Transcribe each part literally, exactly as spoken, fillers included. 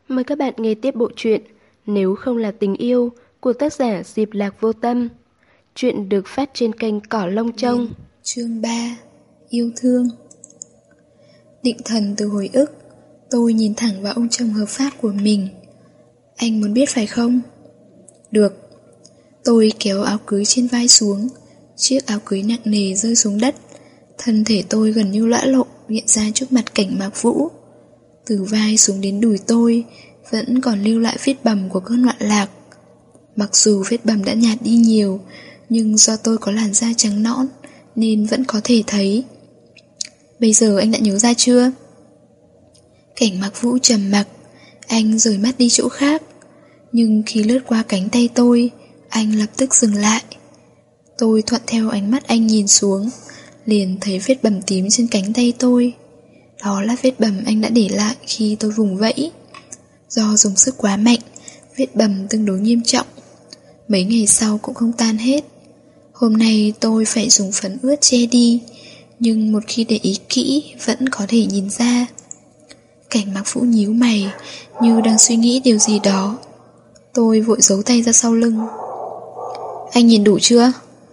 Mời các bạn nghe tiếp bộ truyện Nếu không là tình yêu của tác giả Diệp Lạc Vô Tâm. Truyện được phát trên kênh Cỏ Lông Trông. Chương ba. Yêu thương. Định thần từ hồi ức, tôi nhìn thẳng vào ông chồng hợp pháp của mình. Anh muốn biết phải không? Được. Tôi kéo áo cưới trên vai xuống. Chiếc áo cưới nặng nề rơi xuống đất. Thân thể tôi gần như lõa lộ hiện ra trước mặt Cảnh Mạc Vũ. Từ vai xuống đến đùi tôi vẫn còn lưu lại vết bầm của cơn loạn lạc. Mặc dù vết bầm đã nhạt đi nhiều, nhưng do tôi có làn da trắng nõn nên vẫn có thể thấy. Bây giờ anh đã nhớ ra chưa? Cảnh Mạc Vũ trầm mặc. Anh rời mắt đi chỗ khác. Nhưng khi lướt qua cánh tay tôi, anh lập tức dừng lại. Tôi thuận theo ánh mắt anh nhìn xuống, liền thấy vết bầm tím trên cánh tay tôi. Đó là vết bầm anh đã để lại khi tôi vùng vẫy. Do dùng sức quá mạnh, vết bầm tương đối nghiêm trọng. Mấy ngày sau cũng không tan hết. Hôm nay tôi phải dùng phấn ướt che đi, nhưng một khi để ý kỹ vẫn có thể nhìn ra. Cảnh Mạc Vũ nhíu mày, như đang suy nghĩ điều gì đó. Tôi vội giấu tay ra sau lưng. Anh nhìn đủ chưa?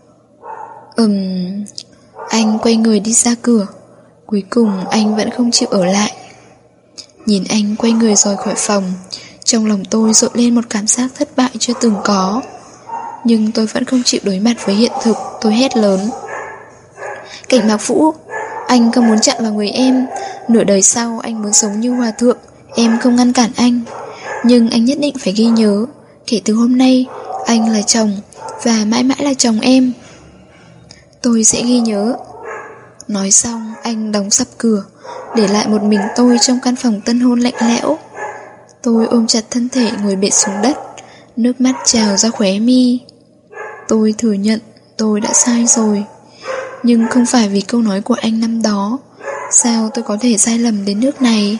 Ừm... Anh quay người đi ra cửa. Cuối cùng anh vẫn không chịu ở lại. Nhìn anh quay người rời khỏi phòng, trong lòng tôi dội lên một cảm giác thất bại chưa từng có. Nhưng tôi vẫn không chịu đối mặt với hiện thực. Tôi hét lớn. Cảnh Mạc Vũ, anh không muốn chặn vào người em. Nửa đời sau anh muốn sống như hòa thượng. Em không ngăn cản anh. Nhưng anh nhất định phải ghi nhớ, kể từ hôm nay anh là chồng, và mãi mãi là chồng em. Tôi sẽ ghi nhớ. Nói xong anh đóng sập cửa, để lại một mình tôi trong căn phòng tân hôn lạnh lẽo. Tôi ôm chặt thân thể ngồi bệt xuống đất, nước mắt trào ra khóe mi. Tôi thừa nhận tôi đã sai rồi, nhưng không phải vì câu nói của anh năm đó. Sao tôi có thể sai lầm đến nước này?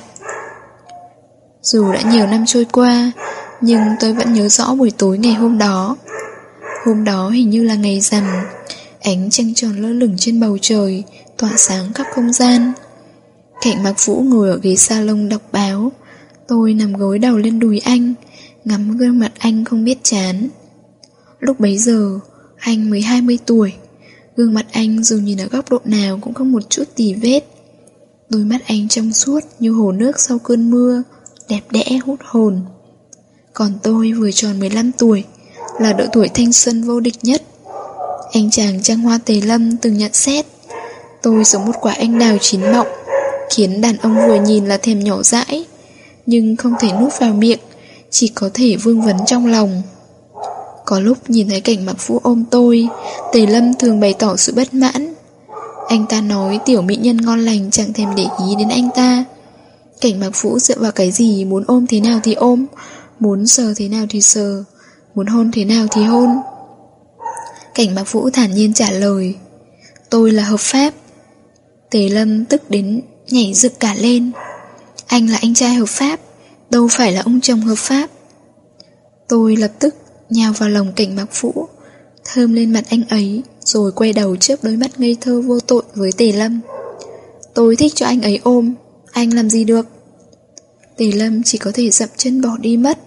Dù đã nhiều năm trôi qua, nhưng tôi vẫn nhớ rõ buổi tối ngày hôm đó. Hôm đó hình như là ngày rằm. Ánh trăng tròn lơ lửng trên bầu trời, tỏa sáng khắp không gian. Cảnh Mạc Vũ ngồi ở ghế salon đọc báo. Tôi nằm gối đầu lên đùi anh, ngắm gương mặt anh không biết chán. Lúc bấy giờ anh mới hai mươi tuổi. Gương mặt anh dù nhìn ở góc độ nào cũng không một chút tì vết. Đôi mắt anh trong suốt như hồ nước sau cơn mưa, đẹp đẽ hút hồn. Còn tôi vừa tròn mười lăm tuổi, là độ tuổi thanh xuân vô địch nhất. Anh chàng Trăng Hoa Tề Lâm từng nhận xét tôi giống một quả anh đào chín mọng, khiến đàn ông vừa nhìn là thèm nhỏ dãi, nhưng không thể nuốt vào miệng, chỉ có thể vương vấn trong lòng. Có lúc nhìn thấy Cảnh Mạc Vũ ôm tôi, Tề Lâm thường bày tỏ sự bất mãn. Anh ta nói tiểu mỹ nhân ngon lành chẳng thèm để ý đến anh ta. Cảnh Mạc Vũ dựa vào cái gì muốn ôm thế nào thì ôm, muốn sờ thế nào thì sờ, muốn hôn thế nào thì hôn. Cảnh Mạc Vũ thản nhiên trả lời, tôi là hợp pháp. Tề Lâm tức đến nhảy dựng cả lên. Anh là anh trai hợp pháp, đâu phải là ông chồng hợp pháp. Tôi lập tức nhào vào lòng Cảnh Mạc Vũ, thơm lên mặt anh ấy, rồi quay đầu trước đôi mắt ngây thơ vô tội với Tề Lâm. Tôi thích cho anh ấy ôm, anh làm gì được? Tề Lâm chỉ có thể dậm chân bỏ đi mất.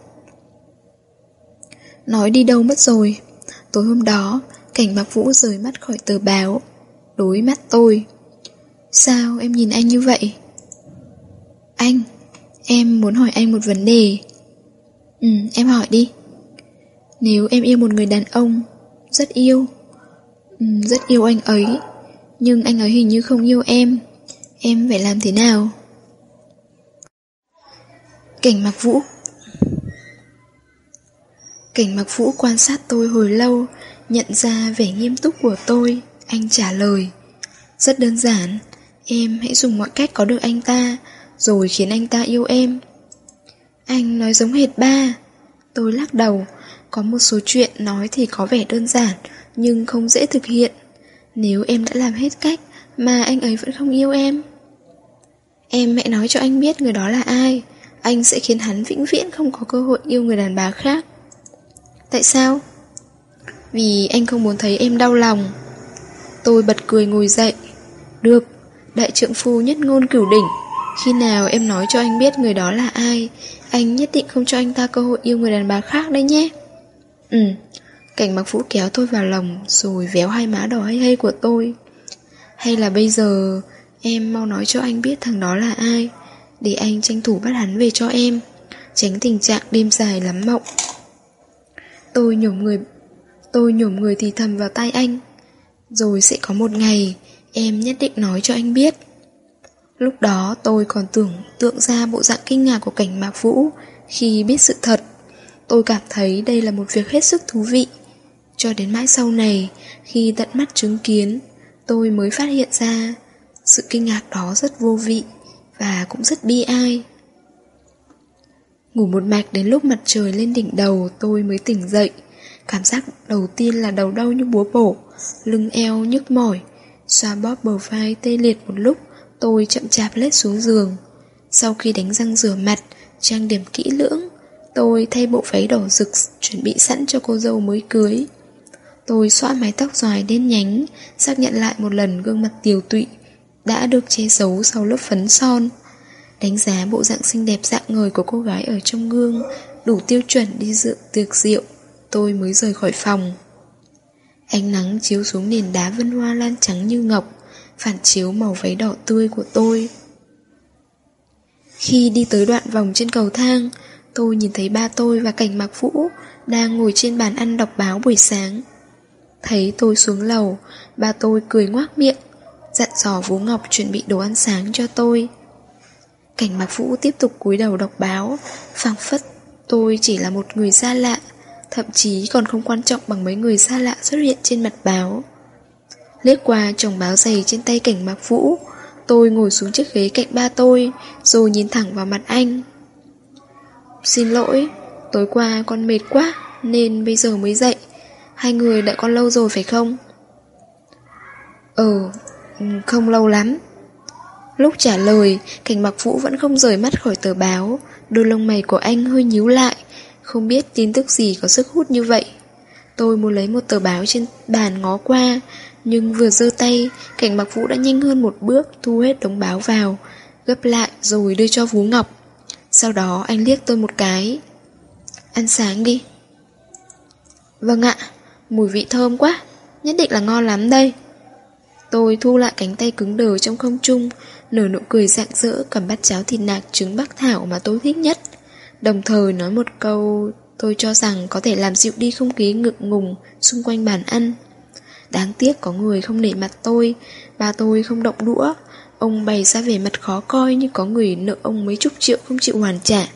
Nói đi đâu mất rồi. Tối hôm đó, Cảnh Mạc Vũ rời mắt khỏi tờ báo, đối mắt tôi. Sao em nhìn anh như vậy? Anh, em muốn hỏi anh một vấn đề. Ừ, em hỏi đi. Nếu em yêu một người đàn ông, rất yêu, ừ, rất yêu anh ấy, nhưng anh ấy hình như không yêu em, em phải làm thế nào? Cảnh Mạc Vũ Cảnh Mạc Vũ quan sát tôi hồi lâu, nhận ra vẻ nghiêm túc của tôi. Anh trả lời, rất đơn giản, em hãy dùng mọi cách có được anh ta, rồi khiến anh ta yêu em. Anh nói giống hệt ba. Tôi lắc đầu. Có một số chuyện nói thì có vẻ đơn giản, nhưng không dễ thực hiện. Nếu em đã làm hết cách mà anh ấy vẫn không yêu em, em hãy nói cho anh biết người đó là ai. Anh sẽ khiến hắn vĩnh viễn không có cơ hội yêu người đàn bà khác. Tại sao? Vì anh không muốn thấy em đau lòng. Tôi bật cười ngồi dậy. Được, đại trượng phu nhất ngôn cửu đỉnh, Khi nào em nói cho anh biết người đó là ai, anh nhất định không cho anh ta cơ hội yêu người đàn bà khác đấy nhé. Ừ. Cảnh Mặc Vũ kéo tôi vào lòng rồi véo hai má đỏ hay hay của tôi. Hay là bây giờ em mau nói cho anh biết thằng đó là ai, để anh tranh thủ bắt hắn về cho em, tránh tình trạng đêm dài lắm mộng. Tôi nhổm người Tôi nhổm người thì thầm vào tai anh. Rồi sẽ có một ngày em nhất định nói cho anh biết. Lúc đó tôi còn tưởng tượng ra bộ dạng kinh ngạc của Cảnh Mạc Vũ khi biết sự thật. Tôi cảm thấy đây là một việc hết sức thú vị. Cho đến mãi sau này, khi tận mắt chứng kiến, tôi mới phát hiện ra sự kinh ngạc đó rất vô vị và cũng rất bi ai. Ngủ một mạch đến lúc mặt trời lên đỉnh đầu tôi mới tỉnh dậy. Cảm giác đầu tiên là đầu đau như búa bổ, lưng eo nhức mỏi. Xoa bóp bờ vai tê liệt một lúc, tôi chậm chạp lết xuống giường. Sau khi đánh răng rửa mặt, trang điểm kỹ lưỡng, tôi thay bộ váy đỏ rực chuẩn bị sẵn cho cô dâu mới cưới. Tôi xõa mái tóc dài đen nhánh, xác nhận lại một lần gương mặt tiều tụy đã được che giấu sau lớp phấn son. Đánh giá bộ dạng xinh đẹp rạng ngời của cô gái ở trong gương, đủ tiêu chuẩn đi dự tiệc rượu, tôi mới rời khỏi phòng. Ánh nắng chiếu xuống nền đá vân hoa lan trắng như ngọc, phản chiếu màu váy đỏ tươi của tôi. Khi đi tới đoạn vòng trên cầu thang, tôi nhìn thấy ba tôi và Cảnh Mạc Vũ đang ngồi trên bàn ăn đọc báo buổi sáng. Thấy tôi xuống lầu, ba tôi cười ngoác miệng, dặn dò Vũ Ngọc chuẩn bị đồ ăn sáng cho tôi. Cảnh Mạc Vũ tiếp tục cúi đầu đọc báo, phảng phất tôi chỉ là một người xa lạ, thậm chí còn không quan trọng bằng mấy người xa lạ xuất hiện trên mặt báo. Liếc qua chồng báo dày trên tay Cảnh Mạc Vũ, tôi ngồi xuống chiếc ghế cạnh ba tôi, rồi nhìn thẳng vào mặt anh. Xin lỗi, tối qua con mệt quá nên bây giờ mới dậy. Hai người đợi con lâu rồi phải không? Ừ, không lâu lắm. Lúc trả lời, Cảnh Mạc Vũ vẫn không rời mắt khỏi tờ báo. Đôi lông mày của anh hơi nhíu lại, không biết tin tức gì có sức hút như vậy. Tôi muốn lấy một tờ báo trên bàn ngó qua, nhưng vừa giơ tay, Cảnh Mạc Vũ đã nhanh hơn một bước thu hết đống báo vào, gấp lại rồi đưa cho Vũ Ngọc. Sau đó anh liếc tôi một cái. Ăn sáng đi. Vâng ạ, mùi vị thơm quá, nhất định là ngon lắm đây. Tôi thu lại cánh tay cứng đờ trong không trung, nở nụ cười rạng rỡ cầm bát cháo thịt nạc trứng Bắc Thảo mà tôi thích nhất, đồng thời nói một câu tôi cho rằng có thể làm dịu đi không khí ngượng ngùng xung quanh bàn ăn. Đáng tiếc có người không nể mặt tôi, ba tôi không động đũa, ông bày ra vẻ mặt khó coi như có người nợ ông mấy chục triệu không chịu hoàn trả.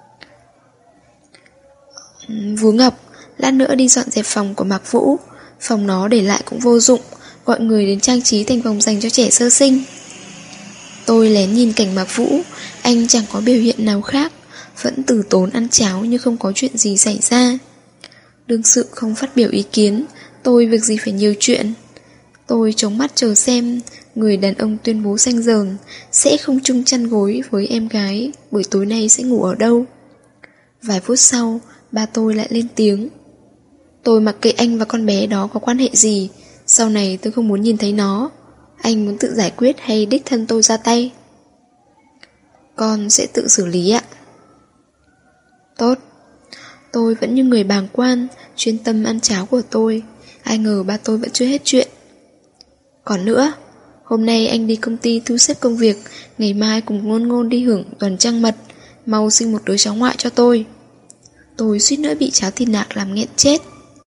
Vũ Ngọc, lát nữa đi dọn dẹp phòng của Mạc Vũ, phòng nó để lại cũng vô dụng, gọi người đến trang trí thành phòng dành cho trẻ sơ sinh. Tôi lén nhìn Cảnh Mạc Vũ, anh chẳng có biểu hiện nào khác, vẫn từ tốn ăn cháo như không có chuyện gì xảy ra. Đương sự không phát biểu ý kiến, tôi việc gì phải nhiều chuyện. Tôi chống mắt chờ xem người đàn ông tuyên bố xanh dờn sẽ không chung chăn gối với em gái buổi tối nay sẽ ngủ ở đâu. Vài phút sau, ba tôi lại lên tiếng. Tôi mặc kệ anh và con bé đó có quan hệ gì, sau này tôi không muốn nhìn thấy nó. Anh muốn tự giải quyết hay đích thân tôi ra tay? Con sẽ tự xử lý ạ. Tốt. Tôi vẫn như người bàng quan, chuyên tâm ăn cháo của tôi. Ai ngờ ba tôi vẫn chưa hết chuyện. Còn nữa, hôm nay anh đi công ty thu xếp công việc, ngày mai cùng Ngôn Ngôn đi hưởng tuần trăng mật, mau sinh một đứa cháu ngoại cho tôi. Tôi suýt nữa bị cháo thịt nạc làm nghẹn chết.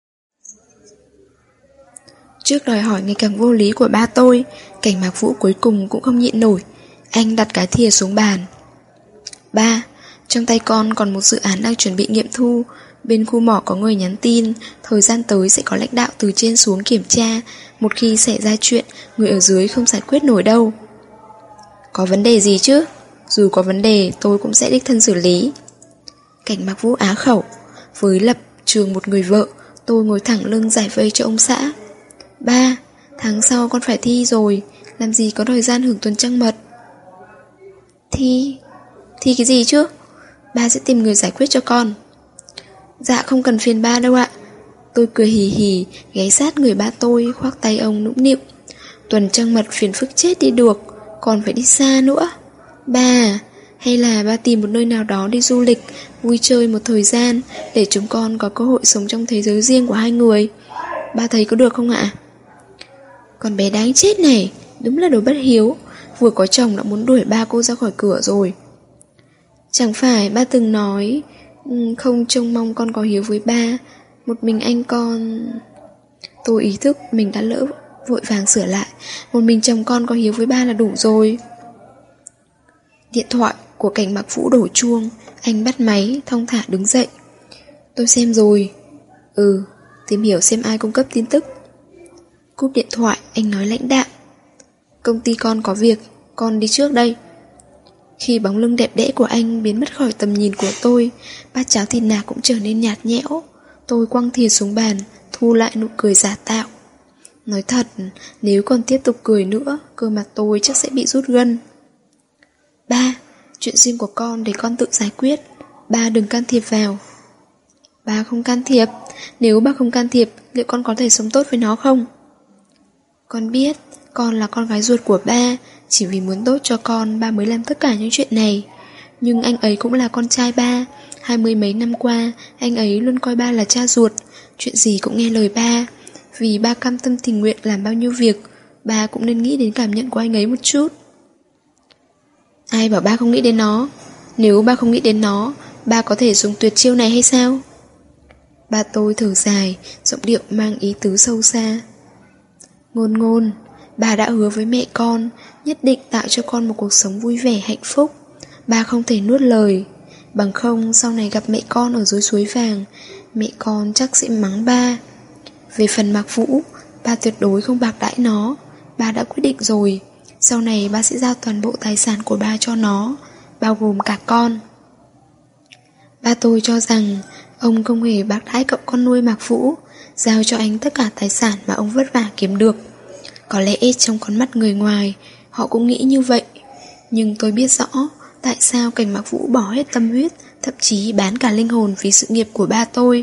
Trước đòi hỏi ngày càng vô lý của ba tôi, Cảnh Mạc Vũ cuối cùng cũng không nhịn nổi. Anh đặt cái thìa xuống bàn. Ba, trong tay con còn một dự án đang chuẩn bị nghiệm thu. Bên khu mỏ có người nhắn tin, thời gian tới sẽ có lãnh đạo từ trên xuống kiểm tra. Một khi xảy ra chuyện, người ở dưới không giải quyết nổi đâu. Có vấn đề gì chứ? Dù có vấn đề, tôi cũng sẽ đích thân xử lý. Cảnh Mạc Vũ á khẩu. Với lập trường một người vợ, tôi ngồi thẳng lưng giải vây cho ông xã. Ba, tháng sau con phải thi rồi, làm gì có thời gian hưởng tuần trăng mật. Thi? Thi cái gì chứ? Ba sẽ tìm người giải quyết cho con. Dạ không cần phiền ba đâu ạ. Tôi cười hì hì, ghé sát người ba tôi, khoác tay ông nũng nịu. Tuần trăng mật phiền phức chết đi được, còn phải đi xa nữa. Ba, hay là ba tìm một nơi nào đó đi du lịch, vui chơi một thời gian, để chúng con có cơ hội sống trong thế giới riêng của hai người. Ba thấy có được không ạ? Con bé đáng chết này, đúng là đồ bất hiếu. Vừa có chồng đã muốn đuổi ba cô ra khỏi cửa rồi. Chẳng phải ba từng nói không trông mong con có hiếu với ba, một mình anh con... Tôi ý thức mình đã lỡ, vội vàng sửa lại. Một mình chồng con có hiếu với ba là đủ rồi. Điện thoại của Cảnh Mặc Vũ đổ chuông. Anh bắt máy, thong thả đứng dậy. Tôi xem rồi. Ừ, tìm hiểu xem ai cung cấp tin tức. Cúp điện thoại, anh nói lãnh đạm. Công ty con có việc, con đi trước đây. Khi bóng lưng đẹp đẽ của anh biến mất khỏi tầm nhìn của tôi, bát cháo thịt nạc cũng trở nên nhạt nhẽo. Tôi quăng thìa xuống bàn, thu lại nụ cười giả tạo. Nói thật, nếu còn tiếp tục cười nữa, cơ mặt tôi chắc sẽ bị rút gân. Ba, chuyện riêng của con để con tự giải quyết. Ba đừng can thiệp vào. Ba không can thiệp. Nếu ba không can thiệp, liệu con có thể sống tốt với nó không? Con biết, con là con gái ruột của ba. Chỉ vì muốn tốt cho con, ba mới làm tất cả những chuyện này. Nhưng anh ấy cũng là con trai ba. Hai mươi mấy năm qua, anh ấy luôn coi ba là cha ruột. Chuyện gì cũng nghe lời ba. Vì ba cam tâm tình nguyện làm bao nhiêu việc, ba cũng nên nghĩ đến cảm nhận của anh ấy một chút. Ai bảo ba không nghĩ đến nó? Nếu ba không nghĩ đến nó, ba có thể dùng tuyệt chiêu này hay sao? Ba tôi thở dài, giọng điệu mang ý tứ sâu xa. Ngôn ngôn, bà đã hứa với mẹ con nhất định tạo cho con một cuộc sống vui vẻ hạnh phúc. Ba không thể nuốt lời. Bằng không sau này gặp mẹ con ở dưới suối vàng, mẹ con chắc sẽ mắng ba. Về phần Mạc Vũ, ba tuyệt đối không bạc đãi nó. Ba đã quyết định rồi. Sau này ba sẽ giao toàn bộ tài sản của ba cho nó, bao gồm cả con. Ba tôi cho rằng ông không hề bạc đãi cậu con nuôi Mạc Vũ, giao cho anh tất cả tài sản mà ông vất vả kiếm được. Có lẽ trong con mắt người ngoài, họ cũng nghĩ như vậy. Nhưng tôi biết rõ tại sao Cảnh Mạc Vũ bỏ hết tâm huyết, thậm chí bán cả linh hồn vì sự nghiệp của ba tôi.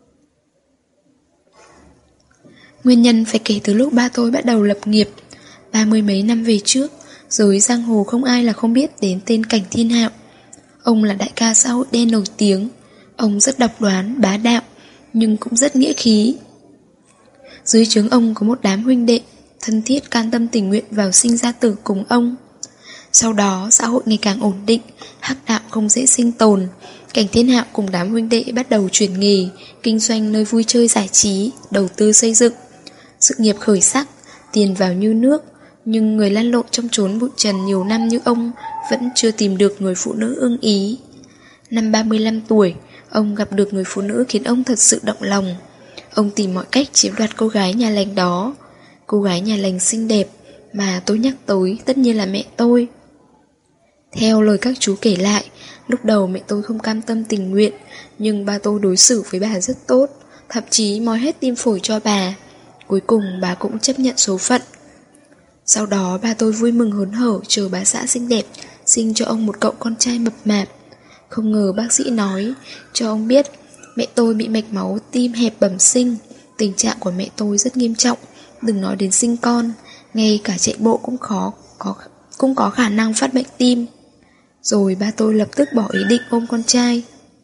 Nguyên nhân phải kể từ lúc ba tôi bắt đầu lập nghiệp. Ba mươi mấy năm về trước, giới giang hồ không ai là không biết đến tên Cảnh Thiên Hạo. Ông là đại ca xã hội đen nổi tiếng. Ông rất độc đoán, bá đạo, nhưng cũng rất nghĩa khí. Dưới trướng ông có một đám huynh đệ thân thiết can tâm tình nguyện vào sinh ra tử cùng ông. Sau đó xã hội ngày càng ổn định, hắc đạo không dễ sinh tồn. Cảnh Thiên Hạo cùng đám huynh đệ bắt đầu chuyển nghề, kinh doanh nơi vui chơi giải trí, đầu tư xây dựng. Sự nghiệp khởi sắc, tiền vào như nước. Nhưng người lăn lộn trong chốn bụi trần nhiều năm như ông vẫn chưa tìm được người phụ nữ ưng ý. Năm ba mươi lăm tuổi, ông gặp được người phụ nữ khiến ông thật sự động lòng. Ông tìm mọi cách chiếm đoạt cô gái nhà lành đó. Cô gái nhà lành xinh đẹp mà tôi nhắc tới tất nhiên là mẹ tôi. Theo lời các chú kể lại, lúc đầu mẹ tôi không cam tâm tình nguyện, nhưng ba tôi đối xử với bà rất tốt, thậm chí moi hết tim phổi cho bà. Cuối cùng bà cũng chấp nhận số phận. Sau đó ba tôi vui mừng hớn hở chờ bà xã xinh đẹp sinh cho ông một cậu con trai mập mạp. Không ngờ bác sĩ nói cho ông biết mẹ tôi bị mạch máu tim hẹp bẩm sinh. Tình trạng của mẹ tôi rất nghiêm trọng, đừng nói đến sinh con, ngay cả chạy bộ cũng khó có, cũng có khả năng phát bệnh tim. Rồi ba tôi lập tức bỏ ý định ôm con trai.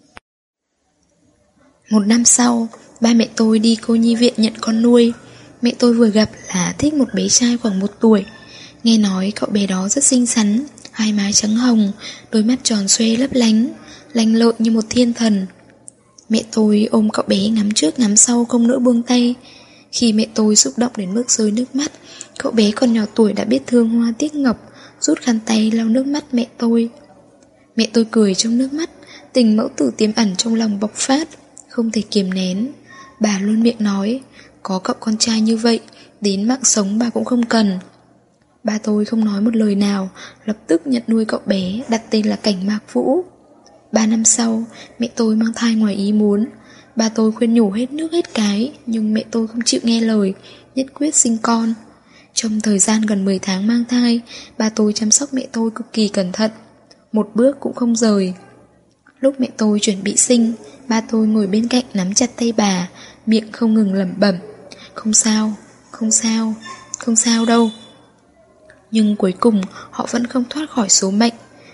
Một năm sau, ba mẹ tôi đi cô nhi viện nhận con nuôi. Mẹ tôi vừa gặp là thích một bé trai khoảng một tuổi. Nghe nói cậu bé đó rất xinh xắn, hai má trắng hồng, đôi mắt tròn xoe lấp lánh, lanh lợi như một thiên thần. Mẹ tôi ôm cậu bé ngắm trước ngắm sau không nỡ buông tay. Khi mẹ tôi xúc động đến mức rơi nước mắt, cậu bé còn nhỏ tuổi đã biết thương hoa tiếc ngọc, rút khăn tay lau nước mắt mẹ tôi. Mẹ tôi cười trong nước mắt, tình mẫu tử tiềm ẩn trong lòng bộc phát, không thể kiềm nén. Bà luôn miệng nói, có cậu con trai như vậy, đến mạng sống bà cũng không cần. Ba tôi không nói một lời nào, lập tức nhận nuôi cậu bé, đặt tên là Cảnh Mạc Vũ. Ba năm sau, mẹ tôi mang thai ngoài ý muốn. Ba tôi khuyên nhủ hết nước hết cái, nhưng mẹ tôi không chịu nghe lời, nhất quyết sinh con. Trong thời gian gần mười tháng mang thai, ba tôi chăm sóc mẹ tôi cực kỳ cẩn thận, một bước cũng không rời. Lúc mẹ tôi chuẩn bị sinh, ba tôi ngồi bên cạnh nắm chặt tay bà, miệng không ngừng lẩm bẩm, không sao, không sao, không sao đâu. Nhưng cuối cùng họ vẫn không thoát khỏi số mệnh.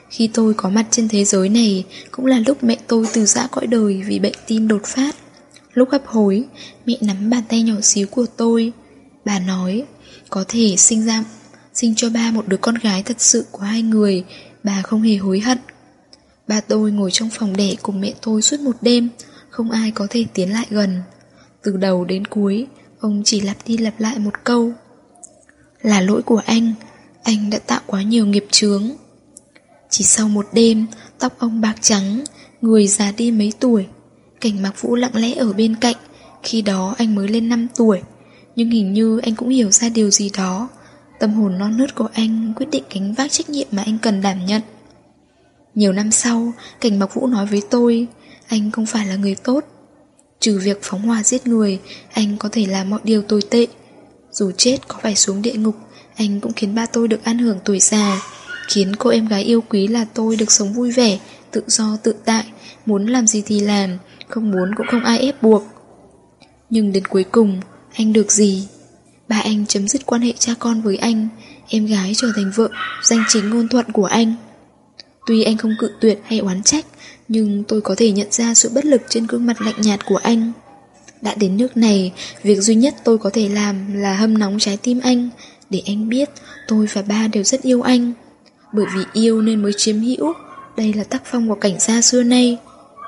Khi tôi có mặt trên thế giới này cũng là lúc mẹ tôi từ giã cõi đời vì bệnh tim đột phát. Lúc hấp hối, mẹ nắm bàn tay nhỏ xíu của tôi. Bà nói, có thể sinh ra sinh cho ba một đứa con gái thật sự của hai người, bà không hề hối hận. Ba tôi ngồi trong phòng đẻ cùng mẹ tôi suốt một đêm, không ai có thể tiến lại gần. Từ đầu đến cuối, ông chỉ lặp đi lặp lại một câu: là lỗi của anh, anh đã tạo quá nhiều nghiệp chướng. Chỉ sau một đêm, tóc ông bạc trắng, người già đi mấy tuổi. Cảnh Mạc Vũ lặng lẽ ở bên cạnh. Khi đó anh mới lên năm tuổi, nhưng hình như anh cũng hiểu ra điều gì đó. Tâm hồn non nớt của anh quyết định gánh vác trách nhiệm mà anh cần đảm nhận. Nhiều năm sau, Cảnh Mạc Vũ nói với tôi, anh không phải là người tốt. Trừ việc phóng hỏa giết người, anh có thể làm mọi điều tồi tệ. Dù chết có phải xuống địa ngục, anh cũng khiến ba tôi được ăn hưởng tuổi già, khiến cô em gái yêu quý là tôi được sống vui vẻ, tự do tự tại, muốn làm gì thì làm, không muốn cũng không ai ép buộc. Nhưng đến cuối cùng, anh được gì? Ba anh chấm dứt quan hệ cha con với anh, em gái trở thành vợ danh chính ngôn thuận của anh. Tuy anh không cự tuyệt hay oán trách, nhưng tôi có thể nhận ra sự bất lực trên gương mặt lạnh nhạt của anh. Đã đến nước này, việc duy nhất tôi có thể làm là hâm nóng trái tim anh, để anh biết tôi và ba đều rất yêu anh. Bởi vì yêu nên mới chiếm hữu, đây là tác phong của Cảnh gia xưa nay.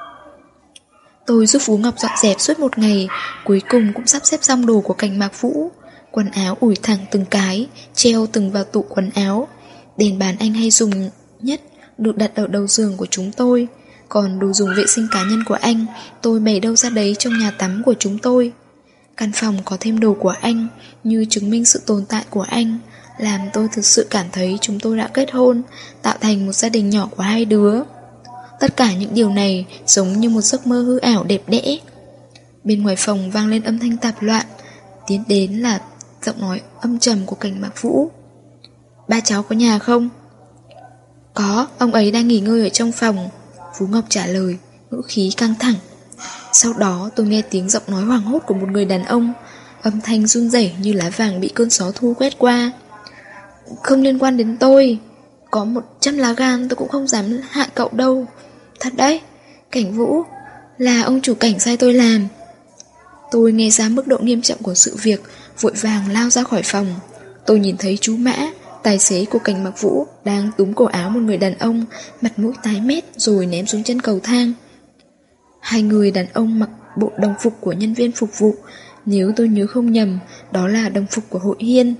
Tôi giúp Phú Ngọc dọn dẹp suốt một ngày, cuối cùng cũng sắp xếp xong đồ của Cảnh Mạc Vũ. Quần áo ủi thẳng từng cái, treo từng vào tủ quần áo. Đèn bàn anh hay dùng nhất được đặt ở đầu giường của chúng tôi. Còn đồ dùng vệ sinh cá nhân của anh, tôi bày đâu ra đấy trong nhà tắm của chúng tôi. Căn phòng có thêm đồ của anh, như chứng minh sự tồn tại của anh, làm tôi thực sự cảm thấy chúng tôi đã kết hôn, tạo thành một gia đình nhỏ của hai đứa. Tất cả những điều này giống như một giấc mơ hư ảo đẹp đẽ. Bên ngoài phòng vang lên âm thanh tạp loạn, tiến đến là giọng nói âm trầm của Cảnh Mạc Vũ. Ba cháu có nhà không? Có, ông ấy đang nghỉ ngơi ở trong phòng, Phú Ngọc trả lời, ngữ khí căng thẳng. Sau đó tôi nghe tiếng giọng nói hoảng hốt của một người đàn ông, âm thanh run rẩy như lá vàng bị cơn gió thu quét qua. Không liên quan đến tôi, có một trăm lá gan tôi cũng không dám hại cậu đâu. Thật đấy, Cảnh Vũ, là ông chủ Cảnh sai tôi làm. Tôi nghe ra mức độ nghiêm trọng của sự việc, vội vàng lao ra khỏi phòng. Tôi nhìn thấy chú Mã, tài xế của Cảnh Mạc Vũ, đang túm cổ áo một người đàn ông, mặt mũi tái mét rồi ném xuống chân cầu thang. Hai người đàn ông mặc bộ đồng phục của nhân viên phục vụ, nếu tôi nhớ không nhầm, đó là đồng phục của hội Hiên.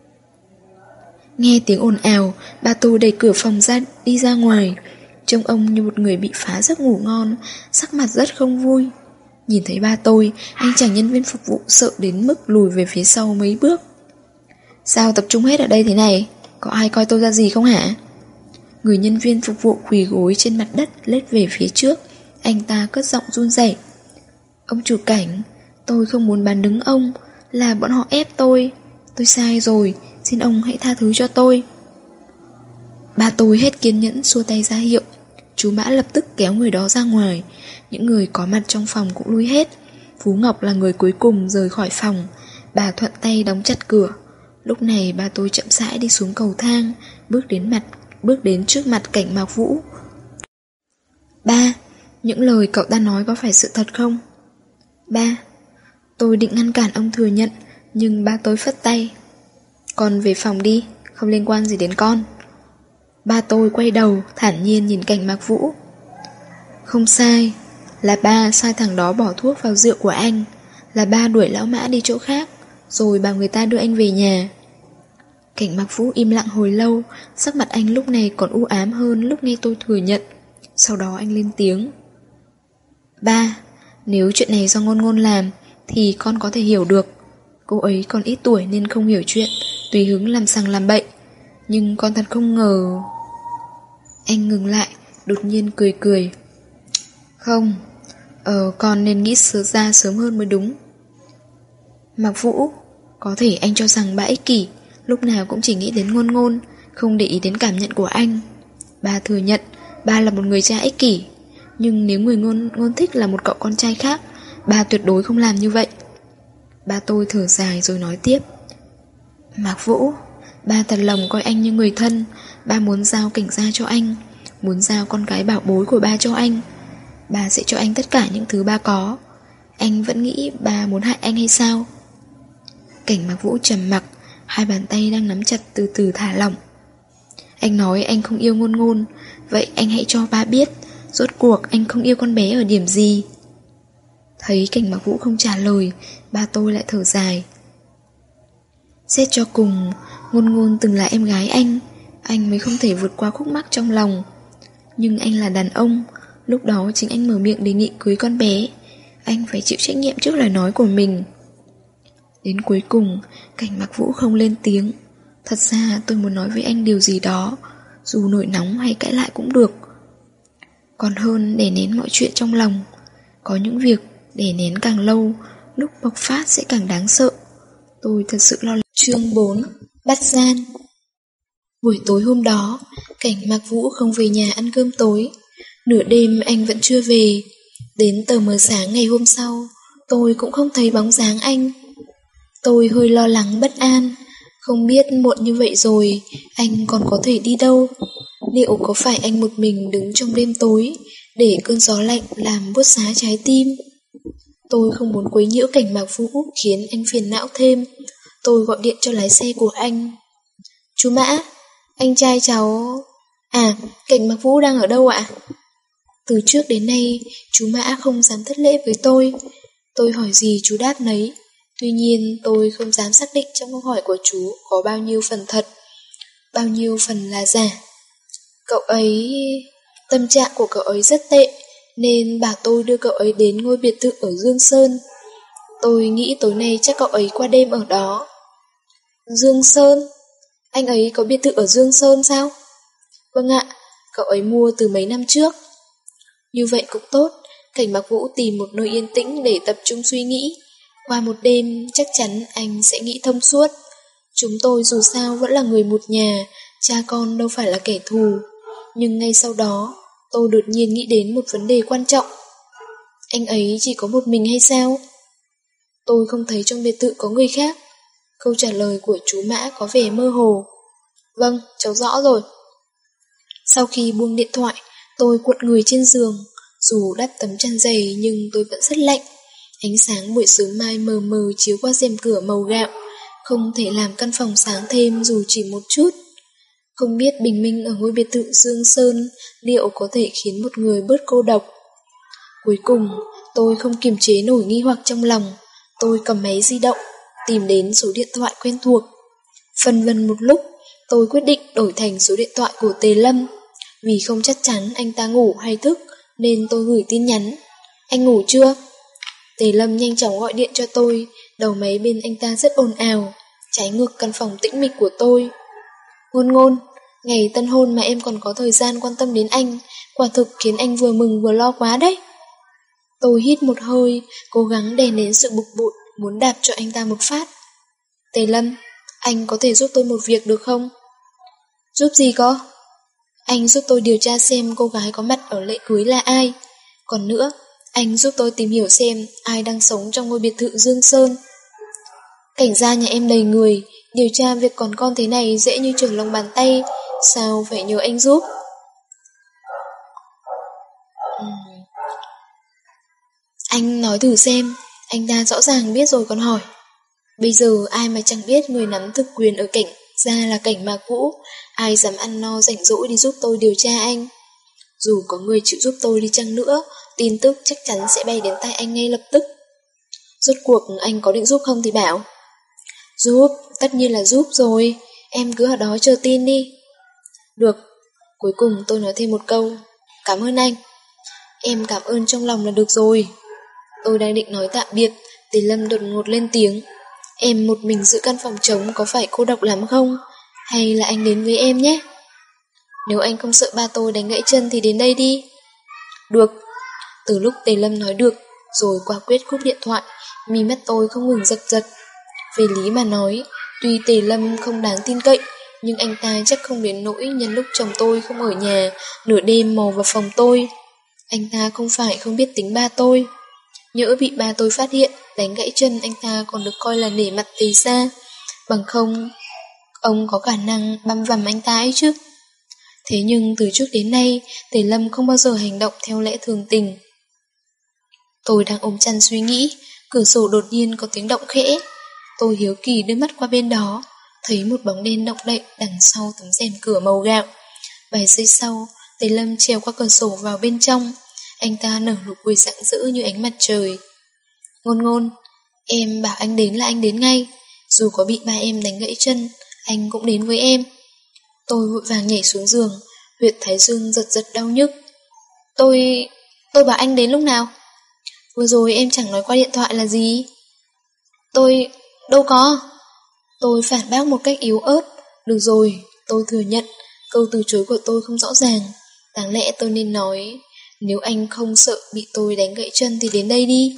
Nghe tiếng ồn ào, ba tôi đẩy cửa phòng ra đi ra ngoài. Trông ông như một người bị phá giấc ngủ ngon, sắc mặt rất không vui. Nhìn thấy ba tôi, anh chàng nhân viên phục vụ sợ đến mức lùi về phía sau mấy bước. Sao tập trung hết ở đây thế này? Có ai coi tôi ra gì không hả? Người nhân viên phục vụ quỳ gối trên mặt đất lết về phía trước. Anh ta cất giọng run rẩy. Ông chủ Cảnh, tôi không muốn bán đứng ông, là bọn họ ép tôi. Tôi sai rồi, xin ông hãy tha thứ cho tôi. Ba tôi hết kiên nhẫn xua tay ra hiệu. Chú Mã lập tức kéo người đó ra ngoài. Những người có mặt trong phòng cũng lui hết. Phú Ngọc là người cuối cùng rời khỏi phòng. Bà thuận tay đóng chặt cửa. Lúc này ba tôi chậm rãi đi xuống cầu thang, Bước đến mặt Bước đến trước mặt Cảnh Mạc Vũ. Ba, những lời cậu ta nói có phải sự thật không? Ba, tôi định ngăn cản ông thừa nhận, nhưng ba tôi phất tay. Con về phòng đi, không liên quan gì đến con. Ba tôi quay đầu, thản nhiên nhìn Cảnh Mạc Vũ. Không sai, là ba sai thằng đó bỏ thuốc vào rượu của anh, là ba đuổi lão Mã đi chỗ khác, rồi bảo người ta đưa anh về nhà. Cảnh Mạc Vũ im lặng hồi lâu, sắc mặt anh lúc này còn u ám hơn lúc nghe tôi thừa nhận. Sau đó anh lên tiếng. Ba, nếu chuyện này do Ngôn Ngôn làm thì con có thể hiểu được. Cô ấy còn ít tuổi nên không hiểu chuyện, tùy hứng làm sằng làm bậy. Nhưng con thật không ngờ. Anh ngừng lại, đột nhiên cười cười. Không, Ờ con nên nghĩ sớm ra sớm hơn mới đúng. Mạc Vũ, có thể anh cho rằng ba ích kỷ, lúc nào cũng chỉ nghĩ đến Ngôn Ngôn, không để ý đến cảm nhận của anh. Ba thừa nhận ba là một người cha ích kỷ, nhưng nếu người Ngôn Ngôn thích là một cậu con trai khác, ba tuyệt đối không làm như vậy. Ba tôi thở dài rồi nói tiếp. Mạc Vũ, ba thật lòng coi anh như người thân, ba muốn giao Cảnh gia cho anh. muốn giao con gái bảo bối của ba cho anh. Ba sẽ cho anh tất cả những thứ ba có. Anh vẫn nghĩ ba muốn hại anh hay sao? Cảnh Mạc Vũ trầm mặc, hai bàn tay đang nắm chặt từ từ thả lỏng. Anh nói anh không yêu Ngôn Ngôn, vậy anh hãy cho ba biết rốt cuộc anh không yêu con bé ở điểm gì. Thấy Cảnh Mạc Vũ không trả lời, ba tôi lại thở dài. Xét cho cùng, Ngôn Ngôn từng là em gái anh, anh mới không thể vượt qua khúc mắc trong lòng. Nhưng anh là đàn ông, lúc đó chính anh mở miệng đề nghị cưới con bé, anh phải chịu trách nhiệm trước lời nói của mình. Đến cuối cùng, Cảnh Mạc Vũ không lên tiếng. Thật ra tôi muốn nói với anh điều gì đó, dù nổi nóng hay cãi lại cũng được. Còn hơn để nén mọi chuyện trong lòng. Có những việc để nén càng lâu, lúc bộc phát sẽ càng đáng sợ. Tôi thật sự lo lắng. Chương bốn. Bắt gian. Buổi tối hôm đó, Cảnh Mạc Vũ không về nhà ăn cơm tối. Nửa đêm anh vẫn chưa về. Đến tờ mờ sáng ngày hôm sau, tôi cũng không thấy bóng dáng anh. Tôi hơi lo lắng bất an, không biết muộn như vậy rồi anh còn có thể đi đâu. Liệu có phải anh một mình đứng trong đêm tối để cơn gió lạnh làm buốt giá trái tim? Tôi không muốn quấy nhiễu Cảnh Mạc Vũ khiến anh phiền não thêm. Tôi gọi điện cho lái xe của anh. Chú Mã, anh trai cháu... À, Cảnh Mạc Vũ đang ở đâu ạ? Từ trước đến nay, chú Mã không dám thất lễ với tôi. Tôi hỏi gì chú đáp nấy. Tuy nhiên tôi không dám xác định trong câu hỏi của chú có bao nhiêu phần thật, bao nhiêu phần là giả. Cậu ấy... Tâm trạng của cậu ấy rất tệ, nên bảo tôi đưa cậu ấy đến ngôi biệt thự ở Dương Sơn. Tôi nghĩ tối nay chắc cậu ấy qua đêm ở đó. Dương Sơn? Anh ấy có biệt thự ở Dương Sơn sao? Vâng ạ, cậu ấy mua từ mấy năm trước. Như vậy cũng tốt, Cảnh Mạc Vũ tìm một nơi yên tĩnh để tập trung suy nghĩ. Qua một đêm chắc chắn anh sẽ nghĩ thông suốt. Chúng tôi dù sao vẫn là người một nhà, cha con đâu phải là kẻ thù. Nhưng ngay sau đó, tôi đột nhiên nghĩ đến một vấn đề quan trọng. Anh ấy chỉ có một mình hay sao? Tôi không thấy trong biệt thự có người khác. Câu trả lời của chú Mã có vẻ mơ hồ. Vâng, cháu rõ rồi. Sau khi buông điện thoại, tôi cuộn người trên giường. Dù đắp tấm chăn dày nhưng tôi vẫn rất lạnh. Ánh sáng buổi sớm mai mờ mờ chiếu qua rèm cửa màu gạo, không thể làm căn phòng sáng thêm dù chỉ một chút. Không biết bình minh ở ngôi biệt thự Dương Sơn liệu có thể khiến một người bớt cô độc. Cuối cùng, tôi không kiềm chế nổi nghi hoặc trong lòng. Tôi cầm máy di động, tìm đến số điện thoại quen thuộc. Phân vân một lúc, tôi quyết định đổi thành số điện thoại của Tề Lâm. Vì không chắc chắn anh ta ngủ hay thức, nên tôi gửi tin nhắn. Anh ngủ chưa? Tề Lâm nhanh chóng gọi điện cho tôi. Đầu máy bên anh ta rất ồn ào, trái ngược căn phòng tĩnh mịch của tôi. Ngôn Ngôn, ngày tân hôn mà em còn có thời gian quan tâm đến anh, quả thực khiến anh vừa mừng vừa lo quá đấy. Tôi hít một hơi, cố gắng đè nén sự bực bội, muốn đạp cho anh ta một phát. Tề Lâm, anh có thể giúp tôi một việc được không? Giúp gì cơ? Anh giúp tôi điều tra xem cô gái có mặt ở lễ cưới là ai. Còn nữa, anh giúp tôi tìm hiểu xem ai đang sống trong ngôi biệt thự Dương Sơn. Cảnh gia nhà em đầy người, điều tra việc còn con thế này dễ như trở lòng bàn tay, sao phải nhờ anh giúp? Uhm. Anh nói thử xem, anh ta rõ ràng biết rồi còn hỏi. Bây giờ ai mà chẳng biết người nắm thực quyền ở Cảnh gia là Cảnh Mạc Vũ, ai dám ăn no rảnh rỗi đi giúp tôi điều tra anh. Dù có người chịu giúp tôi đi chăng nữa, tin tức chắc chắn sẽ bay đến tai anh ngay lập tức. Rốt cuộc anh có định giúp không thì bảo. Giúp, tất nhiên là giúp rồi, em cứ ở đó chờ tin đi. Được, cuối cùng tôi nói thêm một câu. Cảm ơn anh. Em cảm ơn trong lòng là được rồi. Tôi đang định nói tạm biệt, Tề Lâm đột ngột lên tiếng. Em một mình giữ căn phòng trống có phải cô độc lắm không? Hay là anh đến với em nhé? Nếu anh không sợ ba tôi đánh gãy chân thì đến đây đi. Được. Từ lúc Tề Lâm nói được, rồi quả quyết cúp điện thoại, mí mắt tôi không ngừng giật giật. Về lý mà nói, tuy Tề Lâm không đáng tin cậy, nhưng anh ta chắc không đến nỗi nhân lúc chồng tôi không ở nhà, nửa đêm mò vào phòng tôi. Anh ta không phải không biết tính ba tôi. Nhỡ bị ba tôi phát hiện, đánh gãy chân anh ta còn được coi là nể mặt Tề gia. Bằng không, ông có khả năng băm vằm anh ta ấy chứ. Thế nhưng từ trước đến nay, Tề Lâm không bao giờ hành động theo lẽ thường tình. Tôi đang ôm chăn suy nghĩ, cửa sổ đột nhiên có tiếng động khẽ. Tôi hiếu kỳ đưa mắt qua bên đó, thấy một bóng đen động đậy đằng sau tấm rèm cửa màu gạo. Vài giây sau, Tề Lâm trèo qua cửa sổ vào bên trong. Anh ta nở nụ cười rạng rỡ như ánh mặt trời. Ngôn Ngôn, em bảo anh đến là anh đến ngay. Dù có bị ba em đánh gãy chân, anh cũng đến với em. Tôi vội vàng nhảy xuống giường, huyệt thái dương giật giật đau nhức. Tôi... tôi bảo anh đến lúc nào? Vừa rồi em chẳng nói qua điện thoại là gì? Tôi... đâu có. Tôi phản bác một cách yếu ớt. Được rồi, tôi thừa nhận, câu từ chối của tôi không rõ ràng. Đáng lẽ tôi nên nói, nếu anh không sợ bị tôi đánh gãy chân thì đến đây đi.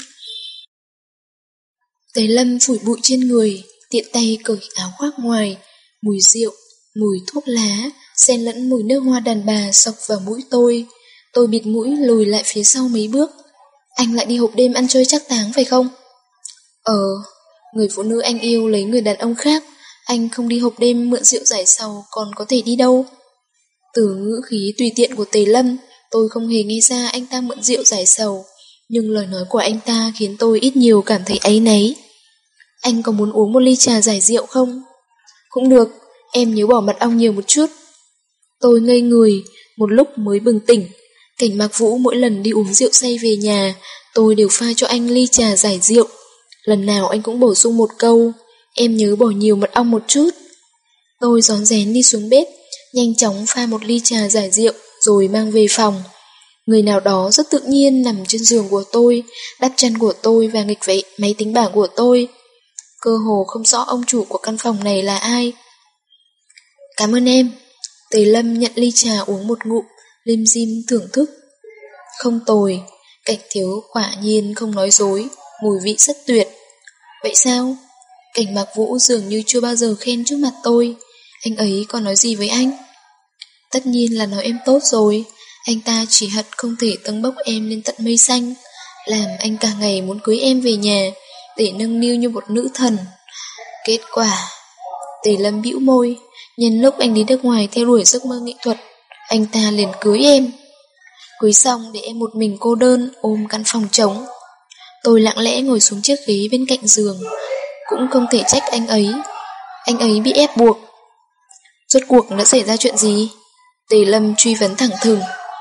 Tề Lâm phủi bụi trên người, tiện tay cởi áo khoác ngoài. Mùi rượu, mùi thuốc lá, xen lẫn mùi nước hoa đàn bà xộc vào mũi tôi. Tôi bịt mũi lùi lại phía sau mấy bước. Anh lại đi hộp đêm ăn chơi trác táng phải không? Ờ, người phụ nữ anh yêu lấy người đàn ông khác, anh không đi hộp đêm mượn rượu giải sầu còn có thể đi đâu? Từ ngữ khí tùy tiện của Tề Lâm, tôi không hề nghĩ ra anh ta mượn rượu giải sầu, nhưng lời nói của anh ta khiến tôi ít nhiều cảm thấy áy náy. Anh có muốn uống một ly trà giải rượu không? Cũng được, em nhớ bỏ mật ong nhiều một chút. Tôi ngây người, một lúc mới bừng tỉnh. Cảnh Mạc Vũ mỗi lần đi uống rượu say về nhà, tôi đều pha cho anh ly trà giải rượu. Lần nào anh cũng bổ sung một câu, em nhớ bỏ nhiều mật ong một chút. Tôi rón rén đi xuống bếp, nhanh chóng pha một ly trà giải rượu rồi mang về phòng. Người nào đó rất tự nhiên nằm trên giường của tôi, đắp chăn của tôi và nghịch vậy máy tính bảng của tôi. Cơ hồ không rõ ông chủ của căn phòng này là ai. Cảm ơn em. Tề Lâm nhận ly trà uống một ngụm, lim dim thưởng thức. Không tồi, Cảnh Thiếu quả nhiên không nói dối, mùi vị rất tuyệt. Vậy sao? Cảnh Mạc Vũ dường như chưa bao giờ khen trước mặt tôi. Anh ấy còn nói gì với anh? Tất nhiên là nói em tốt rồi. Anh ta chỉ hận không thể tâng bốc em lên tận mây xanh, làm anh cả ngày muốn cưới em về nhà để nâng niu như một nữ thần. Kết quả... Tề Lâm bĩu môi. Nhân lúc anh đi nước ngoài theo đuổi giấc mơ nghệ thuật, anh ta liền cưới em. Cưới xong để em một mình cô đơn ôm căn phòng trống. Tôi lặng lẽ ngồi xuống chiếc ghế bên cạnh giường. Cũng không thể trách anh ấy. Anh ấy bị ép buộc. Rốt cuộc đã xảy ra chuyện gì? Tề Lâm truy vấn thẳng thừng.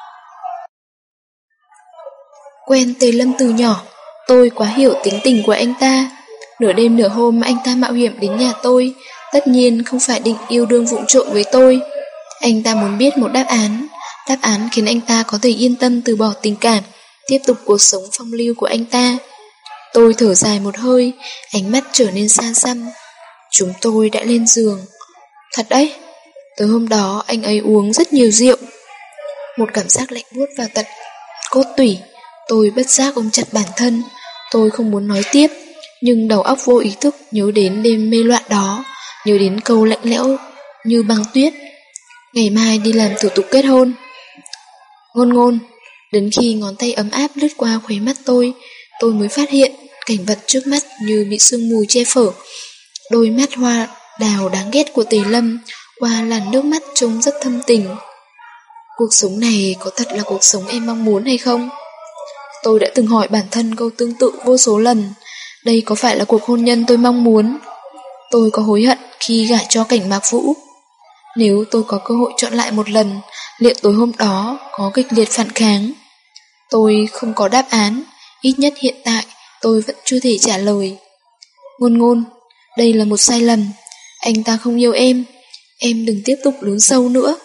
Quen Tề Lâm từ nhỏ, tôi quá hiểu tính tình của anh ta. Nửa đêm nửa hôm anh ta mạo hiểm đến nhà tôi, tất nhiên không phải định yêu đương vụng trộm với tôi. Anh ta muốn biết một đáp án. Đáp án khiến anh ta có thể yên tâm từ bỏ tình cảm, tiếp tục cuộc sống phong lưu của anh ta. Tôi thở dài một hơi, ánh mắt trở nên xa xăm. Chúng tôi đã lên giường. Thật đấy, tối hôm đó anh ấy uống rất nhiều rượu. Một cảm giác lạnh buốt vào tận cốt tủy. Tôi bất giác ôm chặt bản thân. Tôi không muốn nói tiếp, nhưng đầu óc vô ý thức nhớ đến đêm mê loạn đó, nhớ đến câu lạnh lẽo như băng tuyết. Ngày mai đi làm thủ tục kết hôn. Ngôn Ngôn. Đến khi ngón tay ấm áp lướt qua khóe mắt tôi, tôi mới phát hiện cảnh vật trước mắt như bị sương mù che phở. Đôi mắt hoa đào đáng ghét của Tề Lâm qua làn nước mắt trông rất thâm tình. Cuộc sống này có thật là cuộc sống em mong muốn hay không? Tôi đã từng hỏi bản thân câu tương tự vô số lần. Đây có phải là cuộc hôn nhân tôi mong muốn? Tôi có hối hận khi gả cho Cảnh Mạc Vũ? Nếu tôi có cơ hội chọn lại một lần, liệu tối hôm đó có kịch liệt phản kháng? Tôi không có đáp án. Ít nhất hiện tại tôi vẫn chưa thể trả lời. Ngôn Ngôn, đây là một sai lầm. Anh ta không yêu em. Em đừng tiếp tục lún sâu nữa.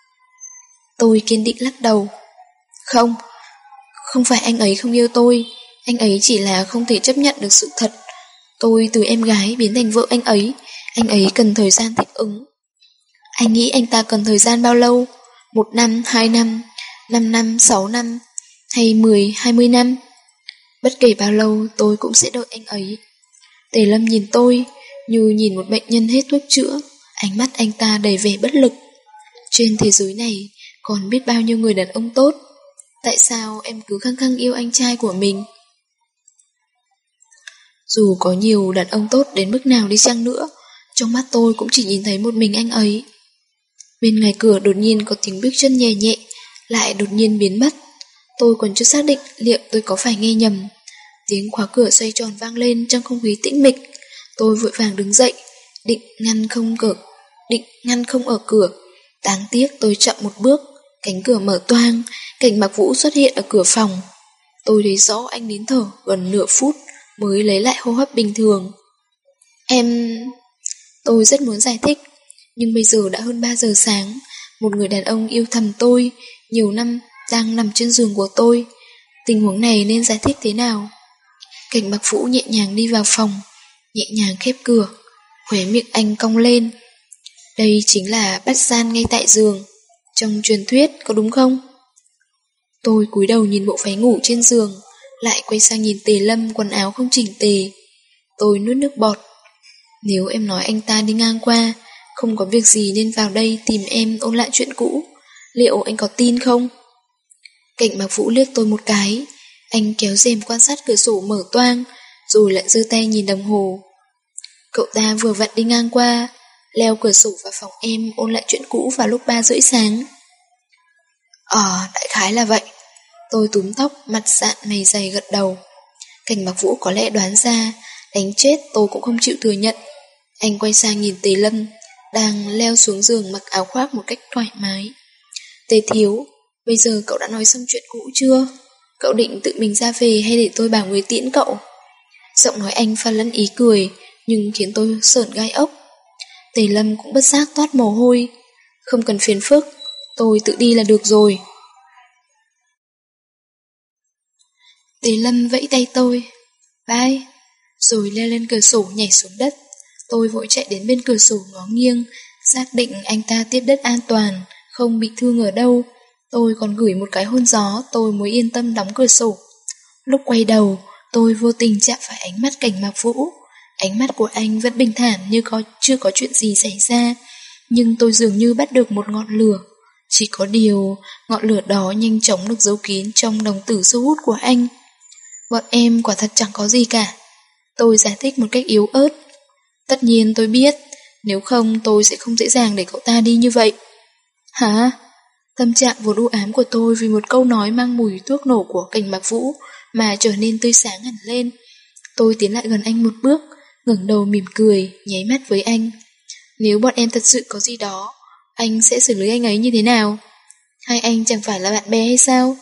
Tôi kiên định lắc đầu. Không, không phải anh ấy không yêu tôi. Anh ấy chỉ là không thể chấp nhận được sự thật. Tôi từ em gái biến thành vợ anh ấy. Anh ấy cần thời gian thích ứng. Anh nghĩ anh ta cần thời gian bao lâu? Một năm, hai năm, năm năm, sáu năm, hay mười, hai mươi năm? Bất kể bao lâu tôi cũng sẽ đợi anh ấy. Tề Lâm nhìn tôi như nhìn một bệnh nhân hết thuốc chữa. Ánh mắt anh ta đầy vẻ bất lực. Trên thế giới này còn biết bao nhiêu người đàn ông tốt. Tại sao em cứ khăng khăng yêu anh trai của mình? Dù có nhiều đàn ông tốt đến mức nào đi chăng nữa, trong mắt tôi cũng chỉ nhìn thấy một mình anh ấy. Bên ngoài cửa đột nhiên có tiếng bước chân nhẹ nhẹ, lại đột nhiên biến mất. Tôi còn chưa xác định liệu tôi có phải nghe nhầm. Tiếng khóa cửa xoay tròn vang lên trong không khí tĩnh mịch. Tôi vội vàng đứng dậy, định ngăn không cửa, định ngăn không ở cửa. Đáng tiếc tôi chậm một bước, cánh cửa mở toang, Cảnh Mặc Vũ xuất hiện ở cửa phòng. Tôi thấy rõ anh nín thở gần nửa phút mới lấy lại hô hấp bình thường. Em... Tôi rất muốn giải thích, nhưng bây giờ đã hơn ba giờ sáng. Một người đàn ông yêu thầm tôi nhiều năm đang nằm trên giường của tôi. Tình huống này nên giải thích thế nào? Cảnh Mặc Vũ nhẹ nhàng đi vào phòng, nhẹ nhàng khép cửa, khóe miệng anh cong lên. Đây chính là bắt gian ngay tại giường, trong truyền thuyết, có đúng không? Tôi cúi đầu nhìn bộ váy ngủ trên giường, lại quay sang nhìn Tề Lâm quần áo không chỉnh tề. Tôi nuốt nước bọt. Nếu em nói anh ta đi ngang qua, không có việc gì nên vào đây tìm em ôn lại chuyện cũ, liệu anh có tin không? Cảnh Mặc Vũ liếc tôi một cái. Anh kéo rèm quan sát cửa sổ mở toang, rồi lại giơ tay nhìn đồng hồ. Cậu ta vừa vặn đi ngang qua, leo cửa sổ vào phòng em ôn lại chuyện cũ vào lúc ba rưỡi sáng. Ờ, đại khái là vậy. Tôi túm tóc, mặt dạn mày dày gật đầu. Cảnh Mặc Vũ có lẽ đoán ra, đánh chết tôi cũng không chịu thừa nhận. Anh quay sang nhìn Tề Lâm, đang leo xuống giường mặc áo khoác một cách thoải mái. Tề Thiếu, bây giờ cậu đã nói xong chuyện cũ chưa? Cậu định tự mình ra về hay để tôi bảo người tiễn cậu? Giọng nói anh pha lẫn ý cười, nhưng khiến tôi sởn gai ốc. Tề Lâm cũng bất giác toát mồ hôi. Không cần phiền phức, tôi tự đi là được rồi. Tề Lâm vẫy tay tôi. Bye. Rồi leo lên cửa sổ nhảy xuống đất. Tôi vội chạy đến bên cửa sổ ngó nghiêng, xác định anh ta tiếp đất an toàn, không bị thương ở đâu. Tôi còn gửi một cái hôn gió, tôi mới yên tâm đóng cửa sổ. Lúc quay đầu, tôi vô tình chạm phải ánh mắt Cảnh Mặc Vũ. Ánh mắt của anh vẫn bình thản như có chưa có chuyện gì xảy ra, nhưng tôi dường như bắt được một ngọn lửa. Chỉ có điều, ngọn lửa đó nhanh chóng được giấu kín trong đồng tử thu hút của anh. Bọn em quả thật chẳng có gì cả. Tôi giải thích một cách yếu ớt. Tất nhiên tôi biết, nếu không tôi sẽ không dễ dàng để cậu ta đi như vậy. Hả? Tâm trạng vốn u ám của tôi vì một câu nói mang mùi thuốc nổ của Cảnh Mặc Vũ mà trở nên tươi sáng hẳn lên. Tôi tiến lại gần anh một bước, ngẩng đầu mỉm cười, nháy mắt với anh. Nếu bọn em thật sự có gì đó, anh sẽ xử lý anh ấy như thế nào? Hai anh chẳng phải là bạn bè hay sao?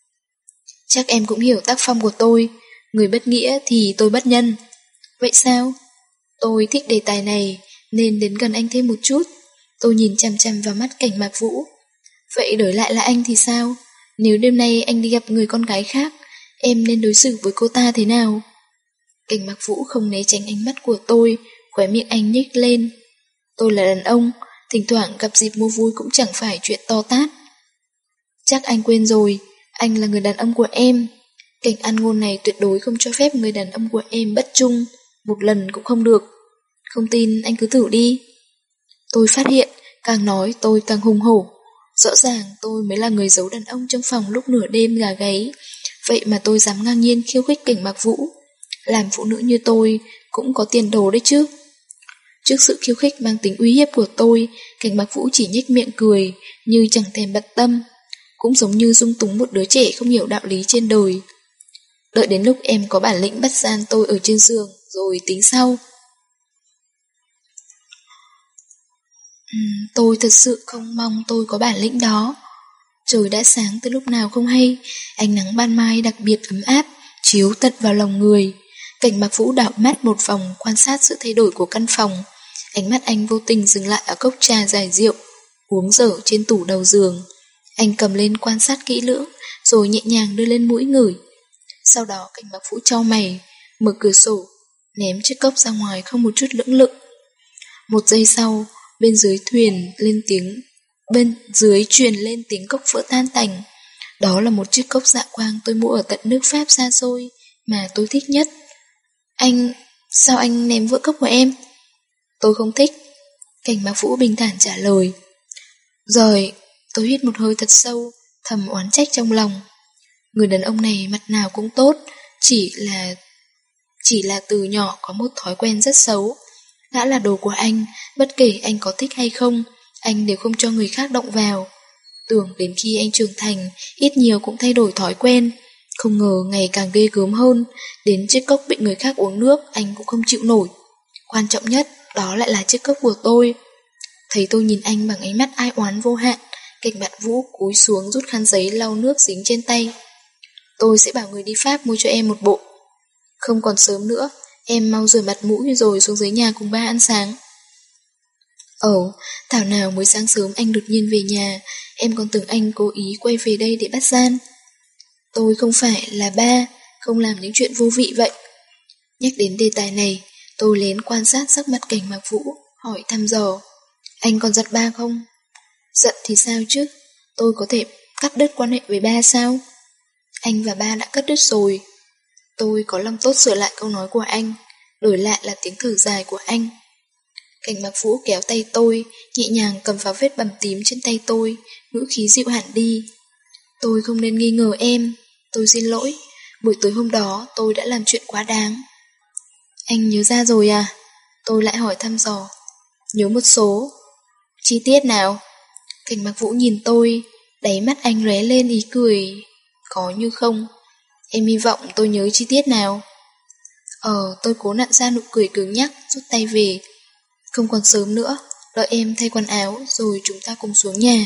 Chắc em cũng hiểu tác phong của tôi, người bất nghĩa thì tôi bất nhân. Vậy sao? Tôi thích đề tài này nên đến gần anh thêm một chút. Tôi nhìn chằm chằm vào mắt Cảnh Mặc Vũ. Vậy đổi lại là anh thì sao? Nếu đêm nay anh đi gặp người con gái khác, em nên đối xử với cô ta thế nào? Cảnh Mặc Vũ không né tránh ánh mắt của tôi, khóe miệng anh nhếch lên. Tôi là đàn ông, thỉnh thoảng gặp dịp mua vui cũng chẳng phải chuyện to tát. Chắc anh quên rồi, anh là người đàn ông của em. Cảnh ăn ngôn này tuyệt đối không cho phép người đàn ông của em bất trung, một lần cũng không được. Không tin anh cứ thử đi. Tôi phát hiện, càng nói tôi càng hùng hổ. Rõ ràng tôi mới là người giấu đàn ông trong phòng lúc nửa đêm gà gáy. Vậy mà tôi dám ngang nhiên khiêu khích Cảnh Mặc Vũ. Làm phụ nữ như tôi cũng có tiền đồ đấy chứ. Trước sự khiêu khích mang tính uy hiếp của tôi, Cảnh Mặc Vũ chỉ nhếch miệng cười, như chẳng thèm bận tâm. Cũng giống như dung túng một đứa trẻ không hiểu đạo lý trên đời. Đợi đến lúc em có bản lĩnh bắt gian tôi ở trên giường, rồi tính sau. Uhm, tôi thật sự không mong tôi có bản lĩnh đó. Trời đã sáng từ lúc nào không hay, ánh nắng ban mai đặc biệt ấm áp, chiếu tận vào lòng người. Cảnh Mặc Vũ đảo mắt một vòng quan sát sự thay đổi của căn phòng. Ánh mắt anh vô tình dừng lại ở cốc trà giải rượu, uống dở trên tủ đầu giường. Anh cầm lên quan sát kỹ lưỡng, rồi nhẹ nhàng đưa lên mũi ngửi. Sau đó Cảnh Mặc Vũ chau mày, mở cửa sổ, ném chiếc cốc ra ngoài không một chút lưỡng lự. Một giây sau, bên dưới thuyền lên tiếng, bên dưới truyền lên tiếng cốc vỡ tan tành. Đó là một chiếc cốc dạ quang tôi mua ở tận nước Pháp xa xôi mà tôi thích nhất. Anh, sao anh ném vỡ cốc của em? Tôi không thích. Cảnh Mặc Vũ bình thản trả lời. Rồi, tôi hít một hơi thật sâu, thầm oán trách trong lòng. Người đàn ông này mặt nào cũng tốt, chỉ là chỉ là từ nhỏ có một thói quen rất xấu. Đã là đồ của anh, bất kể anh có thích hay không, anh đều không cho người khác động vào. Tưởng đến khi anh trưởng thành, ít nhiều cũng thay đổi thói quen. Không ngờ ngày càng ghê gớm hơn, đến chiếc cốc bị người khác uống nước anh cũng không chịu nổi. Quan trọng nhất, đó lại là chiếc cốc của tôi. Thấy tôi nhìn anh bằng ánh mắt ai oán vô hạn, Cảnh Bạn Vũ cúi xuống rút khăn giấy lau nước dính trên tay. Tôi sẽ bảo người đi Pháp mua cho em một bộ. Không còn sớm nữa, em mau rửa mặt mũi rồi xuống dưới nhà cùng ba ăn sáng. Ồ, thảo nào mới sáng sớm anh đột nhiên về nhà, em còn tưởng anh cố ý quay về đây để bắt gian. Tôi không phải là ba, không làm những chuyện vô vị vậy. Nhắc đến đề tài này, tôi lén quan sát sắc mặt Cảnh Mạc Vũ, hỏi thăm dò. Anh còn giận ba không? Giận thì sao chứ? Tôi có thể cắt đứt quan hệ với ba sao? Anh và ba đã cắt đứt rồi. Tôi có lòng tốt sửa lại câu nói của anh, đổi lại là tiếng thở dài của anh. Cảnh Mạc Vũ kéo tay tôi, nhẹ nhàng cầm vào vết bầm tím trên tay tôi, ngữ khí dịu hẳn đi. Tôi không nên nghi ngờ em, tôi xin lỗi, buổi tối hôm đó tôi đã làm chuyện quá đáng. Anh nhớ ra rồi à? Tôi lại hỏi thăm dò. Nhớ một số. Chi tiết nào? Cảnh Mạc Vũ nhìn tôi, đáy mắt anh lóe lên ý cười. Có như không? Em hy vọng tôi nhớ chi tiết nào? Ờ, tôi cố nặn ra nụ cười cứng nhắc, rút tay về. Không còn sớm nữa, đợi em thay quần áo rồi chúng ta cùng xuống nhà.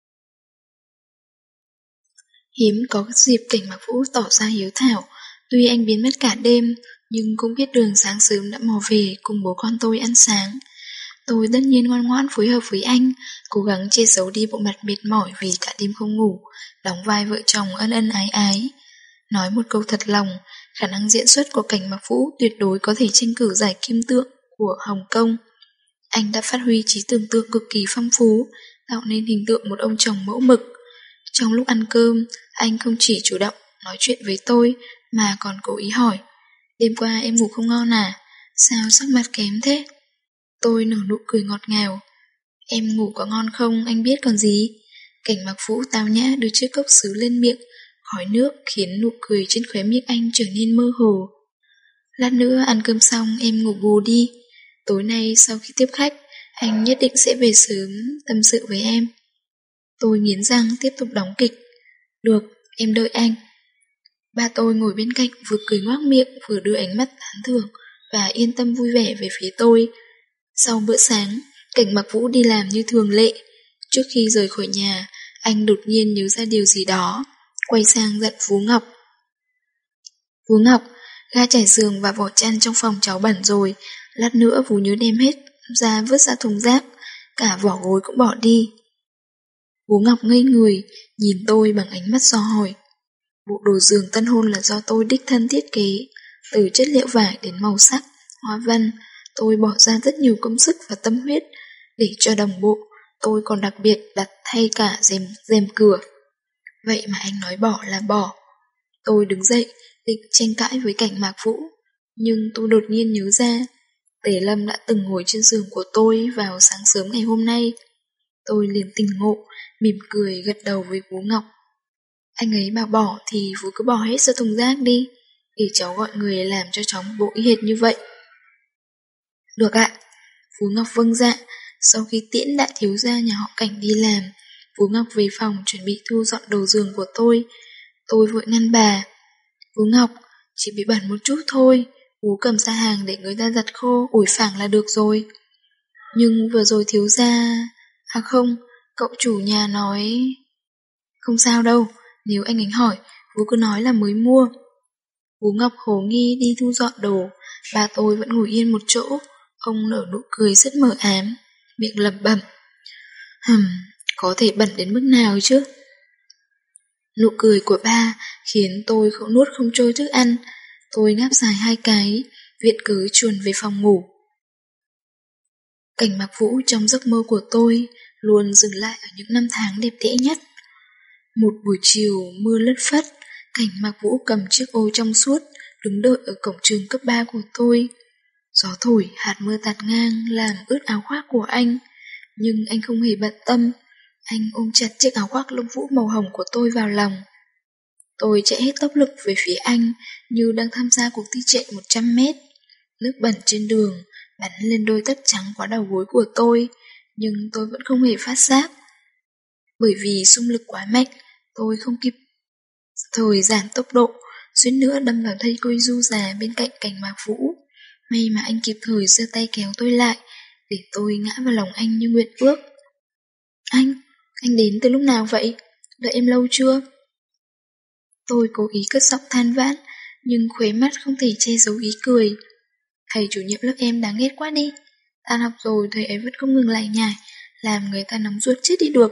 Hiếm có dịp Cảnh Mạc Vũ tỏ ra hiếu thảo. Tuy anh biến mất cả đêm, nhưng cũng biết đường sáng sớm đã mò về cùng bố con tôi ăn sáng. Tôi tất nhiên ngoan ngoãn phối hợp với anh, cố gắng che giấu đi bộ mặt mệt mỏi vì cả đêm không ngủ, đóng vai vợ chồng ân ân ái ái. Nói một câu thật lòng, khả năng diễn xuất của Cảnh Mạc Vũ tuyệt đối có thể tranh cử giải kim tượng của Hồng Kông. Anh đã phát huy trí tưởng tượng cực kỳ phong phú, tạo nên hình tượng một ông chồng mẫu mực. Trong lúc ăn cơm, anh không chỉ chủ động nói chuyện với tôi, mà còn cố ý hỏi. Đêm qua em ngủ không ngon à? Sao sắc mặt kém thế? Tôi nở nụ cười ngọt ngào. Em ngủ có ngon không, anh biết còn gì. Cảnh Mạc Vũ tao nhã đưa chiếc cốc sứ lên miệng, khói nước khiến nụ cười trên khóe miệng anh trở nên mơ hồ. Lát nữa ăn cơm xong em ngủ bù đi. Tối nay sau khi tiếp khách, anh nhất định sẽ về sớm tâm sự với em. Tôi nghiến răng tiếp tục đóng kịch. Được, em đợi anh. Ba tôi ngồi bên cạnh vừa cười ngoác miệng vừa đưa ánh mắt tán thưởng và yên tâm vui vẻ về phía tôi. Sau bữa sáng, Cảnh Mạc Vũ đi làm như thường lệ. Trước khi rời khỏi nhà, anh đột nhiên nhớ ra điều gì đó, quay sang dặn Phú Ngọc. Phú Ngọc, ga trải giường và vỏ chăn trong phòng cháu bẩn rồi, lát nữa Phú nhớ đem hết ra vứt ra thùng rác, cả vỏ gối cũng bỏ đi. Phú Ngọc ngây người, nhìn tôi bằng ánh mắt do hỏi. Bộ đồ giường tân hôn là do tôi đích thân thiết kế, từ chất liệu vải đến màu sắc, hoa văn, tôi bỏ ra rất nhiều công sức và tâm huyết. Để cho đồng bộ, tôi còn đặc biệt đặt thay cả rèm, rèm cửa. Vậy mà anh nói bỏ là bỏ. Tôi đứng dậy, định tranh cãi với Cảnh Mạc Vũ, nhưng tôi đột nhiên nhớ ra, Tề Lâm đã từng ngồi trên giường của tôi vào sáng sớm ngày hôm nay. Tôi liền tỉnh ngộ, mỉm cười gật đầu với Phú Ngọc. Anh ấy mà bỏ thì Phú cứ bỏ hết ra thùng rác đi, để cháu gọi người làm cho cháu một bộ y hệt như vậy. Được ạ. Phú Ngọc vâng dạ. Sau khi tiễn đại thiếu gia nhà họ Cảnh đi làm, Phú Ngọc về phòng chuẩn bị thu dọn đồ giường của tôi. Tôi vội ngăn bà. Phú Ngọc, chỉ bị bẩn một chút thôi, Phú cầm ra hàng để người ta giặt khô, ủi phẳng là được rồi. Nhưng vừa rồi thiếu gia... À không, cậu chủ nhà nói... Không sao đâu, nếu anh ấy hỏi, Phú cứ nói là mới mua. Phú Ngọc hồ nghi đi thu dọn đồ, bà tôi vẫn ngồi yên một chỗ. Ông nở nụ cười rất mờ ám, miệng lẩm bẩm. Hừm, có thể bẩn đến mức nào chứ? Nụ cười của ba khiến tôi không nuốt không trôi thức ăn. Tôi ngáp dài hai cái, viện cớ chuồn về phòng ngủ. Cảnh Mạc Vũ trong giấc mơ của tôi luôn dừng lại ở những năm tháng đẹp đẽ nhất. Một buổi chiều mưa lất phất, Cảnh Mạc Vũ cầm chiếc ô trong suốt, đứng đợi ở cổng trường cấp ba của tôi. Gió thổi, hạt mưa tạt ngang làm ướt áo khoác của anh, nhưng anh không hề bận tâm. Anh ôm chặt chiếc áo khoác lông vũ màu hồng của tôi vào lòng. Tôi chạy hết tốc lực về phía anh như đang tham gia cuộc thi chạy một trăm mét. Nước bẩn trên đường bắn lên đôi tất trắng quá đầu gối của tôi, nhưng tôi vẫn không hề phát giác. Bởi vì xung lực quá mạnh, tôi không kịp thời giảm tốc độ, suýt nữa đâm vào dây côi du già bên cạnh Cảnh Mạc Vũ. May mà anh kịp thời giơ tay kéo tôi lại, để tôi ngã vào lòng anh như nguyện ước. Anh, anh đến từ lúc nào vậy? Đợi em lâu chưa? Tôi cố ý cất giọng than vãn, nhưng khóe mắt không thể che giấu ý cười. Thầy chủ nhiệm lớp em đáng ghét quá đi. Tan học rồi thầy ấy vẫn không ngừng lải nhải, làm người ta nóng ruột chết đi được.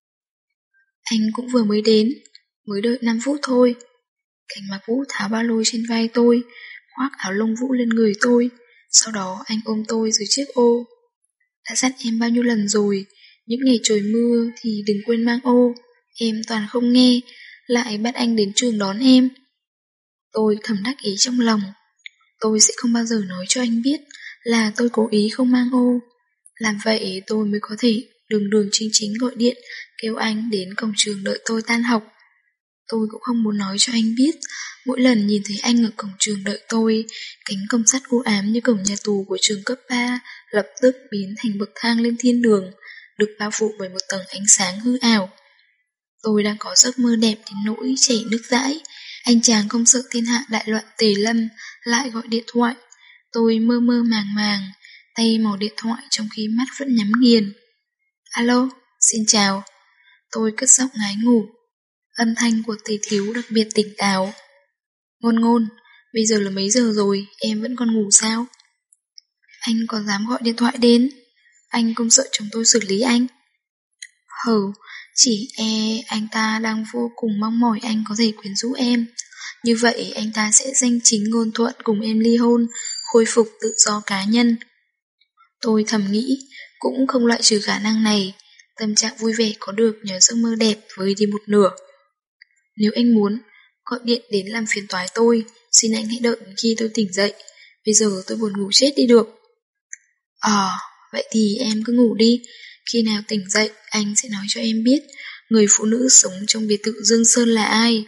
Anh cũng vừa mới đến, mới đợi năm phút thôi. Cảnh Mạc Vũ tháo ba lô trên vai tôi, khoác áo lông vũ lên người tôi. Sau đó anh ôm tôi dưới chiếc ô. Đã dặn em bao nhiêu lần rồi, những ngày trời mưa thì đừng quên mang ô. Em toàn không nghe, lại bắt anh đến trường đón em. Tôi thầm đắc ý trong lòng. Tôi sẽ không bao giờ nói cho anh biết là tôi cố ý không mang ô. Làm vậy tôi mới có thể đường đường chính chính gọi điện kêu anh đến cổng trường đợi tôi tan học. Tôi cũng không muốn nói cho anh biết, mỗi lần nhìn thấy anh ở cổng trường đợi tôi, cánh cổng sắt u ám như cổng nhà tù của trường cấp ba lập tức biến thành bậc thang lên thiên đường, được bao phủ bởi một tầng ánh sáng hư ảo. Tôi đang có giấc mơ đẹp đến nỗi chảy nước dãi. Anh chàng không sợ thiên hạ đại loạn Tề Lâm lại gọi điện thoại. Tôi mơ mơ màng màng, tay mò điện thoại trong khi mắt vẫn nhắm nghiền. Alo, xin chào. Tôi cất giọng ngái ngủ. Âm thanh của Tề Thiếu đặc biệt tỉnh táo. Ngôn Ngôn, bây giờ là mấy giờ rồi, em vẫn còn ngủ sao? Anh còn dám gọi điện thoại đến? Anh không sợ chúng tôi xử lý anh? Hừ, chỉ e anh ta đang vô cùng mong mỏi anh có thể quyến rũ em. Như vậy anh ta sẽ danh chính ngôn thuận cùng em ly hôn, khôi phục tự do cá nhân. Tôi thầm nghĩ, cũng không loại trừ khả năng này. Tâm trạng vui vẻ có được nhờ giấc mơ đẹp với đi một nửa. Nếu anh muốn, gọi điện đến làm phiền toái tôi, xin anh hãy đợi khi tôi tỉnh dậy. Bây giờ tôi buồn ngủ chết đi được. Ờ, à, vậy thì em cứ ngủ đi. Khi nào tỉnh dậy, anh sẽ nói cho em biết người phụ nữ sống trong biệt thự Dương Sơn là ai.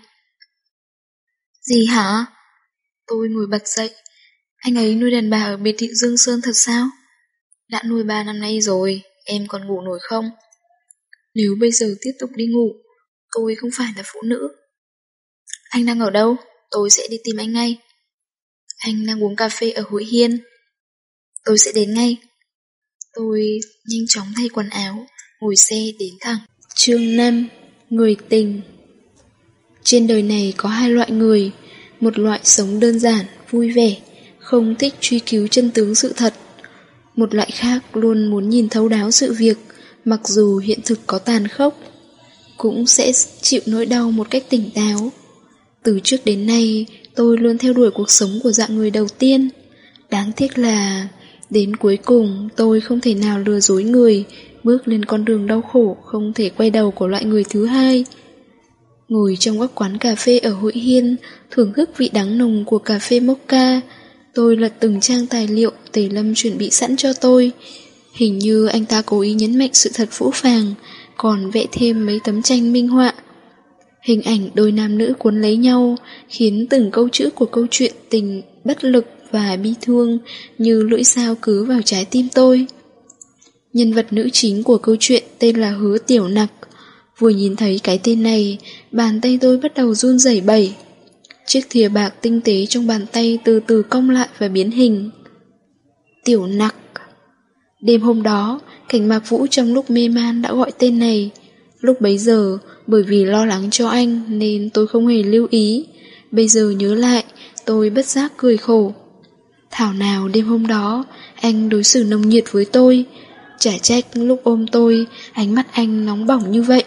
Gì hả? Tôi ngồi bật dậy. Anh ấy nuôi đàn bà ở biệt thự Dương Sơn thật sao? Đã nuôi ba năm nay rồi, em còn ngủ nổi không? Nếu bây giờ tiếp tục đi ngủ, tôi không phải là phụ nữ. Anh đang ở đâu? Tôi sẽ đi tìm anh ngay. Anh đang uống cà phê ở Hội Hiên. Tôi sẽ đến ngay. Tôi nhanh chóng thay quần áo, ngồi xe đến thẳng. Chương năm. Người tình. Trên đời này có hai loại người. Một loại sống đơn giản, vui vẻ, không thích truy cứu chân tướng sự thật. Một loại khác luôn muốn nhìn thấu đáo sự việc, mặc dù hiện thực có tàn khốc, cũng sẽ chịu nỗi đau một cách tỉnh táo. Từ trước đến nay, tôi luôn theo đuổi cuộc sống của dạng người đầu tiên. Đáng tiếc là đến cuối cùng tôi không thể nào lừa dối người, bước lên con đường đau khổ không thể quay đầu của loại người thứ hai. Ngồi trong góc quán cà phê ở Hội Hiên, thưởng thức vị đắng nồng của cà phê mocha, tôi lật từng trang tài liệu Tề Lâm chuẩn bị sẵn cho tôi. Hình như anh ta cố ý nhấn mạnh sự thật phũ phàng, còn vẽ thêm mấy tấm tranh minh họa. Hình ảnh đôi nam nữ cuốn lấy nhau, khiến từng câu chữ của câu chuyện tình bất lực và bi thương như lưỡi dao cứ vào trái tim tôi. Nhân vật nữ chính của câu chuyện tên là Hứa Tiểu Nặc. Vừa nhìn thấy cái tên này, bàn tay tôi bắt đầu run rẩy bẩy. Chiếc thìa bạc tinh tế trong bàn tay từ từ cong lại và biến hình. Tiểu Nặc. Đêm hôm đó, Cảnh Mạc Vũ trong lúc mê man đã gọi tên này. Lúc bấy giờ, bởi vì lo lắng cho anh nên tôi không hề lưu ý. Bây giờ nhớ lại, tôi bất giác cười khổ. Thảo nào đêm hôm đó, anh đối xử nồng nhiệt với tôi. Chả trách lúc ôm tôi, ánh mắt anh nóng bỏng như vậy.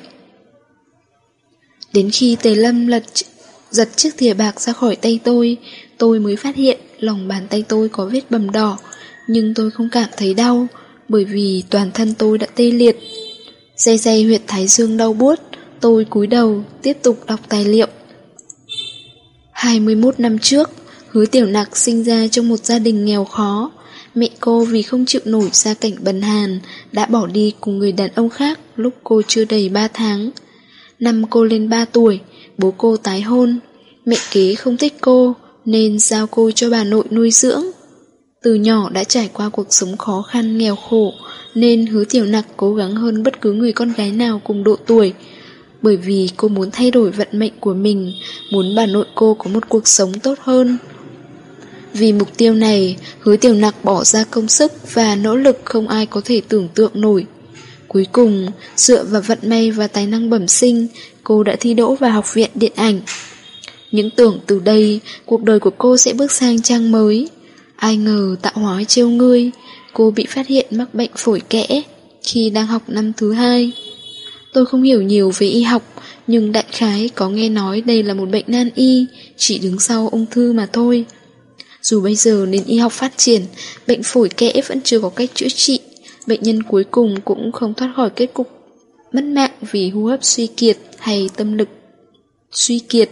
Đến khi Tề Lâm lật giật chiếc thìa bạc ra khỏi tay tôi, tôi mới phát hiện lòng bàn tay tôi có vết bầm đỏ, nhưng tôi không cảm thấy đau, bởi vì toàn thân tôi đã tê liệt. Day day huyệt thái dương đau buốt, tôi cúi đầu tiếp tục đọc tài liệu. hai mươi mốt năm trước, Hứa Tiểu Nặc sinh ra trong một gia đình nghèo khó. Mẹ cô vì không chịu nổi gia cảnh bần hàn đã bỏ đi cùng người đàn ông khác lúc cô chưa đầy ba tháng. Năm cô lên ba tuổi, bố cô tái hôn. Mẹ kế không thích cô nên giao cô cho bà nội nuôi dưỡng. Từ nhỏ đã trải qua cuộc sống khó khăn nghèo khổ, nên Hứa Tiểu Nặc cố gắng hơn bất cứ người con gái nào cùng độ tuổi. Bởi vì cô muốn thay đổi vận mệnh của mình, muốn bà nội cô có một cuộc sống tốt hơn. Vì mục tiêu này, Hứa Tiểu Nặc bỏ ra công sức và nỗ lực không ai có thể tưởng tượng nổi. Cuối cùng, dựa vào vận may và tài năng bẩm sinh, cô đã thi đỗ vào học viện điện ảnh. Những tưởng từ đây, cuộc đời của cô sẽ bước sang trang mới. Ai ngờ tạo hóa trêu ngươi, cô bị phát hiện mắc bệnh phổi kẽ khi đang học năm thứ hai. Tôi không hiểu nhiều về y học, nhưng đại khái có nghe nói đây là một bệnh nan y, chỉ đứng sau ung thư mà thôi. Dù bây giờ nền y học phát triển, bệnh phổi kẽ vẫn chưa có cách chữa trị, bệnh nhân cuối cùng cũng không thoát khỏi kết cục mất mạng vì hô hấp suy kiệt hay tâm lực suy kiệt.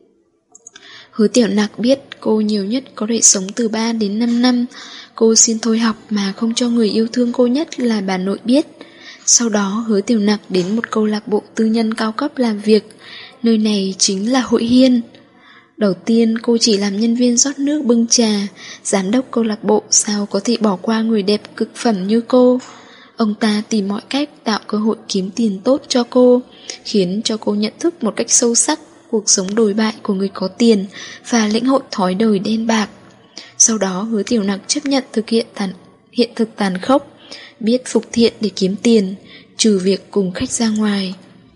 Hứa Tiểu Nặc biết cô nhiều nhất có thể sống từ ba đến năm năm. Cô xin thôi học mà không cho người yêu thương cô nhất là bà nội biết. Sau đó Hứa Tiểu Nặc đến một câu lạc bộ tư nhân cao cấp làm việc. Nơi này chính là Hội Hiên. Đầu tiên cô chỉ làm nhân viên rót nước bưng trà. Giám đốc câu lạc bộ sao có thể bỏ qua người đẹp cực phẩm như cô. Ông ta tìm mọi cách tạo cơ hội kiếm tiền tốt cho cô, khiến cho cô nhận thức một cách sâu sắc cuộc sống đồi bại của người có tiền và lĩnh hội thói đời đen bạc. Sau đó Hứa Tiểu Nặc chấp nhận thực hiện tàn, hiện thực tàn khốc, biết phục thiện để kiếm tiền, trừ việc cùng khách ra ngoài.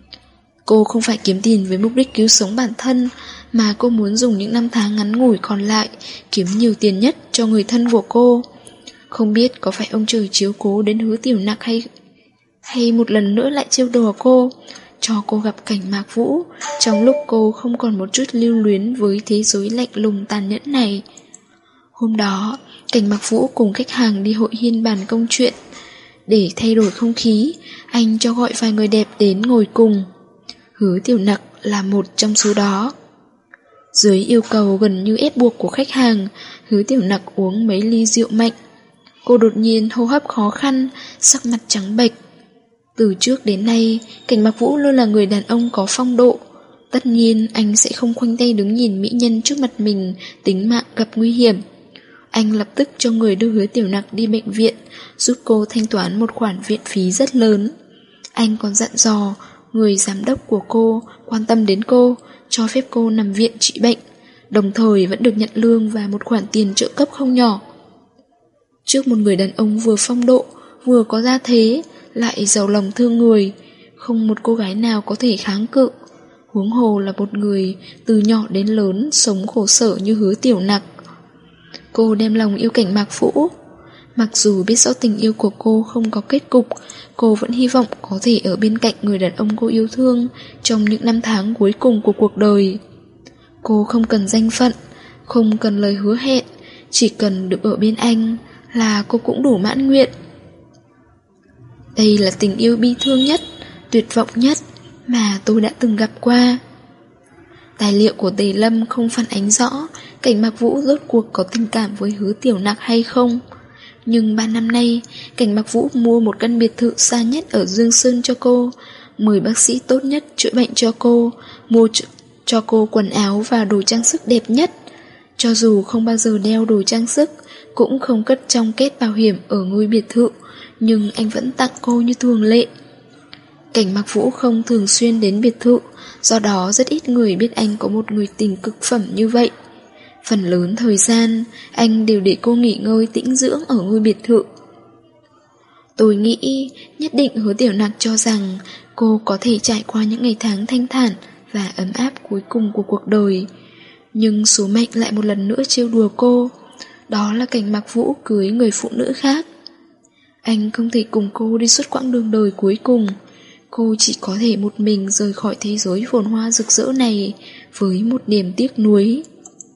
Cô không phải kiếm tiền với mục đích cứu sống bản thân, mà cô muốn dùng những năm tháng ngắn ngủi còn lại kiếm nhiều tiền nhất cho người thân của cô. Không biết có phải ông trời chiếu cố đến Hứa Tiểu Nặc hay hay một lần nữa lại trêu đùa cô, cho cô gặp cảnh Mạc Vũ trong lúc cô không còn một chút lưu luyến với thế giới lạnh lùng tàn nhẫn này. Hôm đó, cảnh Mạc Vũ cùng khách hàng đi Hội Hiên bàn công chuyện. Để thay đổi không khí, anh cho gọi vài người đẹp đến ngồi cùng. Hứa Tiểu Nặc là một trong số đó. Dưới yêu cầu gần như ép buộc của khách hàng, Hứa Tiểu Nặc uống mấy ly rượu mạnh. Cô đột nhiên hô hấp khó khăn, sắc mặt trắng bệch. Từ trước đến nay, cảnh Mạc Vũ luôn là người đàn ông có phong độ. Tất nhiên anh sẽ không khoanh tay đứng nhìn mỹ nhân trước mặt mình tính mạng gặp nguy hiểm. Anh lập tức cho người đưa Hứa Tiểu Nặc đi bệnh viện, giúp cô thanh toán một khoản viện phí rất lớn. Anh còn dặn dò người giám đốc của cô quan tâm đến cô, cho phép cô nằm viện trị bệnh, đồng thời vẫn được nhận lương và một khoản tiền trợ cấp không nhỏ. Trước một người đàn ông vừa phong độ, vừa có gia thế, lại giàu lòng thương người, không một cô gái nào có thể kháng cự. Huống hồ là một người từ nhỏ đến lớn sống khổ sở như Hứa Tiểu Nặc. Cô đem lòng yêu cảnh Mạc Vũ. Mặc dù biết rõ tình yêu của cô không có kết cục, cô vẫn hy vọng có thể ở bên cạnh người đàn ông cô yêu thương trong những năm tháng cuối cùng của cuộc đời. Cô không cần danh phận, không cần lời hứa hẹn, chỉ cần được ở bên anh là cô cũng đủ mãn nguyện. Đây là tình yêu bi thương nhất, tuyệt vọng nhất mà tôi đã từng gặp qua. Tài liệu của Tề Lâm không phản ánh rõ cảnh Mạc Vũ rốt cuộc có tình cảm với Hứa Tiểu Nặc hay không. Nhưng ba năm nay, cảnh Mạc Vũ mua một căn biệt thự xa nhất ở Dương Sơn cho cô, mời bác sĩ tốt nhất chữa bệnh cho cô, mua cho cô quần áo và đồ trang sức đẹp nhất. Cho dù không bao giờ đeo đồ trang sức, cũng không cất trong kết bảo hiểm ở ngôi biệt thự, nhưng anh vẫn tặng cô như thường lệ. Cảnh Mạc Vũ không thường xuyên đến biệt thự, do đó rất ít người biết anh có một người tình cực phẩm như vậy. Phần lớn thời gian, anh đều để cô nghỉ ngơi tĩnh dưỡng ở ngôi biệt thự. Tôi nghĩ nhất định Hứa Tiểu Nặc cho rằng cô có thể trải qua những ngày tháng thanh thản và ấm áp cuối cùng của cuộc đời. Nhưng số mệnh lại một lần nữa trêu đùa cô. Đó là cảnh Mạc Vũ cưới người phụ nữ khác. Anh không thể cùng cô đi suốt quãng đường đời cuối cùng. Cô chỉ có thể một mình rời khỏi thế giới phồn hoa rực rỡ này với một niềm tiếc nuối.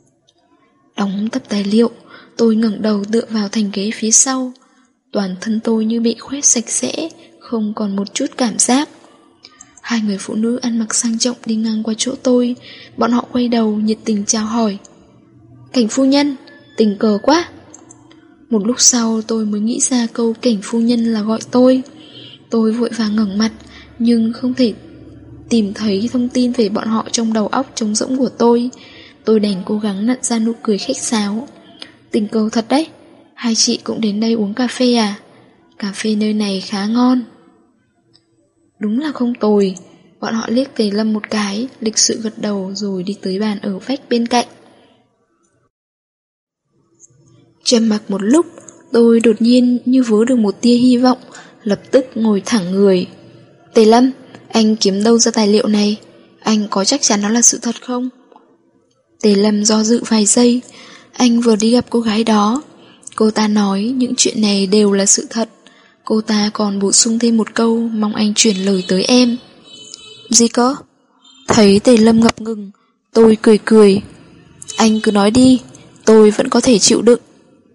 Đóng tập tài liệu, tôi ngẩng đầu tựa vào thành ghế phía sau. Toàn thân tôi như bị khoét sạch sẽ, không còn một chút cảm giác. Hai người phụ nữ ăn mặc sang trọng đi ngang qua chỗ tôi. Bọn họ quay đầu nhiệt tình chào hỏi. Cảnh phu nhân, tình cờ quá. Một lúc sau tôi mới nghĩ ra câu cảnh phu nhân là gọi tôi. Tôi vội vàng ngẩng mặt, nhưng không thể tìm thấy thông tin về bọn họ trong đầu óc trống rỗng của tôi. Tôi đành cố gắng nặn ra nụ cười khách sáo. Tình cờ thật đấy. hai chị cũng đến đây uống cà phê à? Cà phê nơi này khá ngon. Đúng là không tồi. Bọn họ liếc Tề Lâm một cái, lịch sự gật đầu rồi đi tới bàn ở vách bên cạnh. Trầm mặc một lúc, tôi đột nhiên như vớ được một tia hy vọng, lập tức ngồi thẳng người. Tề Lâm, anh kiếm đâu ra tài liệu này? Anh có chắc chắn nó là sự thật không? Tề Lâm do dự vài giây. Anh vừa đi gặp cô gái đó. Cô ta nói những chuyện này đều là sự thật. Cô ta còn bổ sung thêm một câu mong anh chuyển lời tới em. Gì cơ? Thấy Tề Lâm ngập ngừng, tôi cười cười. Anh cứ nói đi, tôi vẫn có thể chịu đựng.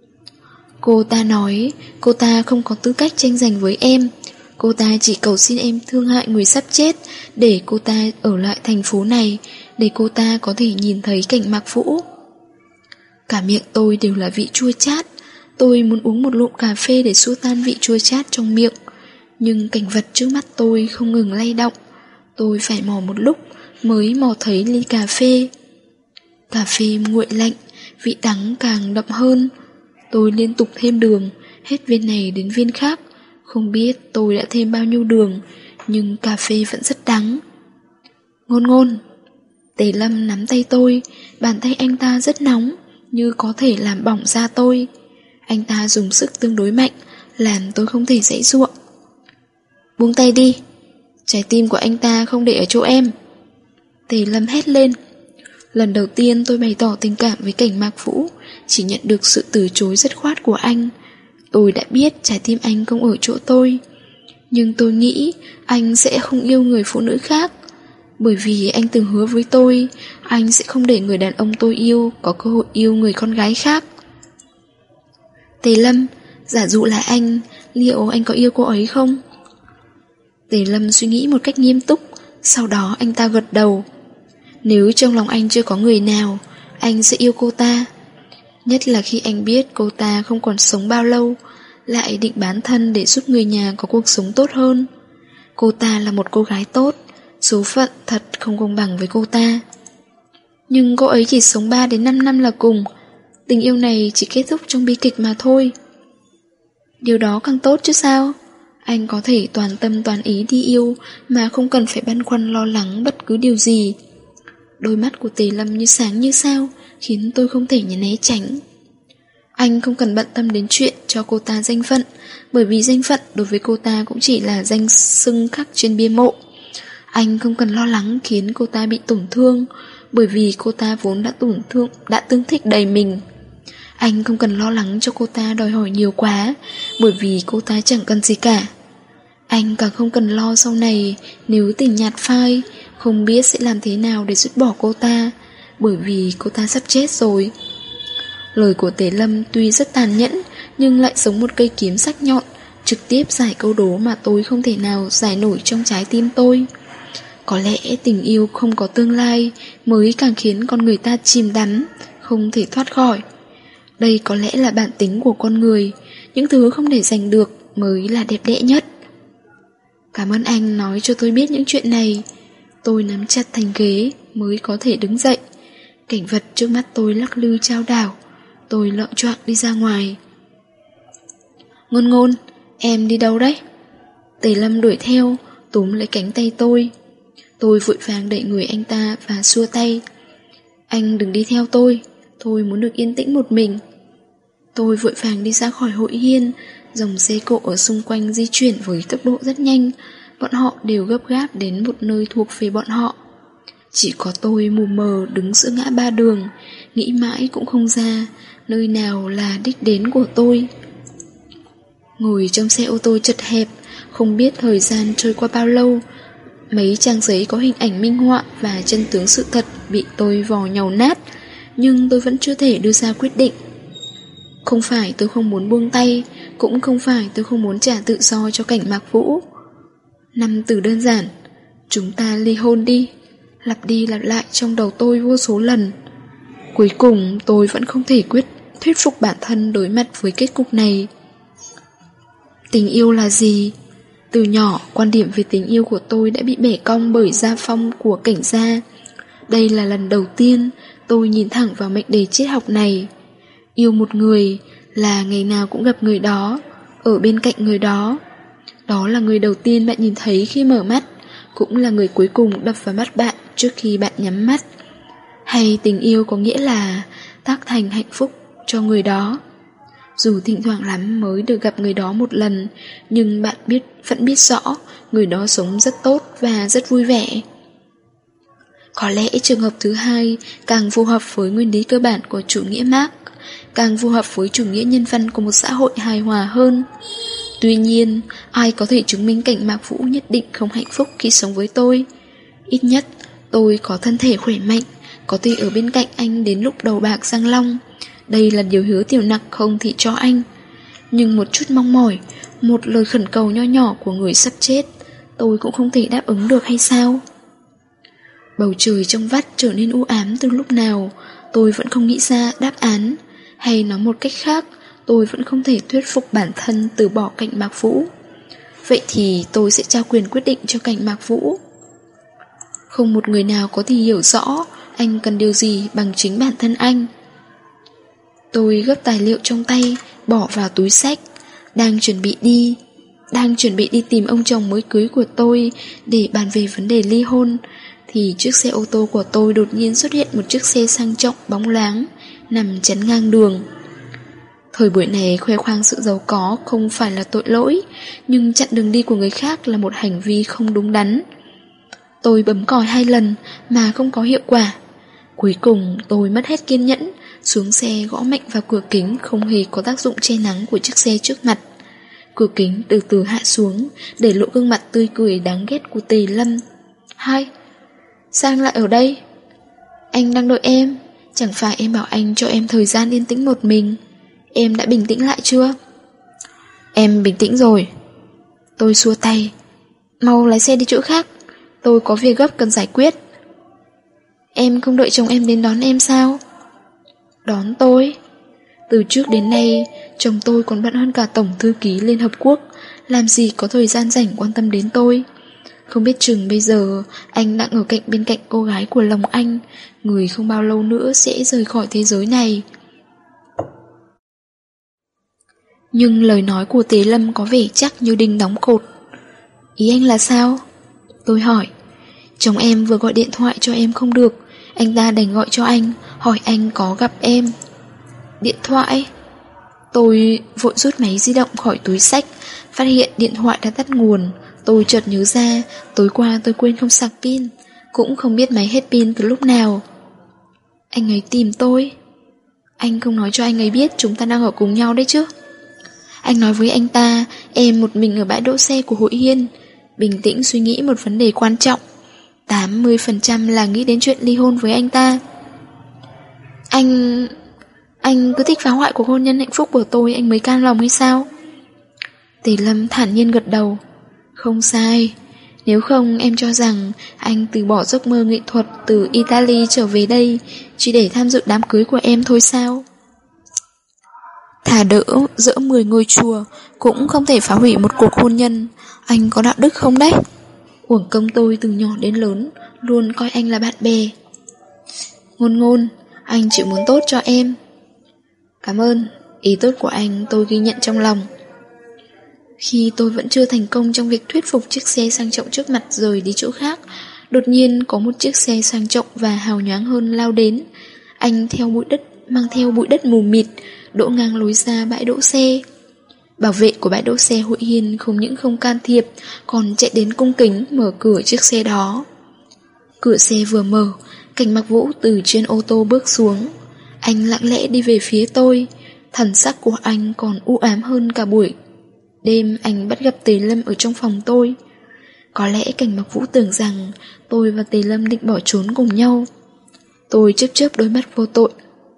Cô ta nói cô ta không có tư cách tranh giành với em. Cô ta chỉ cầu xin em thương hại người sắp chết, để cô ta ở lại thành phố này, để cô ta có thể nhìn thấy cảnh Mạc Vũ. Cả miệng tôi đều là vị chua chát. Tôi muốn uống một ngụm cà phê để xua tan vị chua chát trong miệng, nhưng cảnh vật trước mắt tôi không ngừng lay động. Tôi phải mò một lúc mới mò thấy ly cà phê. Cà phê nguội lạnh, vị đắng càng đậm hơn. Tôi liên tục thêm đường, hết viên này đến viên khác. Không biết tôi đã thêm bao nhiêu đường, nhưng cà phê vẫn rất đắng. Ngôn Ngôn. Tề Lâm nắm tay tôi, bàn tay anh ta rất nóng, như có thể làm bỏng da tôi. Anh ta dùng sức tương đối mạnh, làm tôi không thể giãy giụa. Buông tay đi, trái tim của anh ta không để ở chỗ em. Tề Lâm hét lên. Lần đầu tiên tôi bày tỏ tình cảm với cảnh Mạc Vũ, chỉ nhận được sự từ chối dứt khoát của anh. Tôi đã biết trái tim anh không ở chỗ tôi, nhưng tôi nghĩ anh sẽ không yêu người phụ nữ khác, bởi vì anh từng hứa với tôi anh sẽ không để người đàn ông tôi yêu có cơ hội yêu người con gái khác. Tề Lâm, giả dụ là anh, liệu anh có yêu cô ấy không? Tề Lâm suy nghĩ một cách nghiêm túc, sau đó anh ta gật đầu. Nếu trong lòng anh chưa có người nào, anh sẽ yêu cô ta. Nhất là khi anh biết cô ta không còn sống bao lâu, lại định bán thân để giúp người nhà có cuộc sống tốt hơn. Cô ta là một cô gái tốt, số phận thật không công bằng với cô ta. Nhưng cô ấy chỉ sống ba đến năm năm là cùng. Tình yêu này chỉ kết thúc trong bi kịch mà thôi. Điều đó càng tốt chứ sao? Anh có thể toàn tâm toàn ý đi yêu mà không cần phải băn khoăn lo lắng bất cứ điều gì. Đôi mắt của Tề Lâm như sáng như sao, khiến tôi không thể né tránh. Anh không cần bận tâm đến chuyện cho cô ta danh phận, bởi vì danh phận đối với cô ta cũng chỉ là danh xưng khắc trên bia mộ. Anh không cần lo lắng khiến cô ta bị tổn thương, bởi vì cô ta vốn đã tổn thương, đã tương thích đầy mình. Anh không cần lo lắng cho cô ta đòi hỏi nhiều quá, bởi vì cô ta chẳng cần gì cả. Anh càng không cần lo sau này nếu tình nhạt phai, không biết sẽ làm thế nào để dứt bỏ cô ta, bởi vì cô ta sắp chết rồi. Lời của Tề Lâm tuy rất tàn nhẫn, nhưng lại giống một cây kiếm sắc nhọn, trực tiếp giải câu đố mà tôi không thể nào giải nổi trong trái tim tôi. Có lẽ tình yêu không có tương lai mới càng khiến con người ta chìm đắm, không thể thoát khỏi. Đây có lẽ là bản tính của con người, những thứ không để giành được mới là đẹp đẽ nhất. Cảm ơn anh nói cho tôi biết những chuyện này. Tôi nắm chặt thành ghế mới có thể đứng dậy. Cảnh vật trước mắt tôi lắc lư chao đảo. Tôi loạng choạng đi ra ngoài. Ngôn Ngôn, em đi đâu đấy? Tề Lâm đuổi theo, túm lấy cánh tay tôi. Tôi vội vàng đẩy người anh ta và xua tay. Anh đừng đi theo tôi, tôi muốn được yên tĩnh một mình. Tôi vội vàng đi ra khỏi hội hiên. Dòng xe cộ ở xung quanh di chuyển với tốc độ rất nhanh. Bọn họ đều gấp gáp đến một nơi thuộc về bọn họ. Chỉ có tôi mù mờ đứng giữa ngã ba đường, nghĩ mãi cũng không ra nơi nào là đích đến của tôi. Ngồi trong xe ô tô chật hẹp, không biết thời gian trôi qua bao lâu. Mấy trang giấy có hình ảnh minh họa và chân tướng sự thật bị tôi vò nhàu nát, nhưng tôi vẫn chưa thể đưa ra quyết định. Không phải tôi không muốn buông tay, cũng không phải tôi không muốn trả tự do cho cảnh Mạc Vũ. Năm từ đơn giản: chúng ta ly hôn đi, lặp đi lặp lại trong đầu tôi vô số lần. Cuối cùng tôi vẫn không thể quyết thuyết phục bản thân đối mặt với kết cục này. Tình yêu là gì? Từ nhỏ, quan điểm về tình yêu của tôi đã bị bẻ cong bởi gia phong của cảnh gia. Đây là lần đầu tiên tôi nhìn thẳng vào mệnh đề triết học này. Yêu một người là ngày nào cũng gặp người đó, ở bên cạnh người đó. Đó là người đầu tiên bạn nhìn thấy khi mở mắt, cũng là người cuối cùng đập vào mắt bạn trước khi bạn nhắm mắt. Hay tình yêu có nghĩa là tác thành hạnh phúc cho người đó. Dù thỉnh thoảng lắm mới được gặp người đó một lần, nhưng bạn biết vẫn biết rõ người đó sống rất tốt và rất vui vẻ. Có lẽ trường hợp thứ hai càng phù hợp với nguyên lý cơ bản của chủ nghĩa Marx, càng phù hợp với chủ nghĩa nhân văn của một xã hội hài hòa hơn. Tuy nhiên, ai có thể chứng minh Cảnh Mạc Vũ nhất định không hạnh phúc khi sống với tôi? Ít nhất, tôi có thân thể khỏe mạnh, có thể ở bên cạnh anh đến lúc đầu bạc răng long. Đây là điều hứa Tiểu Nặc không thị cho anh. Nhưng một chút mong mỏi, một lời khẩn cầu nho nhỏ của người sắp chết, tôi cũng không thể đáp ứng được hay sao? Bầu trời trong vắt trở nên u ám từ lúc nào, tôi vẫn không nghĩ ra đáp án. Hay nói một cách khác, tôi vẫn không thể thuyết phục bản thân từ bỏ Cảnh Mạc Vũ. Vậy thì tôi sẽ trao quyền quyết định cho Cảnh Mạc Vũ. Không một người nào có thể hiểu rõ anh cần điều gì bằng chính bản thân anh. Tôi gấp tài liệu trong tay, bỏ vào túi xách, đang chuẩn bị đi, đang chuẩn bị đi tìm ông chồng mới cưới của tôi để bàn về vấn đề ly hôn, thì chiếc xe ô tô của tôi đột nhiên xuất hiện một chiếc xe sang trọng bóng loáng, nằm chắn ngang đường. Thời buổi này khoe khoang sự giàu có không phải là tội lỗi, nhưng chặn đường đi của người khác là một hành vi không đúng đắn. Tôi bấm còi hai lần mà không có hiệu quả. Cuối cùng tôi mất hết kiên nhẫn, xuống xe gõ mạnh vào cửa kính không hề có tác dụng che nắng của chiếc xe trước mặt. Cửa kính từ từ hạ xuống, để lộ gương mặt tươi cười đáng ghét của Tề Lâm. Hai, sao anh lại ở đây? Anh đang đợi em. Chẳng phải em bảo anh cho em thời gian yên tĩnh một mình. Em đã bình tĩnh lại chưa? Em bình tĩnh rồi. Tôi xua tay. Mau lái xe đi chỗ khác, tôi có việc gấp cần giải quyết. Em không đợi chồng em đến đón em sao? Đón tôi? Từ trước đến nay, chồng tôi còn bận hơn cả Tổng Thư ký Liên Hợp Quốc, làm gì có thời gian rảnh quan tâm đến tôi. Không biết chừng bây giờ anh đang ở cạnh bên cạnh cô gái của lòng anh, người không bao lâu nữa sẽ rời khỏi thế giới này. Nhưng lời nói của Tế Lâm có vẻ chắc như đinh đóng cột. Ý anh là sao? Tôi hỏi. Chồng em vừa gọi điện thoại cho em không được, anh ta đành gọi cho anh, hỏi anh có gặp em. Điện thoại? Tôi vội rút máy di động khỏi túi xách, phát hiện điện thoại đã tắt nguồn. Tôi chợt nhớ ra, tối qua tôi quên không sạc pin, cũng không biết máy hết pin từ lúc nào. Anh ấy tìm tôi. Anh không nói cho anh ấy biết chúng ta đang ở cùng nhau đấy chứ? Anh nói với anh ta, em một mình ở bãi đỗ xe của Hội Hiên, bình tĩnh suy nghĩ một vấn đề quan trọng. tám mươi phần trăm là nghĩ đến chuyện ly hôn với anh ta. Anh... Anh cứ thích phá hoại cuộc hôn nhân hạnh phúc của tôi, anh mới can lòng hay sao? Tề Lâm thản nhiên gật đầu. Không sai. Nếu không em cho rằng anh từ bỏ giấc mơ nghệ thuật từ Italy trở về đây chỉ để tham dự đám cưới của em thôi sao? Thà đỡ dỡ mười ngôi chùa cũng không thể phá hủy một cuộc hôn nhân. Anh có đạo đức không đấy? Uổng công tôi từ nhỏ đến lớn luôn coi anh là bạn bè. Ngôn ngôn, anh chỉ muốn tốt cho em. Cảm ơn, ý tốt của anh tôi ghi nhận trong lòng. Khi tôi vẫn chưa thành công trong việc thuyết phục chiếc xe sang trọng trước mặt rời đi chỗ khác, đột nhiên có một chiếc xe sang trọng và hào nhoáng hơn lao đến. Anh theo bụi đất, mang theo bụi đất mù mịt, đỗ ngang lối ra bãi đỗ xe. Bảo vệ của bãi đỗ xe Hội Hiên không những không can thiệp, còn chạy đến cung kính mở cửa chiếc xe đó. Cửa xe vừa mở, Cảnh Mạc Vũ từ trên ô tô bước xuống. Anh lặng lẽ đi về phía tôi, thần sắc của anh còn u ám hơn cả buổi đêm anh bắt gặp Tề Lâm ở trong phòng tôi. Có lẽ Cảnh Mạc Vũ tưởng rằng tôi và Tề Lâm định bỏ trốn cùng nhau. Tôi chớp chớp đôi mắt vô tội.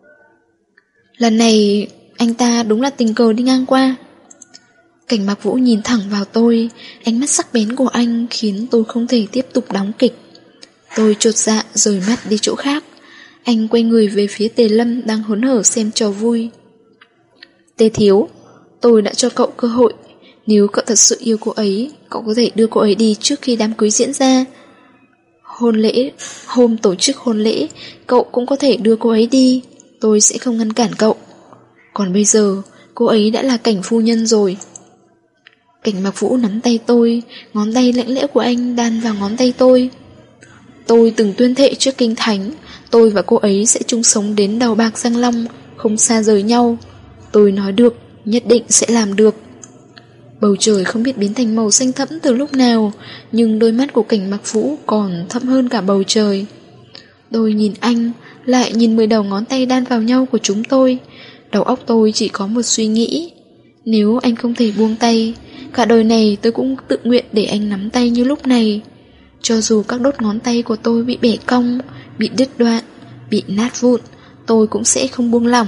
Lần này anh ta đúng là tình cờ đi ngang qua. Cảnh Mạc Vũ nhìn thẳng vào tôi, ánh mắt sắc bén của anh khiến tôi không thể tiếp tục đóng kịch. Tôi chột dạ rời mắt đi chỗ khác. Anh quay người về phía Tề Lâm đang hớn hở xem trò vui. Tề thiếu, tôi đã cho cậu cơ hội. Nếu cậu thật sự yêu cô ấy, cậu có thể đưa cô ấy đi trước khi đám cưới diễn ra. Hôn lễ, hôm tổ chức hôn lễ, cậu cũng có thể đưa cô ấy đi. Tôi sẽ không ngăn cản cậu. Còn bây giờ, Cô ấy đã là Cảnh phu nhân rồi. Cảnh Mặc Vũ nắm tay tôi, ngón tay lạnh lẽo của anh đan vào ngón tay tôi. Tôi từng tuyên thệ trước kinh thánh, tôi và cô ấy sẽ chung sống đến đầu bạc răng long, không xa rời nhau. Tôi nói được, nhất định sẽ làm được. Bầu trời không biết biến thành màu xanh thẫm từ lúc nào, nhưng đôi mắt của Cảnh Mặc Vũ còn thẫm hơn cả bầu trời. Tôi nhìn anh, lại nhìn mười đầu ngón tay đan vào nhau của chúng tôi. Đầu óc tôi chỉ có một suy nghĩ: nếu anh không thể buông tay, cả đời này tôi cũng tự nguyện để anh nắm tay như lúc này. Cho dù các đốt ngón tay của tôi bị bẻ cong, bị đứt đoạn, bị nát vụn, tôi cũng sẽ không buông lỏng.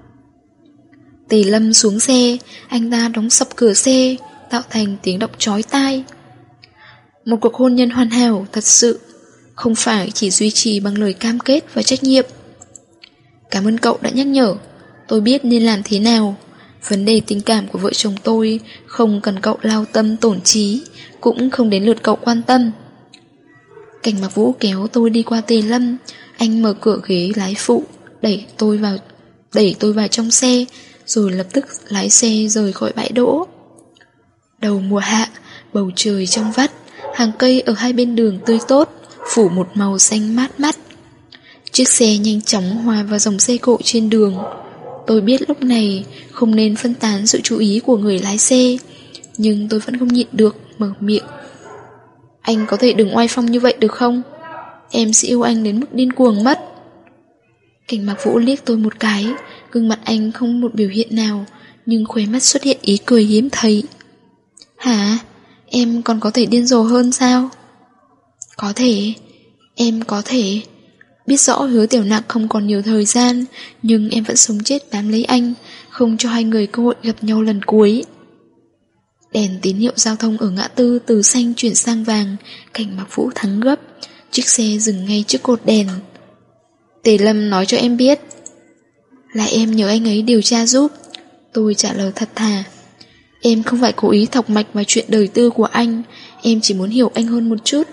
Tề Lâm xuống xe, anh ta đóng sập cửa xe, tạo thành tiếng động chói tai. Một cuộc hôn nhân hoàn hảo thật sự không phải chỉ duy trì bằng lời cam kết và trách nhiệm. Cảm ơn cậu đã nhắc nhở, tôi biết nên làm thế nào. Vấn đề tình cảm của vợ chồng tôi không cần cậu lao tâm tổn trí, cũng không đến lượt cậu quan tâm. Cảnh Mặc Vũ kéo tôi đi qua Tề Lâm, anh mở cửa ghế lái phụ, đẩy tôi vào, đẩy tôi vào trong xe, rồi lập tức lái xe rời khỏi bãi đỗ. Đầu mùa hạ, bầu trời trong vắt, hàng cây ở hai bên đường tươi tốt, phủ một màu xanh mát mắt. Chiếc xe nhanh chóng hòa vào dòng xe cộ trên đường. Tôi biết lúc này không nên phân tán sự chú ý của người lái xe, nhưng tôi vẫn không nhịn được mở miệng. Anh có thể đừng oai phong như vậy được không? Em sẽ yêu anh đến mức điên cuồng mất. Cảnh Mặc Vũ liếc tôi một cái, gương mặt anh không một biểu hiện nào, nhưng khóe mắt xuất hiện ý cười hiếm thấy. Hả? Em còn có thể điên rồ hơn sao? Có thể, em có thể. Biết rõ Hứa Tiểu Nặc không còn nhiều thời gian, nhưng em vẫn sống chết bám lấy anh, không cho hai người cơ hội gặp nhau lần cuối. Đèn tín hiệu giao thông ở ngã tư từ xanh chuyển sang vàng, Cảnh Mặc Vũ thắng gấp, chiếc xe dừng ngay trước cột đèn. Tề Lâm nói cho em biết. Là em nhờ anh ấy điều tra giúp. Tôi trả lời thật thà. Em không phải cố ý thọc mạch vào chuyện đời tư của anh, em chỉ muốn hiểu anh hơn một chút.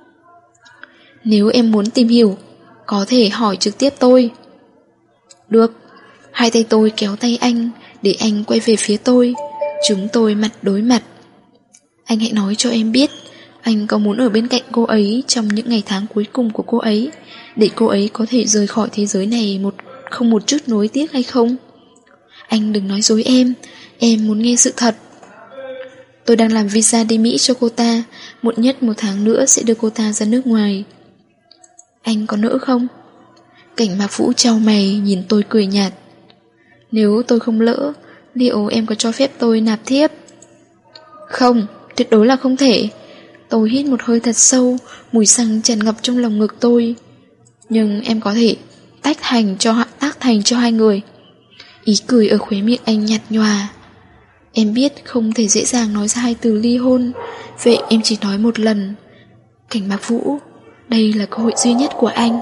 Nếu em muốn tìm hiểu, có thể hỏi trực tiếp tôi. Được. Hai tay tôi kéo tay anh, để anh quay về phía tôi. Chúng tôi mặt đối mặt. Anh hãy nói cho em biết, anh có muốn ở bên cạnh cô ấy trong những ngày tháng cuối cùng của cô ấy, để cô ấy có thể rời khỏi thế giới này một không một chút nuối tiếc hay không? Anh đừng nói dối em, em muốn nghe sự thật. Tôi đang làm visa đi Mỹ cho cô ta, muộn nhất một tháng nữa sẽ đưa cô ta ra nước ngoài. Anh có nỡ không? Cảnh Mặc Vũ chau mày nhìn tôi cười nhạt. Nếu tôi không lỡ, liệu em có cho phép tôi nạp thiếp? Không, tuyệt đối là không thể. Tôi hít một hơi thật sâu, mùi xăng tràn ngập trong lòng ngực tôi. Nhưng em có thể tách thành cho tác thành cho hai người. Ý cười ở khóe miệng anh nhạt nhòa. Em biết không thể dễ dàng nói ra hai từ ly hôn, vậy em chỉ nói một lần. Cảnh Mặc Vũ, đây là cơ hội duy nhất của anh.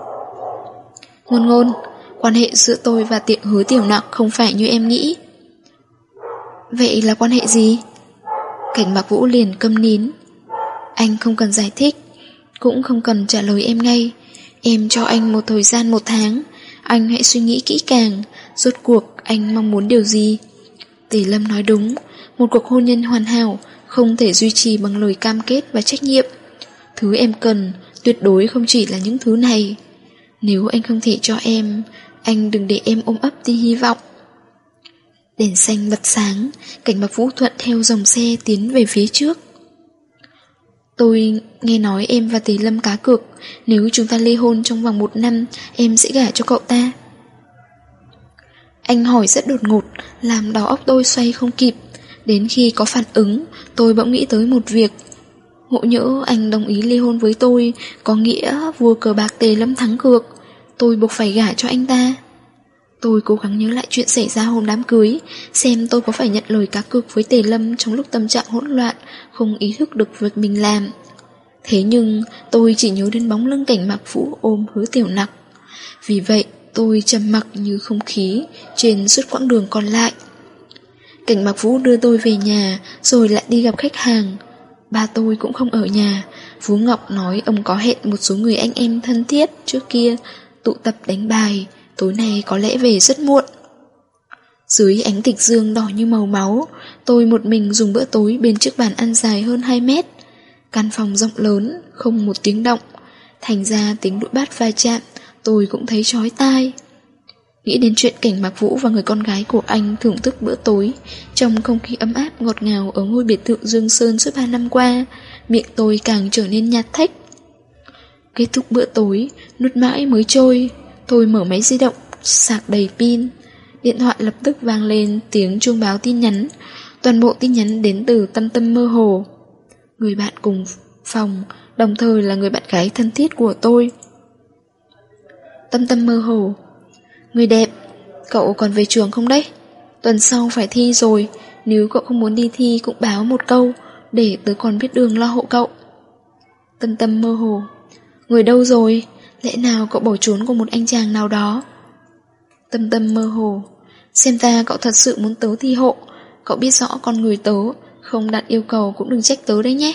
Ngôn ngôn, quan hệ giữa tôi và tiệm Hứa Tiểu Nặc không phải như em nghĩ. Vậy là quan hệ gì? Cảnh Mặc Vũ liền câm nín. Anh không cần giải thích, cũng không cần trả lời em ngay. Em cho anh một thời gian một tháng, anh hãy suy nghĩ kỹ càng, rốt cuộc anh mong muốn điều gì. Tề Lâm nói đúng, một cuộc hôn nhân hoàn hảo không thể duy trì bằng lời cam kết và trách nhiệm. Thứ em cần tuyệt đối không chỉ là những thứ này. Nếu anh không thể cho em, anh đừng để em ôm ấp đi hy vọng. Đèn xanh bật sáng, Cảnh Mặc Vũ thuận theo dòng xe tiến về phía trước. Tôi nghe nói em và Tề Lâm cá cược, nếu chúng ta ly hôn trong vòng một năm, em sẽ gả cho cậu ta. Anh hỏi rất đột ngột, làm đầu óc tôi xoay không kịp. Đến khi có phản ứng, tôi bỗng nghĩ tới một việc. Ngộ nhỡ anh đồng ý ly hôn với tôi, có nghĩa vua cờ bạc Tề Lâm thắng cược, tôi buộc phải gả cho anh ta. Tôi cố gắng nhớ lại chuyện xảy ra hôm đám cưới, xem tôi có phải nhận lời cá cược với Tề Lâm trong lúc tâm trạng hỗn loạn, không ý thức được việc mình làm. Thế nhưng tôi chỉ nhớ đến bóng lưng Cảnh Mặc Vũ ôm Hứa Tiểu Nặc. Vì vậy tôi trầm mặc như không khí trên suốt quãng đường còn lại. Cảnh Mặc Vũ đưa tôi về nhà, rồi lại đi gặp khách hàng. Ba tôi cũng không ở nhà. Phú Ngọc nói ông có hẹn một số người anh em thân thiết trước kia tụ tập đánh bài, tối nay có lẽ về rất muộn. Dưới ánh tịch dương đỏ như màu máu, tôi một mình dùng bữa tối bên chiếc bàn ăn dài hơn hai mét. Căn phòng rộng lớn, không một tiếng động. Thành ra tiếng đũa bát va chạm, tôi cũng thấy chói tai. Nghĩ đến chuyện Cảnh Mạc Vũ và người con gái của anh thưởng thức bữa tối trong không khí ấm áp ngọt ngào ở ngôi biệt thự Dương Sơn suốt ba năm qua, miệng tôi càng trở nên nhạt thách. Kết thúc bữa tối, nút mãi mới trôi. Tôi mở máy di động, sạc đầy pin. Điện thoại lập tức vang lên tiếng chuông báo tin nhắn. Toàn bộ tin nhắn đến từ Tâm Tâm Mơ Hồ, người bạn cùng phòng, đồng thời là người bạn gái thân thiết của tôi. Tâm Tâm Mơ Hồ: người đẹp, cậu còn về trường không đấy? Tuần sau phải thi rồi, nếu cậu không muốn đi thi cũng báo một câu, để tớ còn biết đường lo hộ cậu. Tâm Tâm Mơ Hồ: người đâu rồi? Lẽ nào cậu bỏ trốn của một anh chàng nào đó? Tâm Tâm Mơ Hồ: xem ra cậu thật sự muốn tớ thi hộ. Cậu biết rõ con người tớ, không đặt yêu cầu cũng đừng trách tớ đấy nhé.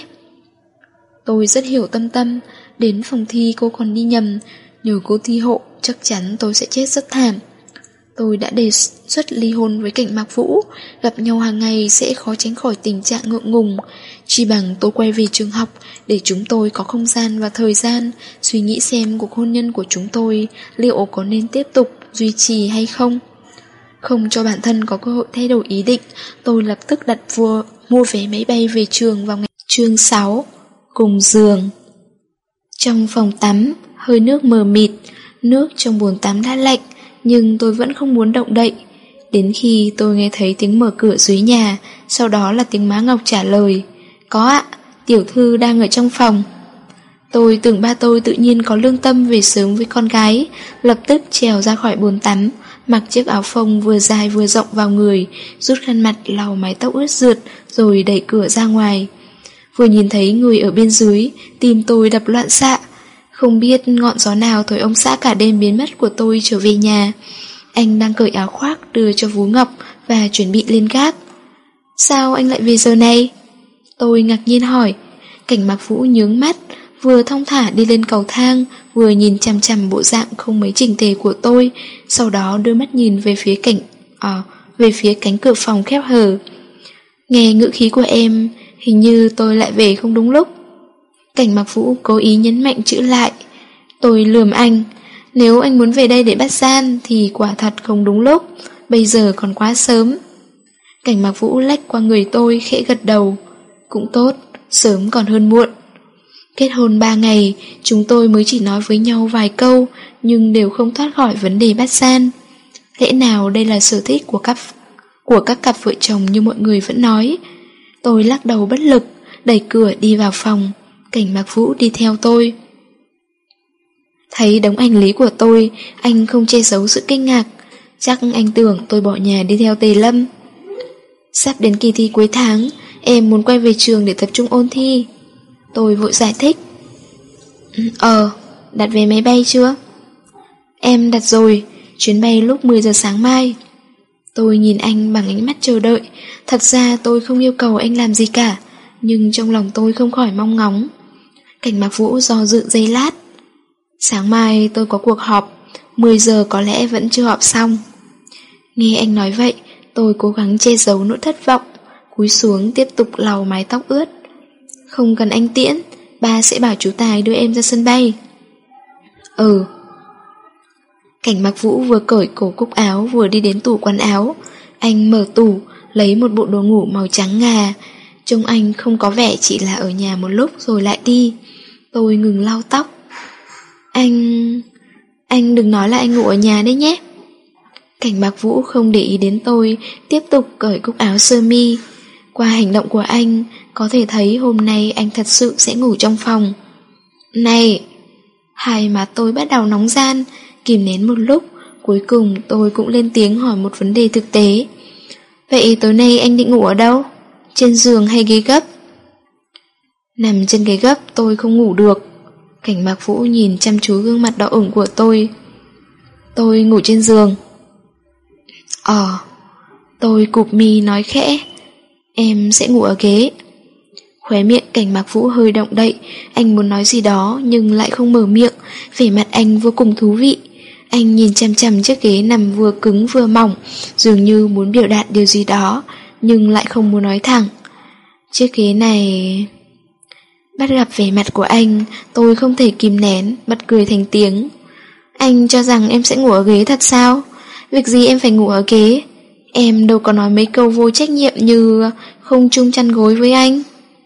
Tôi rất hiểu Tâm Tâm. Đến phòng thi cô còn đi nhầm. Nhờ cô thi hộ, chắc chắn tôi sẽ chết rất thảm. Tôi đã đề xuất ly hôn với Cảnh Mạc Vũ. Gặp nhau hàng ngày sẽ khó tránh khỏi tình trạng ngượng ngùng. Chỉ bằng tôi quay về trường học, để chúng tôi có không gian và thời gian suy nghĩ xem cuộc hôn nhân của chúng tôi liệu có nên tiếp tục duy trì hay không. Không cho bản thân có cơ hội thay đổi ý định, tôi lập tức đặt vua mua vé máy bay về trường vào ngày chương sáu. Cùng giường. Trong phòng tắm, hơi nước mờ mịt. Nước trong bồn tắm đã lạnh, nhưng tôi vẫn không muốn động đậy. Đến khi tôi nghe thấy tiếng mở cửa dưới nhà, sau đó là tiếng má Ngọc trả lời: có ạ, tiểu thư đang ở trong phòng. Tôi tưởng ba tôi tự nhiên có lương tâm về sớm với con gái, lập tức trèo ra khỏi bồn tắm, mặc chiếc áo phông vừa dài vừa rộng vào người, rút khăn mặt lau mái tóc ướt rượt, rồi đẩy cửa ra ngoài. Vừa nhìn thấy người ở bên dưới, tim tôi đập loạn xạ. Không biết ngọn gió nào thổi ông xã cả đêm biến mất của tôi trở về nhà. Anh đang cởi áo khoác đưa cho Vú Ngọc và chuẩn bị lên gác. Sao anh lại về giờ này? Tôi ngạc nhiên hỏi. Cảnh Mạc Vũ nhướng mắt, vừa thong thả đi lên cầu thang, vừa nhìn chằm chằm bộ dạng không mấy chỉnh tề của tôi, sau đó đưa mắt nhìn về phía cảnh à, về phía cánh cửa phòng khép hờ. Nghe ngữ khí của em, hình như tôi lại về không đúng lúc. Cảnh Mạc Vũ cố ý nhấn mạnh chữ lại. Tôi lườm anh. Nếu anh muốn về đây để bắt gian thì quả thật không đúng lúc, bây giờ còn quá sớm. Cảnh Mạc Vũ lách qua người tôi khẽ gật đầu. Cũng tốt, sớm còn hơn muộn. Kết hôn ba ngày, chúng tôi mới chỉ nói với nhau vài câu, nhưng đều không thoát khỏi vấn đề bắt gian. Lẽ nào đây là sở thích của các, của các cặp vợ chồng như mọi người vẫn nói? Tôi lắc đầu bất lực, đẩy cửa đi vào phòng. Cảnh Mạc Vũ đi theo tôi. Thấy đống hành lý của tôi, anh không che giấu sự kinh ngạc. Chắc anh tưởng tôi bỏ nhà đi theo Tề Lâm. Sắp đến kỳ thi cuối tháng, em muốn quay về trường để tập trung ôn thi. Tôi vội giải thích. Ờ, đặt vé máy bay chưa? Em đặt rồi, chuyến bay lúc mười giờ sáng mai. Tôi nhìn anh bằng ánh mắt chờ đợi. Thật ra tôi không yêu cầu anh làm gì cả, nhưng trong lòng tôi không khỏi mong ngóng. Cảnh Mạc Vũ do dự giây lát. Sáng mai tôi có cuộc họp, mười giờ có lẽ vẫn chưa họp xong. Nghe anh nói vậy, tôi cố gắng che giấu nỗi thất vọng, cúi xuống tiếp tục lau mái tóc ướt. Không cần anh tiễn, ba sẽ bảo chú Tài đưa em ra sân bay. Ừ. Cảnh Mạc Vũ vừa cởi cổ cúc áo vừa đi đến tủ quần áo. Anh mở tủ, lấy một bộ đồ ngủ màu trắng ngà. Trông anh không có vẻ chỉ là ở nhà một lúc rồi lại đi. Tôi ngừng lau tóc. Anh... Anh đừng nói là anh ngủ ở nhà đấy nhé. Cảnh Mạc Vũ không để ý đến tôi, tiếp tục cởi cúc áo sơ mi. Qua hành động của anh, có thể thấy hôm nay anh thật sự sẽ ngủ trong phòng. Này! Hai má tôi bắt đầu nóng gian, kìm nén một lúc, cuối cùng tôi cũng lên tiếng hỏi một vấn đề thực tế. Vậy tối nay anh định ngủ ở đâu? Trên giường hay ghế gấp? Nằm trên ghế gấp tôi không ngủ được. Cảnh Mạc Vũ nhìn chăm chú gương mặt đỏ ửng của tôi. Tôi ngủ trên giường. Ờ. Tôi cụp mi nói khẽ. Em sẽ ngủ ở ghế. Khóe miệng Cảnh Mạc Vũ hơi động đậy. Anh muốn nói gì đó nhưng lại không mở miệng. Vẻ mặt anh vô cùng thú vị. Anh nhìn chằm chằm chiếc ghế nằm vừa cứng vừa mỏng, dường như muốn biểu đạt điều gì đó, nhưng lại không muốn nói thẳng. Chiếc ghế này... Bắt gặp vẻ mặt của anh, tôi không thể kìm nén, bật cười thành tiếng. Anh cho rằng em sẽ ngủ ở ghế thật sao? Việc gì em phải ngủ ở ghế? Em đâu có nói mấy câu vô trách nhiệm như không chung chăn gối với anh.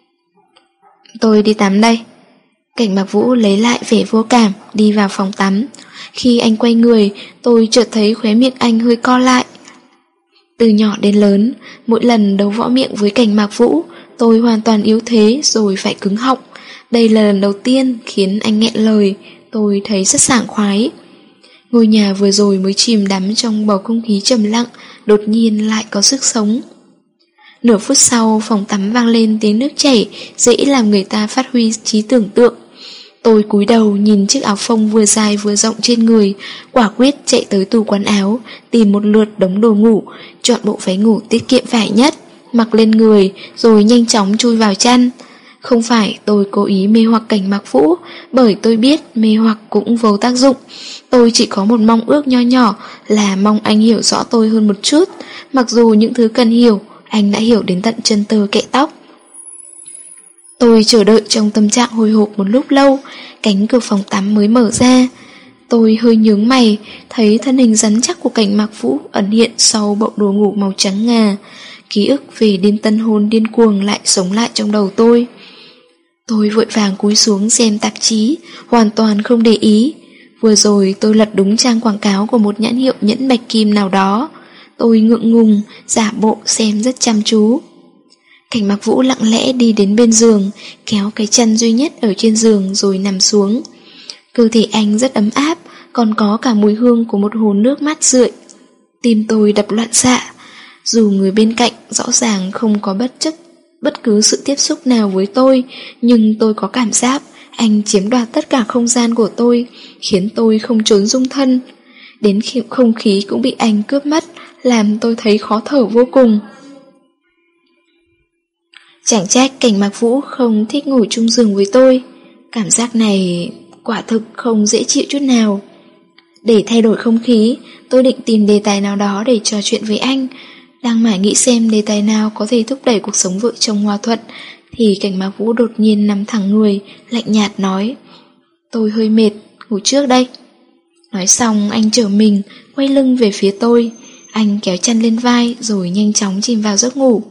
Tôi đi tắm đây. Cảnh Mạc Vũ lấy lại vẻ vô cảm, đi vào phòng tắm. Khi anh quay người, tôi chợt thấy khóe miệng anh hơi co lại. Từ nhỏ đến lớn, mỗi lần đấu võ miệng với Cảnh Mạc Vũ, tôi hoàn toàn yếu thế rồi phải cứng họng. Đây là lần đầu tiên khiến anh nghẹn lời, tôi thấy rất sảng khoái. Ngôi nhà vừa rồi mới chìm đắm trong bầu không khí trầm lặng, đột nhiên lại có sức sống. Nửa phút sau, phòng tắm vang lên tiếng nước chảy, dễ làm người ta phát huy trí tưởng tượng. Tôi cúi đầu nhìn chiếc áo phông vừa dài vừa rộng trên người, quả quyết chạy tới tủ quần áo, tìm một lượt đống đồ ngủ, chọn bộ váy ngủ tiết kiệm vải nhất, mặc lên người, rồi nhanh chóng chui vào chăn. Không phải tôi cố ý mê hoặc Cảnh Mạc Vũ, bởi tôi biết mê hoặc cũng vô tác dụng. Tôi chỉ có một mong ước nho nhỏ là mong anh hiểu rõ tôi hơn một chút, mặc dù những thứ cần hiểu, anh đã hiểu đến tận chân tơ kẽ tóc. Tôi chờ đợi trong tâm trạng hồi hộp một lúc lâu, cánh cửa phòng tắm mới mở ra. Tôi hơi nhướng mày, thấy thân hình rắn chắc của Cảnh Mạc Vũ ẩn hiện sau bộ đồ ngủ màu trắng ngà. Ký ức về đêm tân hôn điên cuồng lại sống lại trong đầu tôi. Tôi vội vàng cúi xuống xem tạp chí, hoàn toàn không để ý. Vừa rồi tôi lật đúng trang quảng cáo của một nhãn hiệu nhẫn bạch kim nào đó. Tôi ngượng ngùng, giả bộ xem rất chăm chú. Cảnh Mạc Vũ lặng lẽ đi đến bên giường, kéo cái chăn duy nhất ở trên giường rồi nằm xuống. Cơ thể anh rất ấm áp, còn có cả mùi hương của một hồ nước mát rượi. Tim tôi đập loạn xạ. Dù người bên cạnh rõ ràng không có bất chấp bất cứ sự tiếp xúc nào với tôi, nhưng tôi có cảm giác anh chiếm đoạt tất cả không gian của tôi, khiến tôi không trốn dung thân. Đến khi không khí cũng bị anh cướp mất, làm tôi thấy khó thở vô cùng. Chẳng trách Cảnh Mạc Vũ không thích ngủ chung giường với tôi. Cảm giác này quả thực không dễ chịu chút nào. Để thay đổi không khí, tôi định tìm đề tài nào đó để trò chuyện với anh. Đang mải nghĩ xem đề tài nào có thể thúc đẩy cuộc sống vợ chồng hòa thuận, thì Cảnh Mạc Vũ đột nhiên nằm thẳng người, lạnh nhạt nói: Tôi hơi mệt, ngủ trước đây. Nói xong anh trở mình, quay lưng về phía tôi. Anh kéo chăn lên vai rồi nhanh chóng chìm vào giấc ngủ.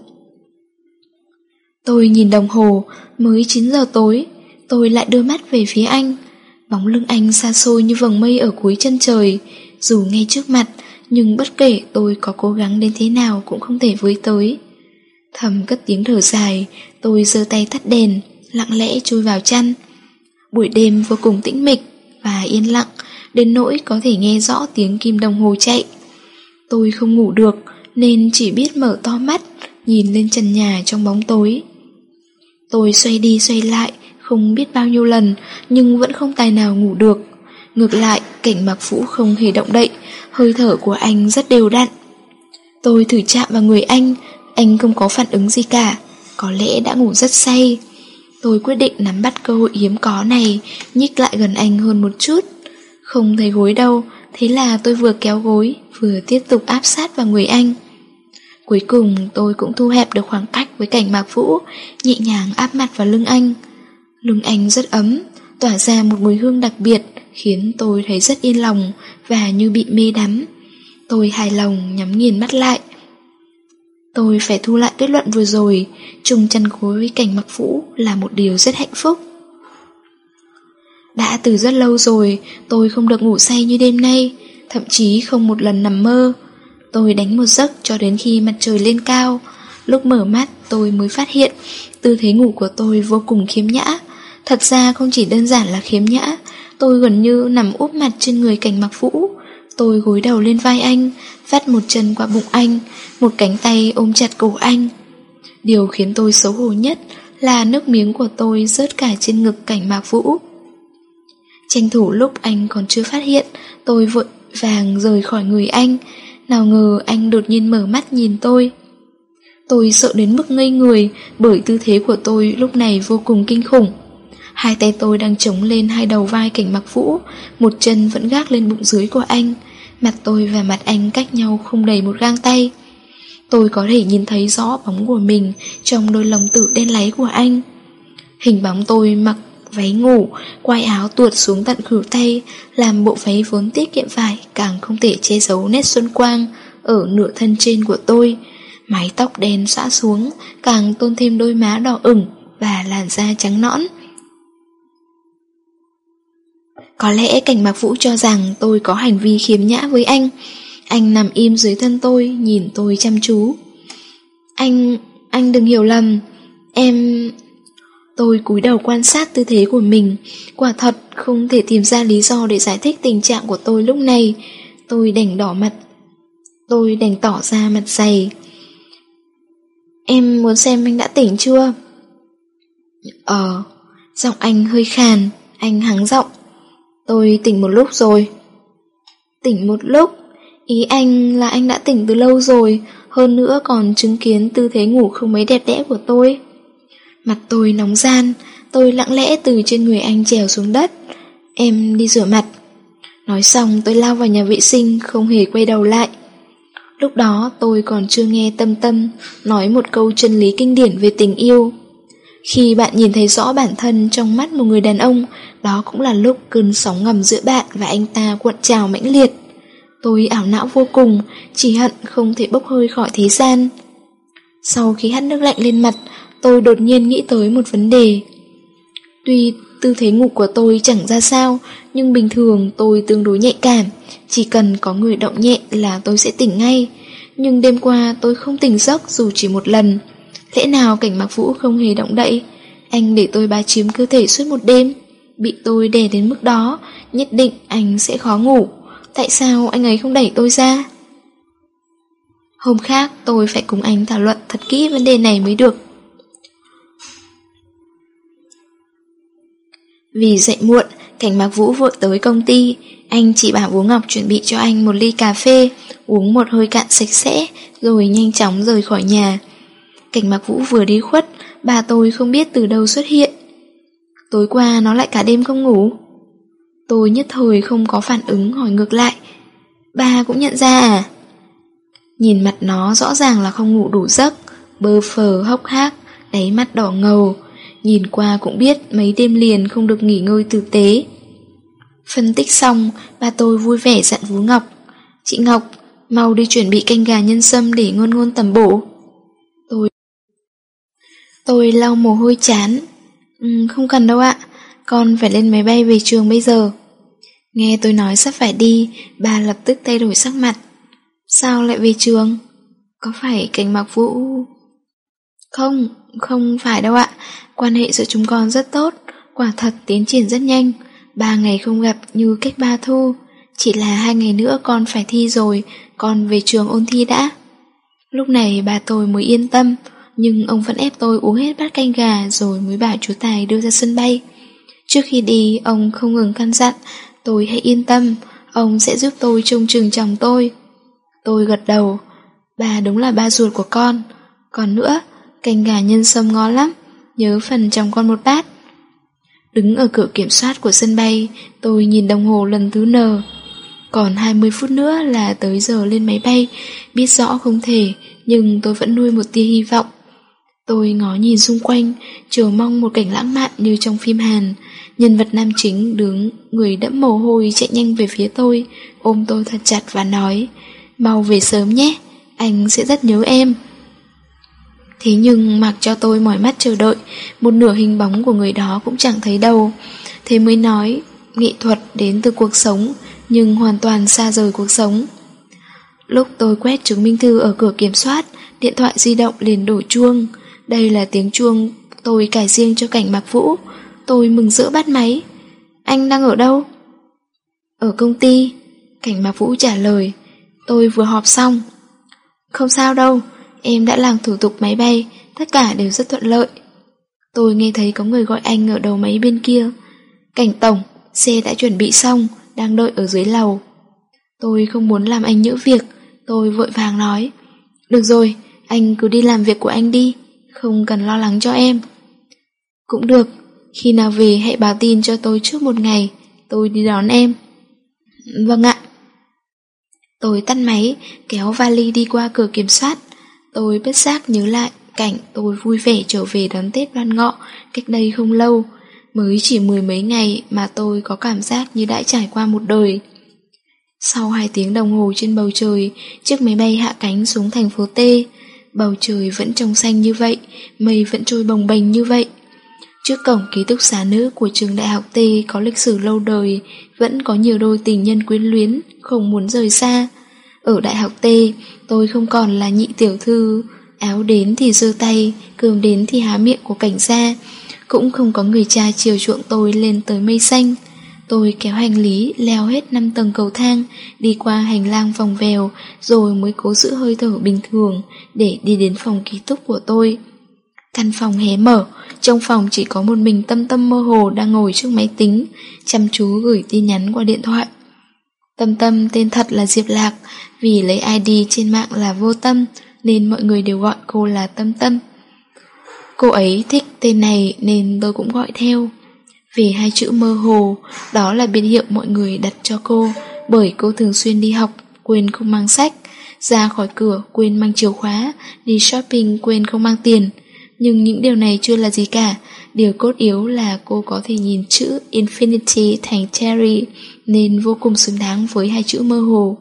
Tôi nhìn đồng hồ, mới chín giờ tối. Tôi lại đưa mắt về phía anh. Bóng lưng anh xa xôi như vầng mây ở cuối chân trời. Dù ngay trước mặt, nhưng bất kể tôi có cố gắng đến thế nào cũng không thể với tới. Thầm cất tiếng thở dài, tôi giơ tay tắt đèn, lặng lẽ chui vào chăn. Buổi đêm vô cùng tĩnh mịch và yên lặng, đến nỗi có thể nghe rõ tiếng kim đồng hồ chạy. Tôi không ngủ được nên chỉ biết mở to mắt, nhìn lên trần nhà trong bóng tối. Tôi xoay đi xoay lại không biết bao nhiêu lần, nhưng vẫn không tài nào ngủ được. Ngược lại, Cảnh Mạc Vũ không hề động đậy, hơi thở của anh rất đều đặn. Tôi thử chạm vào người anh, anh không có phản ứng gì cả, có lẽ đã ngủ rất say. Tôi quyết định nắm bắt cơ hội hiếm có này, nhích lại gần anh hơn một chút. Không thấy gối đâu, thế là tôi vừa kéo gối, vừa tiếp tục áp sát vào người anh. Cuối cùng tôi cũng thu hẹp được khoảng cách với Cảnh Mạc Vũ, nhẹ nhàng áp mặt vào lưng anh. Lưng anh rất ấm, tỏa ra một mùi hương đặc biệt, khiến tôi thấy rất yên lòng và như bị mê đắm. Tôi hài lòng nhắm nghiền mắt lại. Tôi phải thu lại kết luận vừa rồi, chung chăn gối với Cảnh Mạc Vũ là một điều rất hạnh phúc. Đã từ rất lâu rồi, tôi không được ngủ say như đêm nay, thậm chí không một lần nằm mơ. Tôi đánh một giấc cho đến khi mặt trời lên cao. Lúc mở mắt tôi mới phát hiện tư thế ngủ của tôi vô cùng khiếm nhã. Thật ra không chỉ đơn giản là khiếm nhã, tôi gần như nằm úp mặt trên người Cảnh Mạc Vũ. Tôi gối đầu lên vai anh, vắt một chân qua bụng anh, một cánh tay ôm chặt cổ anh. Điều khiến tôi xấu hổ nhất là nước miếng của tôi rớt cả trên ngực Cảnh Mạc Vũ. Tranh thủ lúc anh còn chưa phát hiện, tôi vội vàng rời khỏi người anh. Nào ngờ anh đột nhiên mở mắt nhìn tôi. Tôi sợ đến mức ngây người bởi tư thế của tôi lúc này vô cùng kinh khủng. Hai tay tôi đang chống lên hai đầu vai Cảnh Mặc Vũ, một chân vẫn gác lên bụng dưới của anh. Mặt tôi và mặt anh cách nhau không đầy một gang tay. Tôi có thể nhìn thấy rõ bóng của mình trong đôi lồng tử đen láy của anh. Hình bóng tôi mặc váy ngủ, quai áo tuột xuống tận khuỷu tay, làm bộ váy vốn tiết kiệm vải càng không thể che giấu nét xuân quang ở nửa thân trên của tôi. Mái tóc đen xõa xuống, càng tôn thêm đôi má đỏ ửng và làn da trắng nõn. Có lẽ Cảnh Mặc Vũ cho rằng tôi có hành vi khiếm nhã với anh. Anh nằm im dưới thân tôi, nhìn tôi chăm chú. Anh... anh đừng hiểu lầm. Em... Tôi cúi đầu quan sát tư thế của mình. Quả thật không thể tìm ra lý do để giải thích tình trạng của tôi lúc này. Tôi đành đỏ mặt. Tôi đành tỏ ra mặt dày. Em muốn xem anh đã tỉnh chưa? Ờ... Giọng anh hơi khàn. Anh hắng giọng. Tôi tỉnh một lúc rồi. Tỉnh một lúc? Ý anh là anh đã tỉnh từ lâu rồi, hơn nữa còn chứng kiến tư thế ngủ không mấy đẹp đẽ của tôi. Mặt tôi nóng ran, tôi lặng lẽ từ trên người anh trèo xuống đất. Em đi rửa mặt. Nói xong tôi lao vào nhà vệ sinh, không hề quay đầu lại. Lúc đó tôi còn chưa nghe Tâm Tâm nói một câu chân lý kinh điển về tình yêu. Khi bạn nhìn thấy rõ bản thân trong mắt một người đàn ông, đó cũng là lúc cơn sóng ngầm giữa bạn và anh ta cuộn trào mãnh liệt. Tôi ảo não vô cùng, chỉ hận không thể bốc hơi khỏi thế gian. Sau khi hắt nước lạnh lên mặt, tôi đột nhiên nghĩ tới một vấn đề. Tuy tư thế ngủ của tôi chẳng ra sao, nhưng bình thường tôi tương đối nhạy cảm, chỉ cần có người động nhẹ là tôi sẽ tỉnh ngay. Nhưng đêm qua tôi không tỉnh giấc dù chỉ một lần. Lẽ nào Cảnh Mặc Vũ không hề động đậy? Anh để tôi bá chiếm cơ thể suốt một đêm. Bị tôi đè đến mức đó, nhất định anh sẽ khó ngủ. Tại sao anh ấy không đẩy tôi ra? Hôm khác tôi phải cùng anh thảo luận thật kỹ vấn đề này mới được. Vì dậy muộn, Cảnh Mặc Vũ vội tới công ty. Anh chỉ bảo Vũ Ngọc chuẩn bị cho anh một ly cà phê, uống một hơi cạn sạch sẽ, rồi nhanh chóng rời khỏi nhà. Cảnh Mặc Vũ vừa đi khuất, bà tôi không biết từ đâu xuất hiện. Tối qua nó lại cả đêm không ngủ. Tôi nhất thời không có phản ứng, hỏi ngược lại. Bà cũng nhận ra à? Nhìn mặt nó rõ ràng là không ngủ đủ giấc, bơ phờ hốc hác, đáy mắt đỏ ngầu. Nhìn qua cũng biết mấy đêm liền không được nghỉ ngơi tử tế. Phân tích xong, bà tôi vui vẻ dặn Vũ Ngọc. Chị Ngọc, mau đi chuẩn bị canh gà nhân sâm để Ngôn Ngôn tẩm bổ. Tôi Tôi lau mồ hôi chán. Ừ, không cần đâu ạ, con phải lên máy bay về trường bây giờ. Nghe tôi nói sắp phải đi, bà lập tức thay đổi sắc mặt. Sao lại về trường? Có phải Cảnh Mặc Vũ... Không, không phải đâu ạ. Quan hệ giữa chúng con rất tốt, quả thật tiến triển rất nhanh. Ba ngày không gặp như cách ba thu. Chỉ là hai ngày nữa con phải thi rồi, con về trường ôn thi đã. Lúc này bà tôi mới yên tâm, nhưng ông vẫn ép tôi uống hết bát canh gà rồi mới bảo chú Tài đưa ra sân bay. Trước khi đi, ông không ngừng căn dặn tôi hãy yên tâm, ông sẽ giúp tôi trông chừng chồng tôi. Tôi gật đầu. Bà đúng là ba ruột của con. Còn nữa, canh gà nhân sâm ngon lắm, nhớ phần chồng con một bát. Đứng ở cửa kiểm soát của sân bay, tôi nhìn đồng hồ lần thứ n. Còn hai mươi phút nữa là tới giờ lên máy bay. Biết rõ không thể, nhưng tôi vẫn nuôi một tia hy vọng. Tôi ngó nhìn xung quanh, chờ mong một cảnh lãng mạn như trong phim Hàn. Nhân vật nam chính đứng người đẫm mồ hôi chạy nhanh về phía tôi, ôm tôi thật chặt và nói: mau về sớm nhé, anh sẽ rất nhớ em. Thế nhưng mặc cho tôi mỏi mắt chờ đợi, một nửa hình bóng của người đó cũng chẳng thấy đâu. Thế mới nói, nghệ thuật đến từ cuộc sống, nhưng hoàn toàn xa rời cuộc sống. Lúc tôi quét chứng minh thư ở cửa kiểm soát, điện thoại di động liền đổ chuông. Đây là tiếng chuông tôi cài riêng cho Cảnh Mặc Vũ. Tôi mừng rỡ bắt máy. Anh đang ở đâu? Ở công ty. Cảnh Mặc Vũ trả lời. Tôi vừa họp xong. Không sao đâu, em đã làm thủ tục máy bay, tất cả đều rất thuận lợi. Tôi nghe thấy có người gọi anh ở đầu máy bên kia. Cảnh tổng, xe đã chuẩn bị xong, đang đợi ở dưới lầu. Tôi không muốn làm anh nhỡ việc, tôi vội vàng nói. Được rồi, anh cứ đi làm việc của anh đi, không cần lo lắng cho em. Cũng được, khi nào về hãy báo tin cho tôi trước một ngày, tôi đi đón em. Vâng ạ. Tôi tắt máy, kéo vali đi qua cửa kiểm soát. Tôi bất giác nhớ lại cảnh tôi vui vẻ trở về đón Tết Đoan Ngọ cách đây không lâu. Mới chỉ mười mấy ngày mà tôi có cảm giác như đã trải qua một đời. Sau hai tiếng đồng hồ trên bầu trời, chiếc máy bay hạ cánh xuống thành phố T. Bầu trời vẫn trong xanh như vậy, mây vẫn trôi bồng bềnh như vậy. Trước cổng ký túc xá nữ của trường đại học T có lịch sử lâu đời, vẫn có nhiều đôi tình nhân quyến luyến, không muốn rời xa. Ở đại học T, tôi không còn là nhị tiểu thư, áo đến thì giơ tay, cơm đến thì há miệng của cảnh gia. Cũng không có người cha chiều chuộng tôi lên tới mây xanh. Tôi kéo hành lý, leo hết năm tầng cầu thang, đi qua hành lang vòng vèo, rồi mới cố giữ hơi thở bình thường để đi đến phòng ký túc của tôi. Căn phòng hé mở, trong phòng chỉ có một mình Tâm Tâm mơ hồ đang ngồi trước máy tính, chăm chú gửi tin nhắn qua điện thoại. Tâm Tâm tên thật là Diệp Lạc, vì lấy i đê trên mạng là Vô Tâm, nên mọi người đều gọi cô là Tâm Tâm. Cô ấy thích tên này nên tôi cũng gọi theo. Về hai chữ mơ hồ, đó là biệt hiệu mọi người đặt cho cô, bởi cô thường xuyên đi học, quên không mang sách, ra khỏi cửa quên mang chìa khóa, đi shopping quên không mang tiền. Nhưng những điều này chưa là gì cả, điều cốt yếu là cô có thể nhìn chữ Infinity thành Terry, nên vô cùng xứng đáng với hai chữ mơ hồ.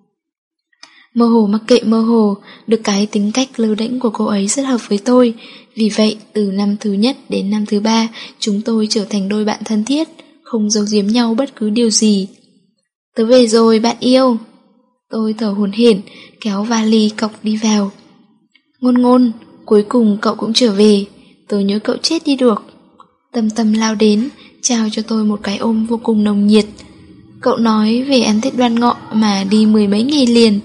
Mơ hồ mặc kệ mơ hồ, được cái tính cách lơ đễnh của cô ấy rất hợp với tôi. Vì vậy, từ năm thứ nhất đến năm thứ ba, chúng tôi trở thành đôi bạn thân thiết, không giấu giếm nhau bất cứ điều gì. Tớ về rồi bạn yêu. Tôi thở hổn hển, kéo vali cọc đi vào. Ngôn Ngôn, cuối cùng cậu cũng trở về, tớ nhớ cậu chết đi được. Tâm Tâm lao đến, trao cho tôi một cái ôm vô cùng nồng nhiệt. Cậu nói về ăn Tết Đoan Ngọ mà đi mười mấy ngày liền.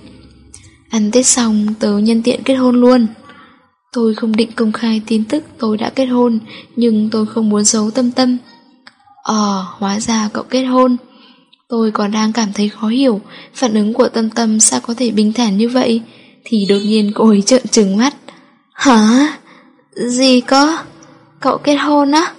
Ăn Tết xong tớ nhân tiện kết hôn luôn. Tôi không định công khai tin tức tôi đã kết hôn, nhưng tôi không muốn giấu Tâm Tâm. Ờ, hóa ra cậu kết hôn. Tôi còn đang cảm thấy khó hiểu, phản ứng của Tâm Tâm sao có thể bình thản như vậy, thì đột nhiên cô ấy trợn trừng mắt. Hả? Gì có? Cậu kết hôn á?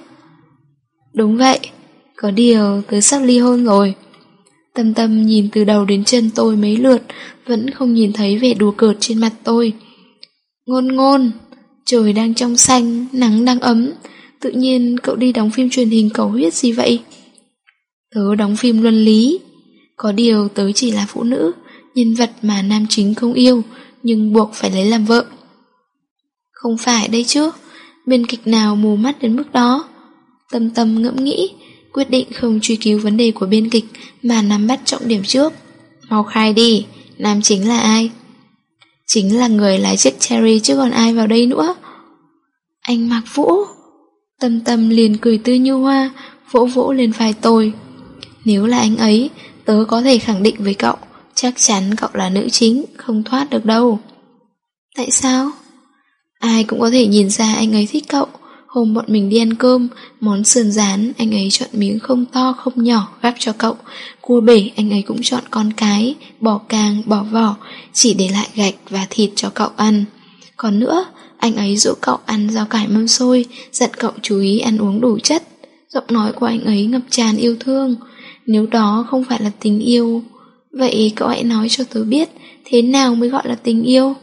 Đúng vậy, có điều tớ sắp ly hôn rồi. Tâm Tâm nhìn từ đầu đến chân tôi mấy lượt, vẫn không nhìn thấy vẻ đùa cợt trên mặt tôi. Ngôn Ngôn, trời đang trong xanh, nắng đang ấm, tự nhiên cậu đi đóng phim truyền hình cầu huyết gì vậy? Tớ đóng phim luân lý. Có điều tớ chỉ là phụ nữ, nhân vật mà nam chính không yêu, nhưng buộc phải lấy làm vợ. Không phải đây chứ, biên kịch nào mù mắt đến mức đó. Tâm Tâm ngẫm nghĩ, quyết định không truy cứu vấn đề của biên kịch mà nắm bắt trọng điểm trước. Mau khai đi, nam chính là ai? Chính là người lái chiếc Cherry chứ còn ai vào đây nữa. Anh Mạc Vũ. Tâm Tâm liền cười tươi như hoa, vỗ vỗ lên vai tôi. Nếu là anh ấy, tớ có thể khẳng định với cậu, chắc chắn cậu là nữ chính, không thoát được đâu. Tại sao? Ai cũng có thể nhìn ra anh ấy thích cậu. Hôm bọn mình đi ăn cơm, món sườn rán anh ấy chọn miếng không to không nhỏ gắp cho cậu. Cua bể anh ấy cũng chọn con cái, bỏ càng, bỏ vỏ, chỉ để lại gạch và thịt cho cậu ăn. Còn nữa, anh ấy dỗ cậu ăn rau cải mâm xôi, dặn cậu chú ý ăn uống đủ chất. Giọng nói của anh ấy ngập tràn yêu thương. Nếu đó không phải là tình yêu, vậy cậu hãy nói cho tớ biết thế nào mới gọi là tình yêu.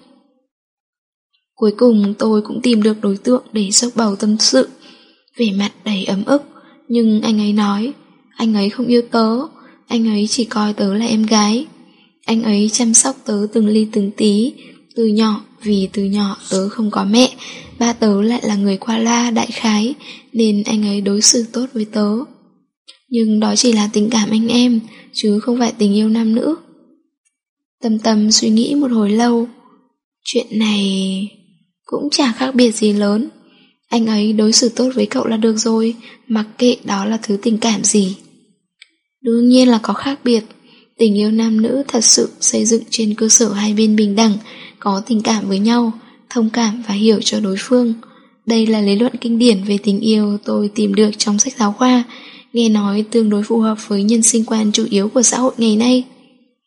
Cuối cùng tôi cũng tìm được đối tượng để xốc bầu tâm sự. Vẻ mặt đầy ấm ức, nhưng anh ấy nói, anh ấy không yêu tớ, anh ấy chỉ coi tớ là em gái. Anh ấy chăm sóc tớ từng ly từng tí, từ nhỏ, vì từ nhỏ tớ không có mẹ, ba tớ lại là người qua la đại khái, nên anh ấy đối xử tốt với tớ. Nhưng đó chỉ là tình cảm anh em, chứ không phải tình yêu nam nữ. Tâm Tâm suy nghĩ một hồi lâu. Chuyện này cũng chả khác biệt gì lớn. Anh ấy đối xử tốt với cậu là được rồi, mặc kệ đó là thứ tình cảm gì. Đương nhiên là có khác biệt. Tình yêu nam nữ thật sự xây dựng trên cơ sở hai bên bình đẳng, có tình cảm với nhau, thông cảm và hiểu cho đối phương. Đây là lý luận kinh điển về tình yêu tôi tìm được trong sách giáo khoa, nghe nói tương đối phù hợp với nhân sinh quan chủ yếu của xã hội ngày nay.